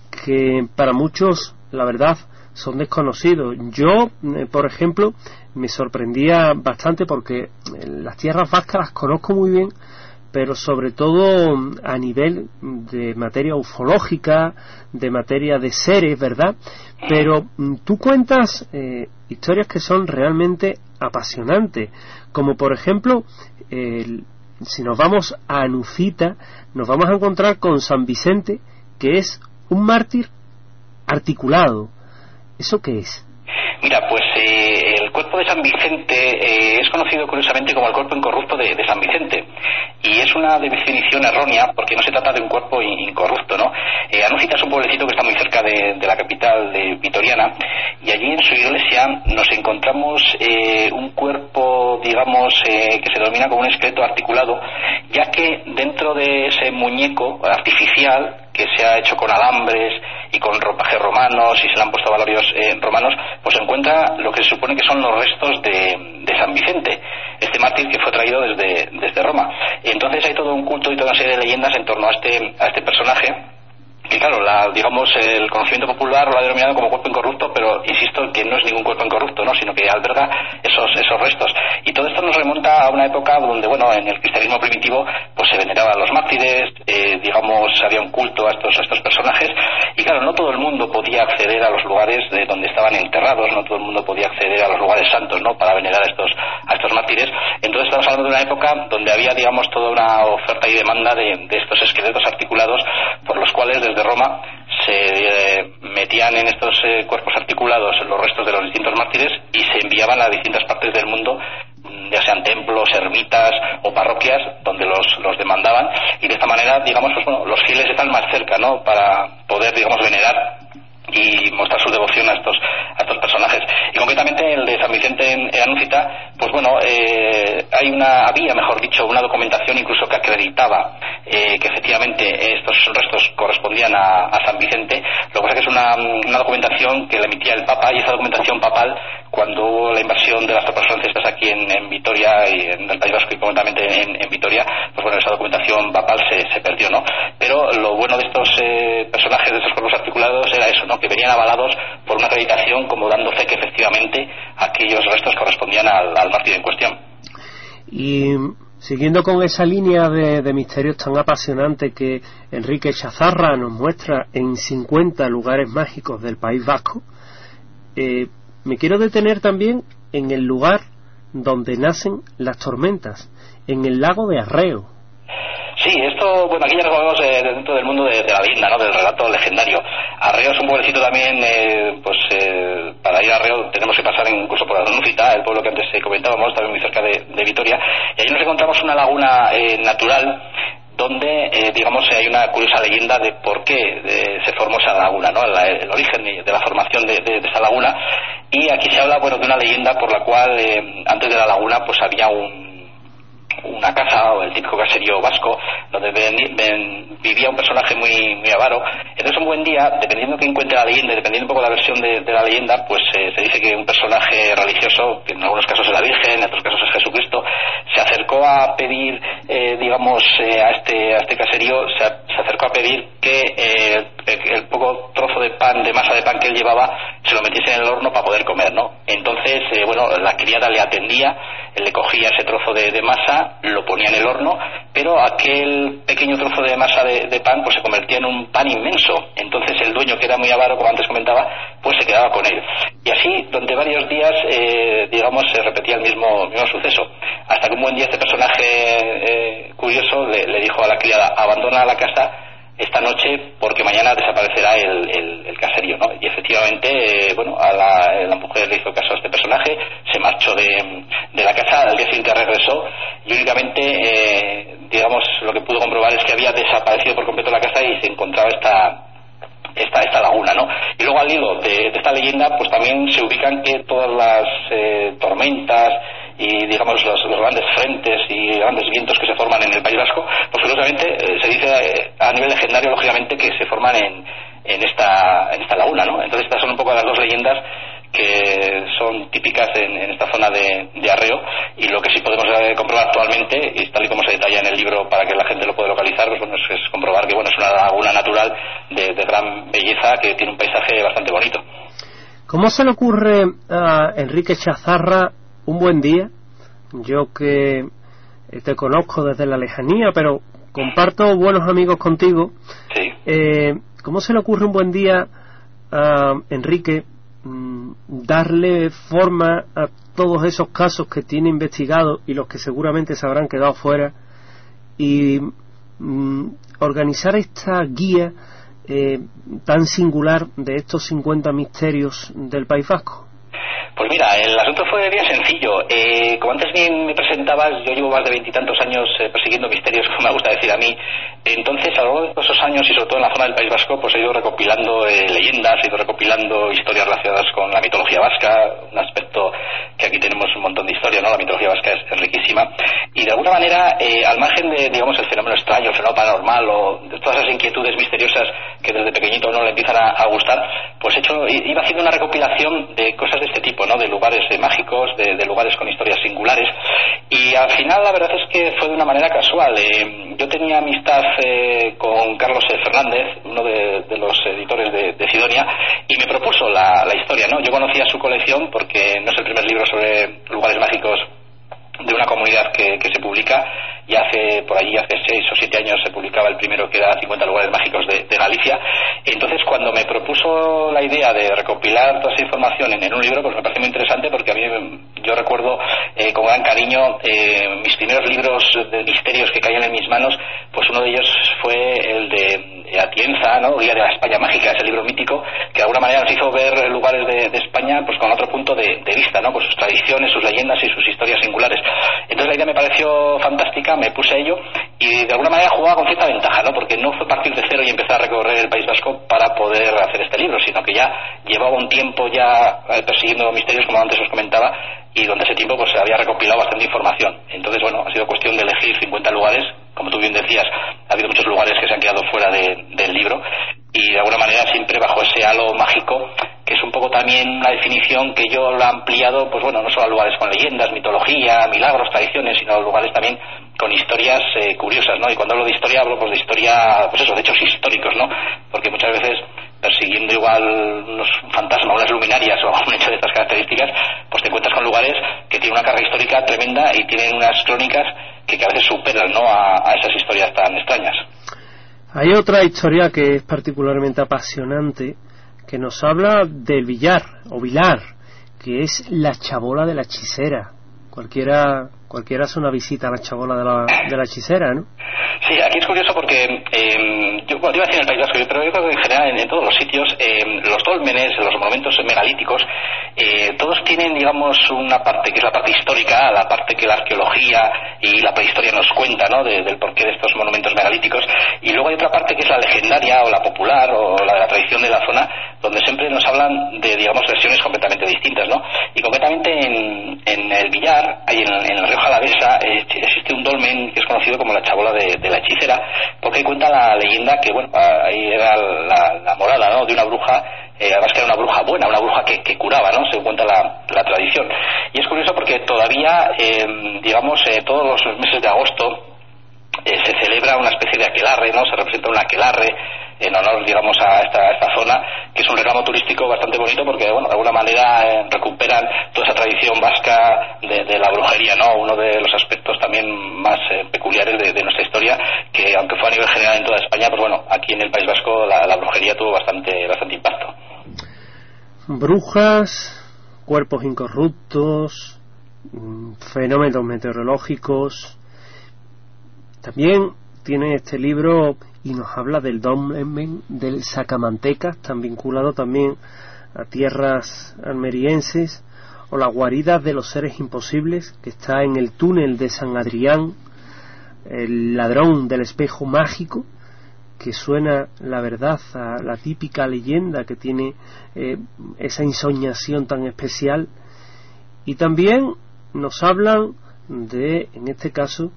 S11: que para muchos, la verdad, son desconocidos. Yo, eh, por ejemplo, me sorprendía bastante porque las tierras vascas las conozco muy bien, pero sobre todo a nivel de materia ufológica, de materia de seres, ¿verdad? Pero tú cuentas eh, historias que son realmente apasionantes, como por ejemplo, el si nos vamos a Anuncita, nos vamos a encontrar con San Vicente, que es un mártir articulado. ¿Eso qué es?
S12: Mira, pues eh, el cuerpo de San Vicente eh, es conocido curiosamente como el cuerpo incorrupto de, de San Vicente, y es una definición errónea porque no se trata de un cuerpo incorrupto, ¿no? Eh, Anuncita es un pueblecito que está muy cerca de, de la capital de Vitoriana, y allí en su iglesia nos encontramos eh, un cuerpo, digamos, eh, que se denomina como un esqueleto articulado, ya que dentro de ese muñeco artificial que se ha hecho con alambres y con ropajes romanos y se le han puesto valorios eh, romanos, pues se encuentra lo que se supone que son los restos de, de San Vicente, este mártir que fue traído desde, desde Roma. Entonces hay todo un culto y toda una serie de leyendas en torno a este, a este personaje, que claro, la, digamos, el conocimiento popular lo ha denominado como cuerpo incorrupto, pero insisto que no es ningún cuerpo incorrupto, ¿no?, sino que alberga esos esos restos. Y todo esto nos remonta a una época donde, bueno, en el cristianismo primitivo pues se veneraban a los mártires, eh, digamos, había un culto a estos, a estos personajes, y claro, no todo el mundo podía acceder a los lugares de donde estaban enterrados, no todo el mundo podía acceder a los lugares santos, ¿no?, para venerar a estos, a estos mártires. Entonces estamos hablando de una época donde había, digamos, toda una oferta y demanda de, de estos esqueletos articulados, por los cuales desde Roma se eh, metían en estos eh, cuerpos articulados los restos de los distintos mártires y se enviaban a distintas partes del mundo, ya sean templos, ermitas o parroquias, donde los, los demandaban, y de esta manera, digamos, pues, bueno, los fieles están más cerca, ¿no?, para poder, digamos, venerar y mostrar su devoción a estos a estos personajes. Y concretamente el de San Vicente en, en Anuncita, pues bueno, eh, hay una había, mejor dicho, una documentación incluso que acreditaba eh, que efectivamente estos restos correspondían a, a San Vicente. Lo que pasa es que es una, una documentación que la emitía el Papa, y esa documentación papal, cuando hubo la invasión de las tropas francesas aquí en, en Vitoria y en el País Vasco, y concretamente en, en Vitoria, pues bueno, esa documentación papal se, se perdió, ¿no? Pero lo bueno de estos eh, personajes, de estos cuerpos articulados, era eso, ¿no?, que venían avalados por una acreditación como dando fe que efectivamente aquellos restos correspondían al, al mártir en cuestión.
S11: Y siguiendo con esa línea de, de misterios tan apasionante que Enrique Chazarra nos muestra en cincuenta lugares mágicos del País Vasco, eh, me quiero detener también en el lugar donde nacen las tormentas, en el lago de Arreo.
S12: Sí, esto, bueno, aquí ya nos movemos eh, dentro del mundo de, de la leyenda, ¿no?, del relato legendario. Arreo es un pueblecito también, eh, pues eh, para ir a Arreo tenemos que pasar incluso por Anuncita, el pueblo que antes eh, comentábamos, también muy cerca de, de Vitoria, y allí nos encontramos una laguna eh, natural, donde, eh, digamos, hay una curiosa leyenda de por qué eh, se formó esa laguna, ¿no?, la, el origen de la formación de, de, de esa laguna. Y aquí se habla, bueno, de una leyenda por la cual eh, antes de la laguna pues había un una casa, o el típico caserío vasco, donde ven, ven, vivía un personaje muy, muy avaro. Entonces un buen día, dependiendo que encuentre la leyenda, dependiendo un poco de la versión de, de la leyenda, pues eh, se dice que un personaje religioso, que en algunos casos es la Virgen, en otros casos es Jesucristo, se acercó a pedir, eh, digamos, eh, a este a este caserío, se, se acercó a pedir que eh, el poco trozo de pan, de masa de pan que él llevaba, se lo metiese en el horno para poder comer, ¿no? Entonces, eh, bueno, la criada le atendía, él le cogía ese trozo de, de masa, lo ponía en el horno, pero aquel pequeño trozo de masa de, de pan pues se convertía en un pan inmenso. Entonces el dueño, que era muy avaro, como antes comentaba, pues se quedaba con él. Y así, durante varios días, eh, digamos, se repetía el mismo, mismo suceso, hasta que un buen día este personaje eh, curioso le, le dijo a la criada: abandona la casa esta noche porque mañana desaparecerá el, el, el caserío, ¿no? Y efectivamente, eh, bueno, a la, la mujer le hizo caso a este personaje, se marchó de, de la casa, al día siguiente regresó y únicamente, eh, digamos, lo que pudo comprobar es que había desaparecido por completo la casa y se encontraba esta esta esta laguna, ¿no? Y luego al hilo de, de esta leyenda, pues también se ubican que todas las eh, tormentas y, digamos, los, los grandes frentes y grandes vientos que se forman en el País Vasco, pues curiosamente eh, se dice eh, a nivel legendario, lógicamente, que se forman en, en esta en esta laguna, ¿no? Entonces estas son un poco las dos leyendas que son típicas en, en esta zona de, de Arreo, y lo que sí podemos eh, comprobar actualmente, y tal y como se detalla en el libro para que la gente lo pueda localizar, pues bueno, es, es comprobar que bueno, es una laguna natural de, de gran belleza, que tiene un paisaje bastante bonito.
S11: ¿Cómo se le ocurre a Enrique Chazarra un buen día? Yo que te conozco desde la lejanía, pero comparto buenos amigos contigo.
S12: Sí.
S11: Eh, ¿Cómo se le ocurre un buen día a Enrique mmm, darle forma a todos esos casos que tiene investigados y los que seguramente se habrán quedado fuera, y mmm, organizar esta guía eh, tan singular de estos cincuenta misterios del País Vasco?
S12: Pues mira, el asunto fue bien sencillo. Eh, como antes bien me presentabas, yo llevo más de veintitantos años eh, persiguiendo misterios, como me gusta decir a mí. Entonces, a lo largo de todos esos años, y sobre todo en la zona del País Vasco, pues he ido recopilando eh, leyendas, he ido recopilando historias relacionadas con la mitología vasca, un aspecto que aquí tenemos un montón de historia, ¿no? La mitología vasca es, es riquísima. Y de alguna manera, eh, al margen de, digamos, el fenómeno extraño, el fenómeno paranormal, o de todas esas inquietudes misteriosas que desde pequeñito a uno le empiezan a, a gustar, pues he hecho, iba haciendo una recopilación de cosas de este tipo, ¿no? De lugares eh, mágicos, de, de lugares con historias singulares, y al final la verdad es que fue de una manera casual. Eh, yo tenía amistad eh, con Carlos eh, Fernández, uno de, de los editores de, de Sidonia, y me propuso la, la historia, ¿no? Yo conocía su colección porque no es el primer libro sobre lugares mágicos de una comunidad que, que se publica. Y hace, por allí, hace seis o siete años se publicaba el primero, que era cincuenta lugares mágicos de, de Galicia. Entonces, cuando me propuso la idea de recopilar toda esa información en, en un libro, pues me pareció muy interesante, porque a mí, yo recuerdo eh, con gran cariño eh, mis primeros libros de misterios que caían en mis manos, pues uno de ellos fue el de Atienza, ¿no? Guía de la España Mágica, ese libro mítico, que de alguna manera nos hizo ver lugares de, de España pues con otro punto de, de vista, ¿no? Con sus tradiciones, sus leyendas y sus historias singulares. Entonces la idea me pareció fantástica, me puse a ello y de alguna manera jugaba con cierta ventaja, ¿no? Porque no fue partir de cero y empezar a recorrer el País Vasco para poder hacer este libro, sino que ya llevaba un tiempo ya persiguiendo misterios, como antes os comentaba, y durante ese tiempo pues se había recopilado bastante información. Entonces, bueno, ha sido cuestión de elegir cincuenta lugares. Como tú bien decías, ha habido muchos lugares que se han quedado fuera de, del libro, y de alguna manera siempre bajo ese halo mágico, que es un poco también una definición que yo lo he ampliado, pues bueno, no solo a lugares con leyendas, mitología, milagros, tradiciones, sino a lugares también con historias eh, curiosas, ¿no? Y cuando hablo de historia, hablo pues de historia, pues eso, de hechos históricos, ¿no? Porque muchas veces, persiguiendo igual unos fantasmas, unas luminarias o un hecho de estas características, pues te encuentras con lugares que tienen una carga histórica tremenda y tienen unas crónicas que, que a veces superan, ¿no? a, a esas historias tan extrañas.
S11: Hay otra historia que es particularmente apasionante, que nos habla del billar, o vilar, que es la chabola de la hechicera. Cualquiera cualquiera hace una visita a la chabola de la, de la hechicera, ¿no?
S12: Sí, aquí es curioso porque eh, yo, bueno, iba a decir en el País Vasco, pero yo creo que en general en, en todos los sitios, eh, los dólmenes, los monumentos megalíticos, eh, todos tienen, digamos, una parte que es la parte histórica, la parte que la arqueología y la prehistoria nos cuenta, ¿no? De, del porqué de estos monumentos megalíticos, y luego hay otra parte que es la legendaria o la popular o la de la tradición de la zona, donde siempre nos hablan de, digamos, versiones completamente distintas, ¿no? Y concretamente en, en el Villar, ahí en, en la Rioja Alavesa, eh, existe un dolmen que es conocido como la chabola de, de la hechicera, porque cuenta la leyenda que, bueno, ahí era la, la morada, ¿no?, de una bruja, eh, además que era una bruja buena, una bruja que, que curaba, ¿no?, según cuenta la, la tradición. Y es curioso porque todavía, eh, digamos, eh, todos los meses de agosto eh, se celebra una especie de aquelarre, ¿no?, se representa un aquelarre en honor, digamos, a esta, a esta zona, que es un reclamo turístico bastante bonito porque, bueno, de alguna manera eh, recuperan toda esa tradición vasca de, de la brujería, ¿no?, uno de los aspectos también más eh, peculiares de, de nuestra historia, que aunque fue a nivel general en toda España, pues bueno, aquí en el País Vasco la, la brujería tuvo bastante, bastante impacto.
S11: Brujas, cuerpos incorruptos, fenómenos meteorológicos. También tiene este libro y nos habla del dolmen del Sacamantecas, tan vinculado también a tierras almerienses, o la guarida de los seres imposibles, que está en el túnel de San Adrián, el ladrón del espejo mágico, que suena, la verdad, a la típica leyenda que tiene eh, esa ensoñación tan especial. Y también nos hablan de, en este caso,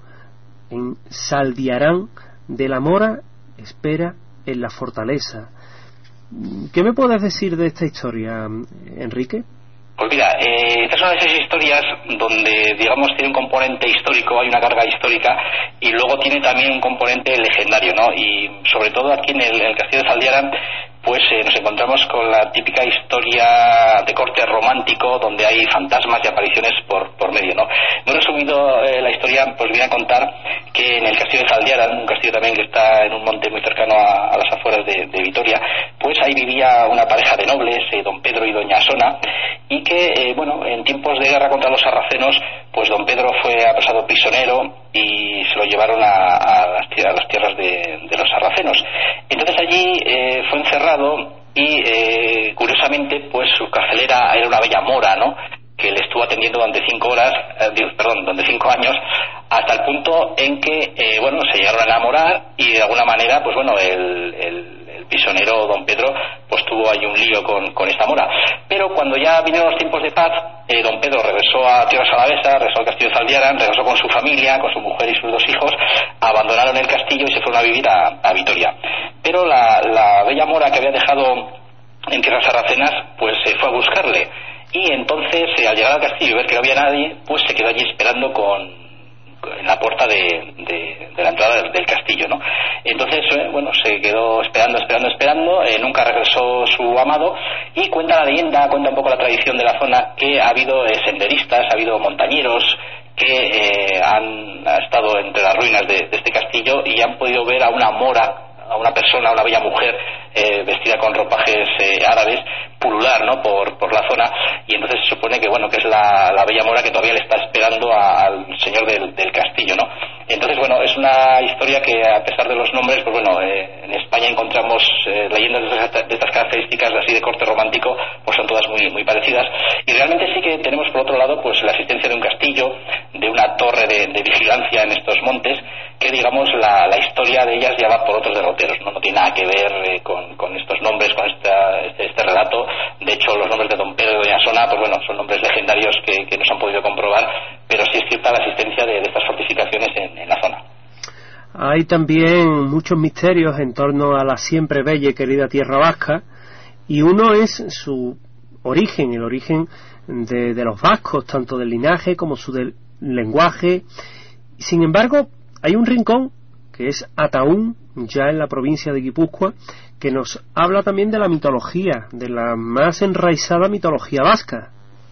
S11: en Saldiarán, de la mora espera en la fortaleza. ¿Qué me puedes decir de esta historia, Enrique?
S12: Pues mira, eh, esta es una de esas historias donde, digamos, tiene un componente histórico, hay una carga histórica, y luego tiene también un componente legendario, ¿no? Y sobre todo aquí en el, en el castillo de Zaldiaran, pues eh, nos encontramos con la típica historia de corte romántico, donde hay fantasmas y apariciones por, por medio, ¿no? Muy resumido eh, la historia, pues viene a contar que en el castillo de Zaldiaran, un castillo también que está en un monte muy cercano a, a las afueras de, de Vitoria, pues ahí vivía una pareja de nobles, eh, don Pedro y doña Sona, y que, eh, bueno, en tiempos de guerra contra los sarracenos, pues don Pedro fue apresado prisionero y se lo llevaron a, a, las, tierras, a las tierras de, de los sarracenos. Entonces allí eh, fue encerrado y, eh, curiosamente, pues su carcelera era una bella mora, ¿no?, que le estuvo atendiendo durante cinco horas, eh, perdón, durante cinco años, hasta el punto en que, eh, bueno, se llegaron a enamorar y de alguna manera, pues bueno, el, el prisionero don Pedro pues tuvo ahí un lío con, con esta mora. Pero cuando ya vinieron los tiempos de paz, eh, don Pedro regresó a tierras alavesas, regresó al castillo de Zaldiaran, regresó con su familia, con su mujer y sus dos hijos, abandonaron el castillo y se fueron a vivir a, a Vitoria. Pero la, la bella mora que había dejado en tierras sarracenas pues se eh, fue a buscarle, y entonces eh, al llegar al castillo y ver que no había nadie, pues se quedó allí esperando con en la puerta de, de, de la entrada del, del castillo, ¿no? Entonces, eh, bueno, se quedó esperando, esperando, esperando, eh, nunca regresó su amado, y cuenta la leyenda, cuenta un poco la tradición de la zona, que ha habido eh, senderistas, ha habido montañeros que eh, han ha estado entre las ruinas de, de este castillo y han podido ver a una mora, a una persona, a una bella mujer eh, vestida con ropajes eh, árabes, pulular, ¿no?, por, por la zona, y entonces se supone que, bueno, que es la, la bella mora que todavía le está esperando a, al señor del, del castillo, ¿no? Entonces, bueno, es una historia que, a pesar de los nombres, pues bueno, eh, en España encontramos eh, leyendas de estas, de estas características, así de corte romántico, pues son todas muy, muy parecidas, y realmente sí que tenemos, por otro lado, pues la existencia de un castillo, de una torre de, de vigilancia en estos montes, que, digamos, la, la historia de ellas ya va por otros derroteros, no, no tiene nada que ver eh, con, con estos nombres, con esta, este, este relato. De hecho, los nombres de don Pedro y doña Sona, pues bueno, son nombres legendarios que, que no se han podido comprobar, pero sí es cierta la existencia de, de estas fortificaciones en, en la zona.
S11: Hay también muchos misterios en torno a la siempre bella y querida tierra vasca, y uno es su origen, el origen de, de los vascos, tanto del linaje como su del lenguaje. Sin embargo, hay un rincón que es Ataún, ya en la provincia de Guipúzcoa, que nos habla también de la mitología, de la más enraizada mitología vasca.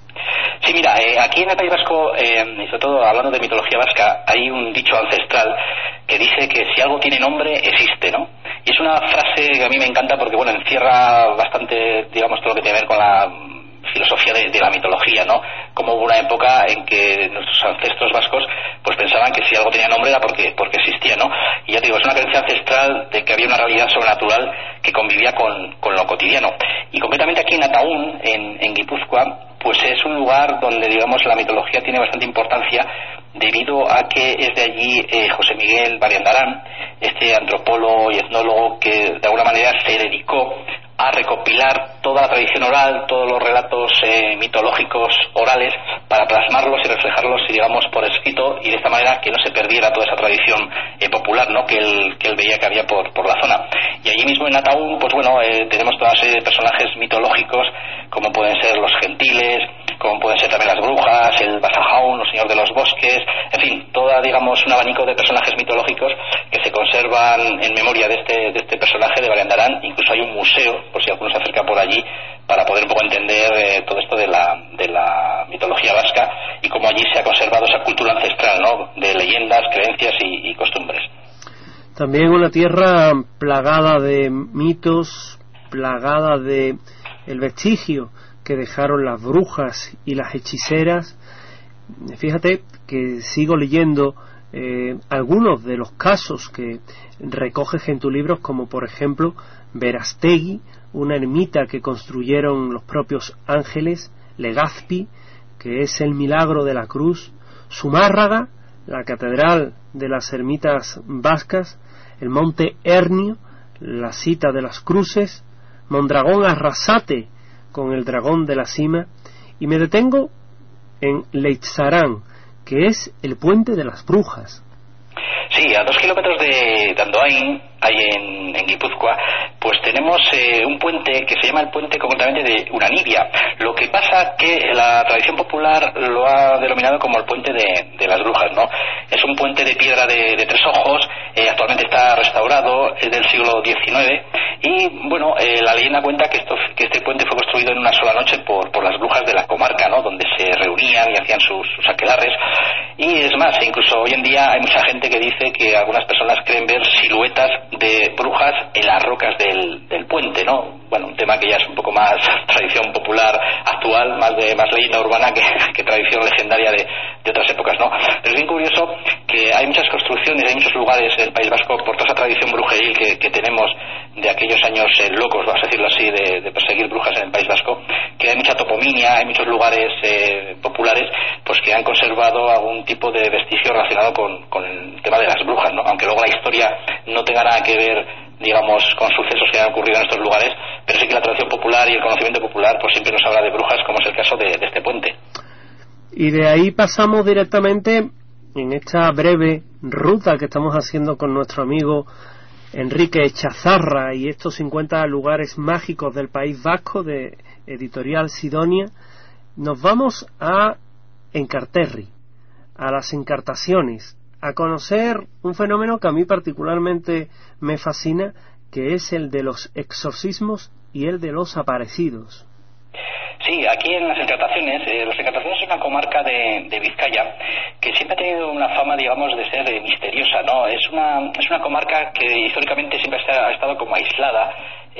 S12: Sí, mira, eh, aquí en el País Vasco, eh, y sobre todo hablando de mitología vasca, hay un dicho ancestral que dice que si algo tiene nombre, existe, ¿no? Y es una frase que a mí me encanta porque, bueno, encierra bastante, digamos, todo lo que tiene que ver con la filosofía de, de la mitología, ¿no? Como hubo una época en que nuestros ancestros vascos pues pensaban que si algo tenía nombre era porque porque existía, ¿no? Y ya te digo, es una creencia ancestral de que había una realidad sobrenatural que convivía con, con lo cotidiano. Y concretamente aquí en Ataún, en, en Guipúzcoa, pues es un lugar donde, digamos, la mitología tiene bastante importancia, debido a que es de allí eh, José Miguel Barriendarán, este antropólogo y etnólogo que de alguna manera se dedicó a recopilar toda la tradición oral, todos los relatos eh, mitológicos orales, para plasmarlos y reflejarlos, digamos, por escrito, y de esta manera que no se perdiera toda esa tradición eh, popular, ¿no?, que él, que él veía que había por, por la zona. Y allí mismo en Ataún, pues bueno, eh, tenemos toda una serie de personajes mitológicos, como pueden ser los gentiles, como pueden ser también las brujas, el Basajaun, los señores de los bosques, en fin, toda, digamos, un abanico de personajes mitológicos que se conservan en memoria de este, de este personaje de Barandarán. Incluso hay un museo, por si alguno se acerca por allí, para poder un poco entender eh, todo esto de la, de la mitología vasca y cómo allí se ha conservado esa cultura ancestral, ¿no?, de leyendas, creencias y, y costumbres.
S11: También una tierra plagada de mitos, plagada de el vestigio que dejaron las brujas y las hechiceras. Fíjate que sigo leyendo eh, algunos de los casos que recoges en tus libros, como por ejemplo Verastegui, una ermita que construyeron los propios ángeles, Legazpi, que es el milagro de la cruz, Zumárraga, la catedral de las ermitas vascas, el monte Hernio, la cita de las cruces, Mondragón Arrasate, con el dragón de la cima, y me detengo en Leitzarán, que es el puente de las brujas.
S12: Sí, a dos kilómetros de Andoain, ahí en, en Guipúzcoa, pues tenemos eh, un puente que se llama el puente concretamente de Uranibia. Lo que pasa que la tradición popular lo ha denominado como el puente de, de las brujas, ¿no? Es un puente de piedra de, de tres ojos, eh, actualmente está restaurado, es del siglo diecinueve, y bueno, eh, la leyenda cuenta que, esto, que este puente fue construido en una sola noche por, por las brujas de la comarca, ¿no?, donde se reunían y hacían sus, sus aquelarres. Y es más, incluso hoy en día hay mucha gente que dice que algunas personas creen ver siluetas de brujas en las rocas del, del puente, ¿no? Bueno, un tema que ya es un poco más tradición popular actual, más de más leyenda urbana que, que tradición legendaria de, de otras épocas, ¿no? Pero es bien curioso que hay muchas construcciones, hay muchos lugares en el País Vasco, por toda esa tradición brujeril que, que tenemos de aquellos años eh, locos, vamos a decirlo así, de, de perseguir brujas en el País Vasco, que hay mucha topominia, hay muchos lugares eh, populares, pues que han conservado algún tipo de vestigio relacionado con, con el tema de las brujas, ¿no? Aunque luego la historia no tenga nada que ver, digamos, con sucesos que han ocurrido en estos lugares, pero sí que la tradición popular y el conocimiento popular pues siempre nos habla de brujas, como es el caso de, de este puente.
S11: Y de ahí pasamos directamente en esta breve ruta que estamos haciendo con nuestro amigo Enrique Chazarra y estos cincuenta lugares mágicos del País Vasco, de Editorial Sidonia. Nos vamos a Encarterri, a las encartaciones, a conocer un fenómeno que a mí particularmente me fascina, que es el de los exorcismos y el de los aparecidos.
S12: Sí, aquí en las Encartaciones, eh, las Encartaciones es una comarca de, de Vizcaya que siempre ha tenido una fama, digamos, de ser eh, misteriosa, ¿no? Es una, es una comarca que históricamente siempre ha, ha estado como aislada,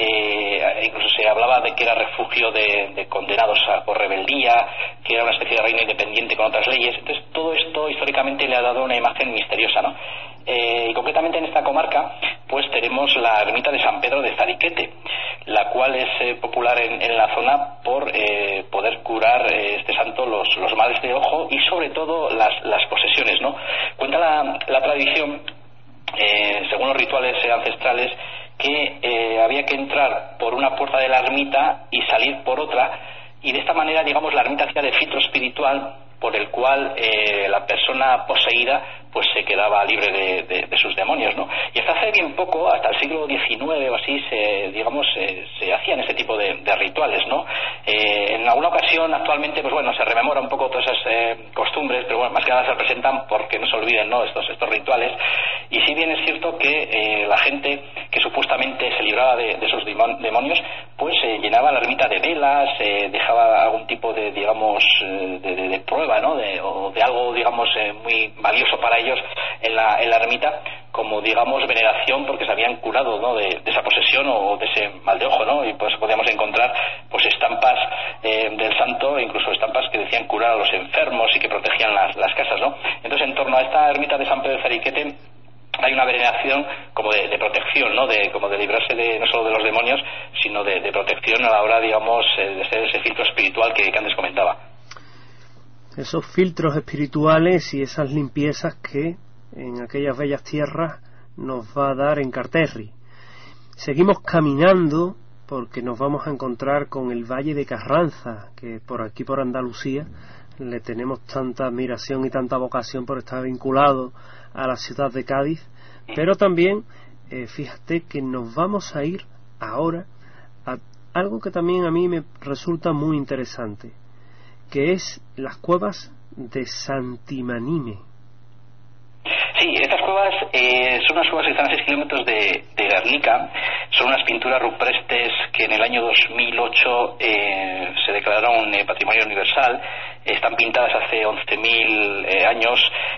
S12: eh, incluso se hablaba de que era refugio de, de condenados a, por rebeldía, que era una especie de reino independiente con otras leyes. Entonces todo esto históricamente le ha dado una imagen misteriosa, ¿no? Eh, y concretamente en esta comarca pues tenemos la ermita de San Pedro de Zariquete, la cual es eh, popular en, en la zona por eh, poder curar eh, este santo los, los males de ojo y sobre todo las, las posesiones, ¿no? Cuenta la, la tradición, eh, según los rituales eh, ancestrales, que eh, había que entrar por una puerta de la ermita y salir por otra, y de esta manera, digamos, la ermita hacía de filtro espiritual por el cual eh, la persona poseída pues se quedaba libre de, de, de sus demonios, ¿no? Y hasta hace bien poco, hasta el siglo diecinueve o así, se, digamos, se, se hacían este tipo de, de rituales, ¿no? Eh, en alguna ocasión, actualmente, pues bueno, se rememora un poco todas esas eh, costumbres, pero bueno, más que nada se representan porque no se olviden, ¿no?, estos, estos rituales. Y si bien es cierto que eh, la gente que supuestamente se libraba de, de esos demonios, pues eh, llenaba la ermita de velas, eh, dejaba algún tipo de, digamos, de, de, de prueba, ¿no?, de, o de algo, digamos, eh, muy valioso para ellos en la, en la ermita, como, digamos, veneración porque se habían curado, ¿no?, de, de esa posesión o de ese mal de ojo, ¿no? Y pues podíamos encontrar pues estampas eh, del santo, incluso estampas que decían curar a los enfermos y que protegían las, las casas, ¿no? Entonces, en torno a esta ermita de San Pedro de Zariquete hay una veneración como de, de protección, ¿no?, de como de librarse de no solo de los demonios, sino de, de protección a la hora, digamos, de ser ese filtro espiritual que, que antes comentaba.
S11: Esos filtros espirituales y esas limpiezas que en aquellas bellas tierras nos va a dar Encarterri. Seguimos caminando porque nos vamos a encontrar con el Valle de Carranza, que por aquí, por Andalucía, le tenemos tanta admiración y tanta vocación por estar vinculado a la ciudad de Cádiz. Pero también, eh, fíjate que nos vamos a ir ahora a algo que también a mí me resulta muy interesante, que es las cuevas de Santimanime.
S12: Sí, estas cuevas eh, son unas cuevas que están a seis kilómetros de, de Guernica. Son unas pinturas rupestres que en el año dos mil ocho eh, se declararon eh, Patrimonio Universal. Están pintadas hace once mil eh, años.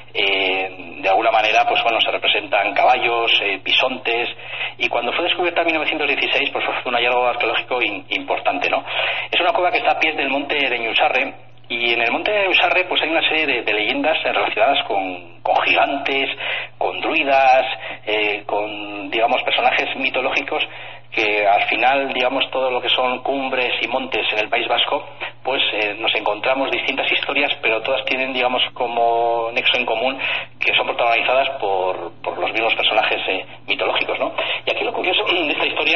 S12: Eh, de alguna manera, pues bueno, se representan caballos, eh, bisontes. Y cuando fue descubierta en mil novecientos dieciséis, pues fue un hallazgo arqueológico in, importante, ¿no? Es una cueva que está a pies del monte de Ñusarre. Y en el monte de Usarre pues hay una serie de, de leyendas relacionadas con, con gigantes, con druidas, eh, con, digamos, personajes mitológicos que al final, digamos, todo lo que son cumbres y montes en el País Vasco, pues eh, nos encontramos distintas historias, pero todas tienen, digamos, como nexo en común que son protagonizadas por, por los mismos personajes eh, mitológicos, ¿no? Y aquí lo curioso de esta historia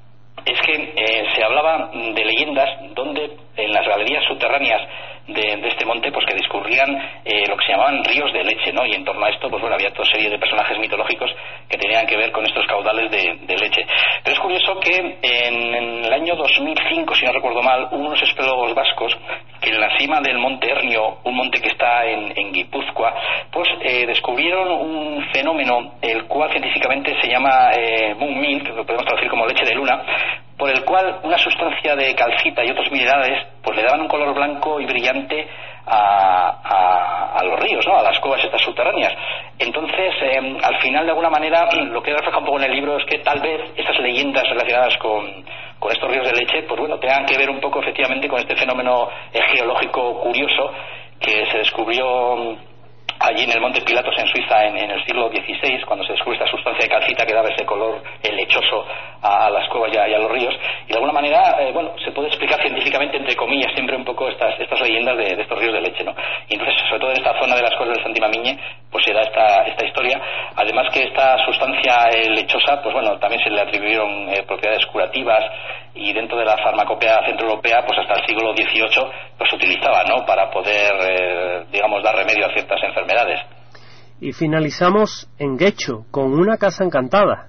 S12: es que eh, se hablaba de leyendas donde en las galerías subterráneas de, de este monte pues que discurrían eh, lo que se llamaban ríos de leche, ¿no? Y en torno a esto pues bueno, había toda serie de personajes mitológicos que tenían que ver con estos caudales de, de leche. Pero es curioso que en, en el año dos mil cinco, si no recuerdo mal, hubo unos espeleólogos vascos que en la cima del monte Hernio, un monte que está en, en Guipúzcoa, pues eh, descubrieron un fenómeno el cual científicamente se llama eh, moon milk, que lo podemos traducir como leche de luna, por el cual una sustancia de calcita y otros minerales pues le daban un color blanco y brillante a, a, a los ríos, ¿no? A las cuevas estas subterráneas. Entonces, eh, al final, de alguna manera, lo que refleja un poco en el libro es que tal vez estas leyendas relacionadas con, con estos ríos de leche, pues bueno, tengan que ver un poco efectivamente con este fenómeno eh, geológico curioso que se descubrió allí en el Monte Pilatos en Suiza en, en el siglo dieciséis, cuando se descubre esta sustancia de calcita que daba ese color eh, lechoso a, a las cuevas y a, y a los ríos. Y de alguna manera, eh, bueno, se puede explicar científicamente, entre comillas, siempre un poco estas estas leyendas de, de estos ríos de leche, ¿no? Y entonces, sobre todo en esta zona de las cuevas del Santimamiñe, pues se da esta, esta historia. Además que esta sustancia eh, lechosa, pues bueno, también se le atribuyeron eh, propiedades curativas, y dentro de la farmacopea centroeuropea, pues hasta el siglo dieciocho, pues se utilizaba, ¿no? Para poder, eh, digamos, dar remedio a ciertas enfermedades.
S11: Y finalizamos en Guecho, con una casa encantada.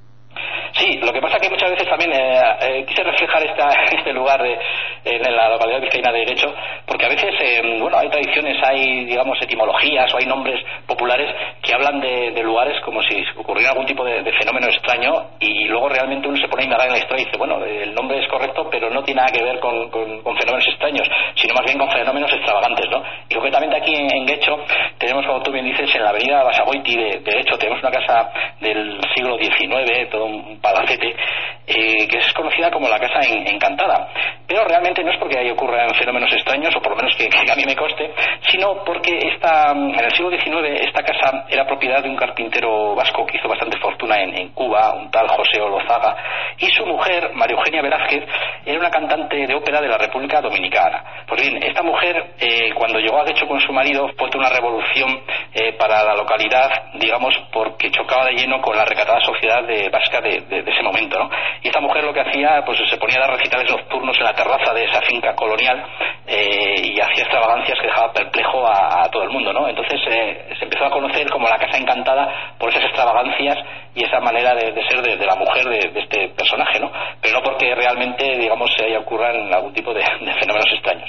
S12: Sí, lo que pasa que muchas veces también eh, eh, quise reflejar esta, este lugar de, en la localidad vizcaína de Guecho, porque a veces, eh, bueno, hay tradiciones, hay, digamos, etimologías o hay nombres populares que hablan de, de lugares como si ocurriera algún tipo de, de fenómeno extraño, y luego realmente uno se pone a indagar en la historia y dice, bueno, el nombre es correcto, pero no tiene nada que ver con, con, con fenómenos extraños, sino más bien con fenómenos extravagantes, ¿no? Y concretamente aquí en, en Guecho tenemos, como tú bien dices, en la avenida Basagoiti de, de Guecho, tenemos una casa del siglo diecinueve, todo un palacete, eh, que es conocida como la Casa en, Encantada. Pero realmente no es porque ahí ocurran fenómenos extraños, o por lo menos que, que a mí me conste, sino porque esta, en el siglo diecinueve esta casa era propiedad de un carpintero vasco que hizo bastante fortuna en, en Cuba, un tal José Olozaga, y su mujer, María Eugenia Velázquez, era una cantante de ópera de la República Dominicana. Pues bien, esta mujer, eh, cuando llegó a Guecho con su marido, fue toda una revolución eh, para la localidad, digamos, porque chocaba de lleno con la recatada sociedad de, vasca de, de, de ese momento, ¿no? Y esta mujer lo que hacía, pues se ponía a dar recitales nocturnos en la terraza de esa finca colonial, eh, y hacía extravagancias que dejaba perplejo a, a todo el mundo, ¿no? Entonces eh, se empezó a conocer como la Casa Encantada por esas extravagancias y esa manera de, de ser de, de la mujer de, de este personaje, ¿no? Pero no porque realmente, digamos, se haya ocurran algún tipo de, de fenómenos extraños.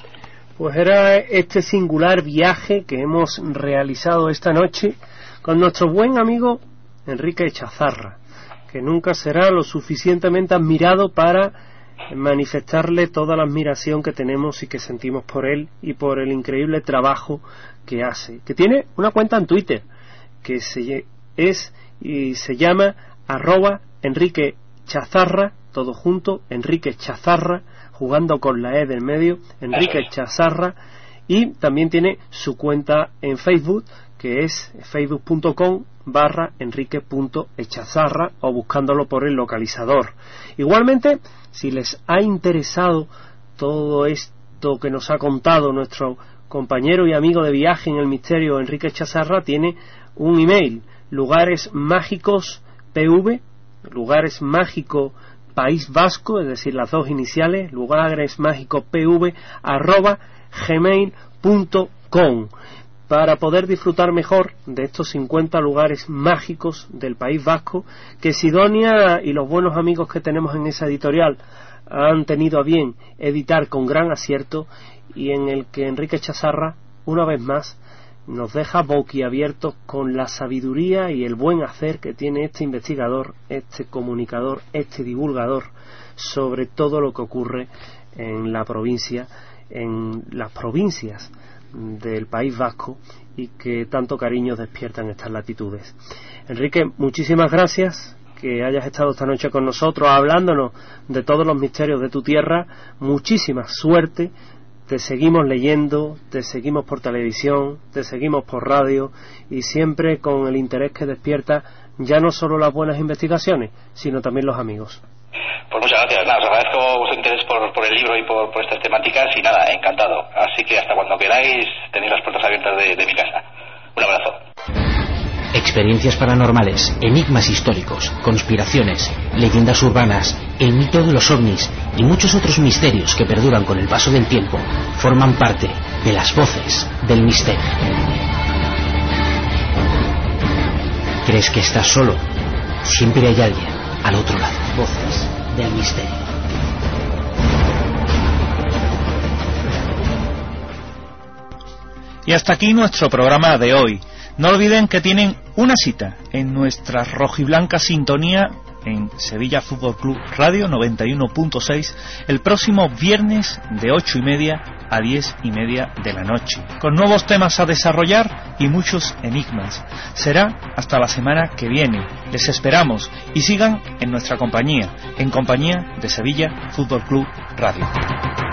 S11: Pues era este singular viaje que hemos realizado esta noche con nuestro buen amigo Enrique Chazarra, que nunca será lo suficientemente admirado para manifestarle toda la admiración que tenemos y que sentimos por él y por el increíble trabajo que hace, que tiene una cuenta en Twitter que se, es y se llama arroba Enrique Chazarra, todo junto, Enrique Chazarra, jugando con la E del medio, Enrique Chazarra, y también tiene su cuenta en Facebook, que es facebook punto com barra enrique punto echazarra, o buscándolo por el localizador. Igualmente, si les ha interesado todo esto que nos ha contado nuestro compañero y amigo de viaje en el misterio Enrique Chazarra, tiene un email, lugaresmágicospv, lugaresmágico País Vasco, es decir, las dos iniciales, lugaresmágicos.pv arroba gmail punto com, para poder disfrutar mejor de estos cincuenta lugares mágicos del País Vasco que Sidonia y los buenos amigos que tenemos en esa editorial han tenido a bien editar con gran acierto, y en el que Enrique Chazarra, una vez más, nos deja boquiabiertos con la sabiduría y el buen hacer que tiene este investigador, este comunicador, este divulgador sobre todo lo que ocurre en la provincia, en las provincias del País Vasco, y que tanto cariño despiertan estas latitudes. Enrique, muchísimas gracias que hayas estado esta noche con nosotros hablándonos de todos los misterios de tu tierra. Muchísima suerte. Te seguimos leyendo, te seguimos por televisión, te seguimos por radio, y siempre con el interés que despierta ya no solo las buenas investigaciones, sino también los amigos.
S12: Pues muchas gracias, nada, os agradezco vuestro interés por, por el libro y por, por estas temáticas, y nada, encantado. Así que hasta cuando queráis tenéis las puertas abiertas de, de mi casa. Un abrazo.
S7: Experiencias paranormales, enigmas históricos, conspiraciones, leyendas urbanas, el mito de los ovnis y muchos otros misterios que perduran con el paso del tiempo forman parte de las voces del misterio. ¿Crees que estás solo? Siempre hay alguien al otro lado. Voces del misterio.
S13: Y hasta aquí nuestro programa de hoy. No olviden que tienen una cita en nuestra rojiblanca sintonía en Sevilla Fútbol Club Radio noventa y uno punto seis el próximo viernes de ocho y media a diez y media de la noche, con nuevos temas a desarrollar y muchos enigmas. Será hasta la semana que viene. Les esperamos y sigan en nuestra compañía, en compañía de Sevilla Fútbol Club Radio.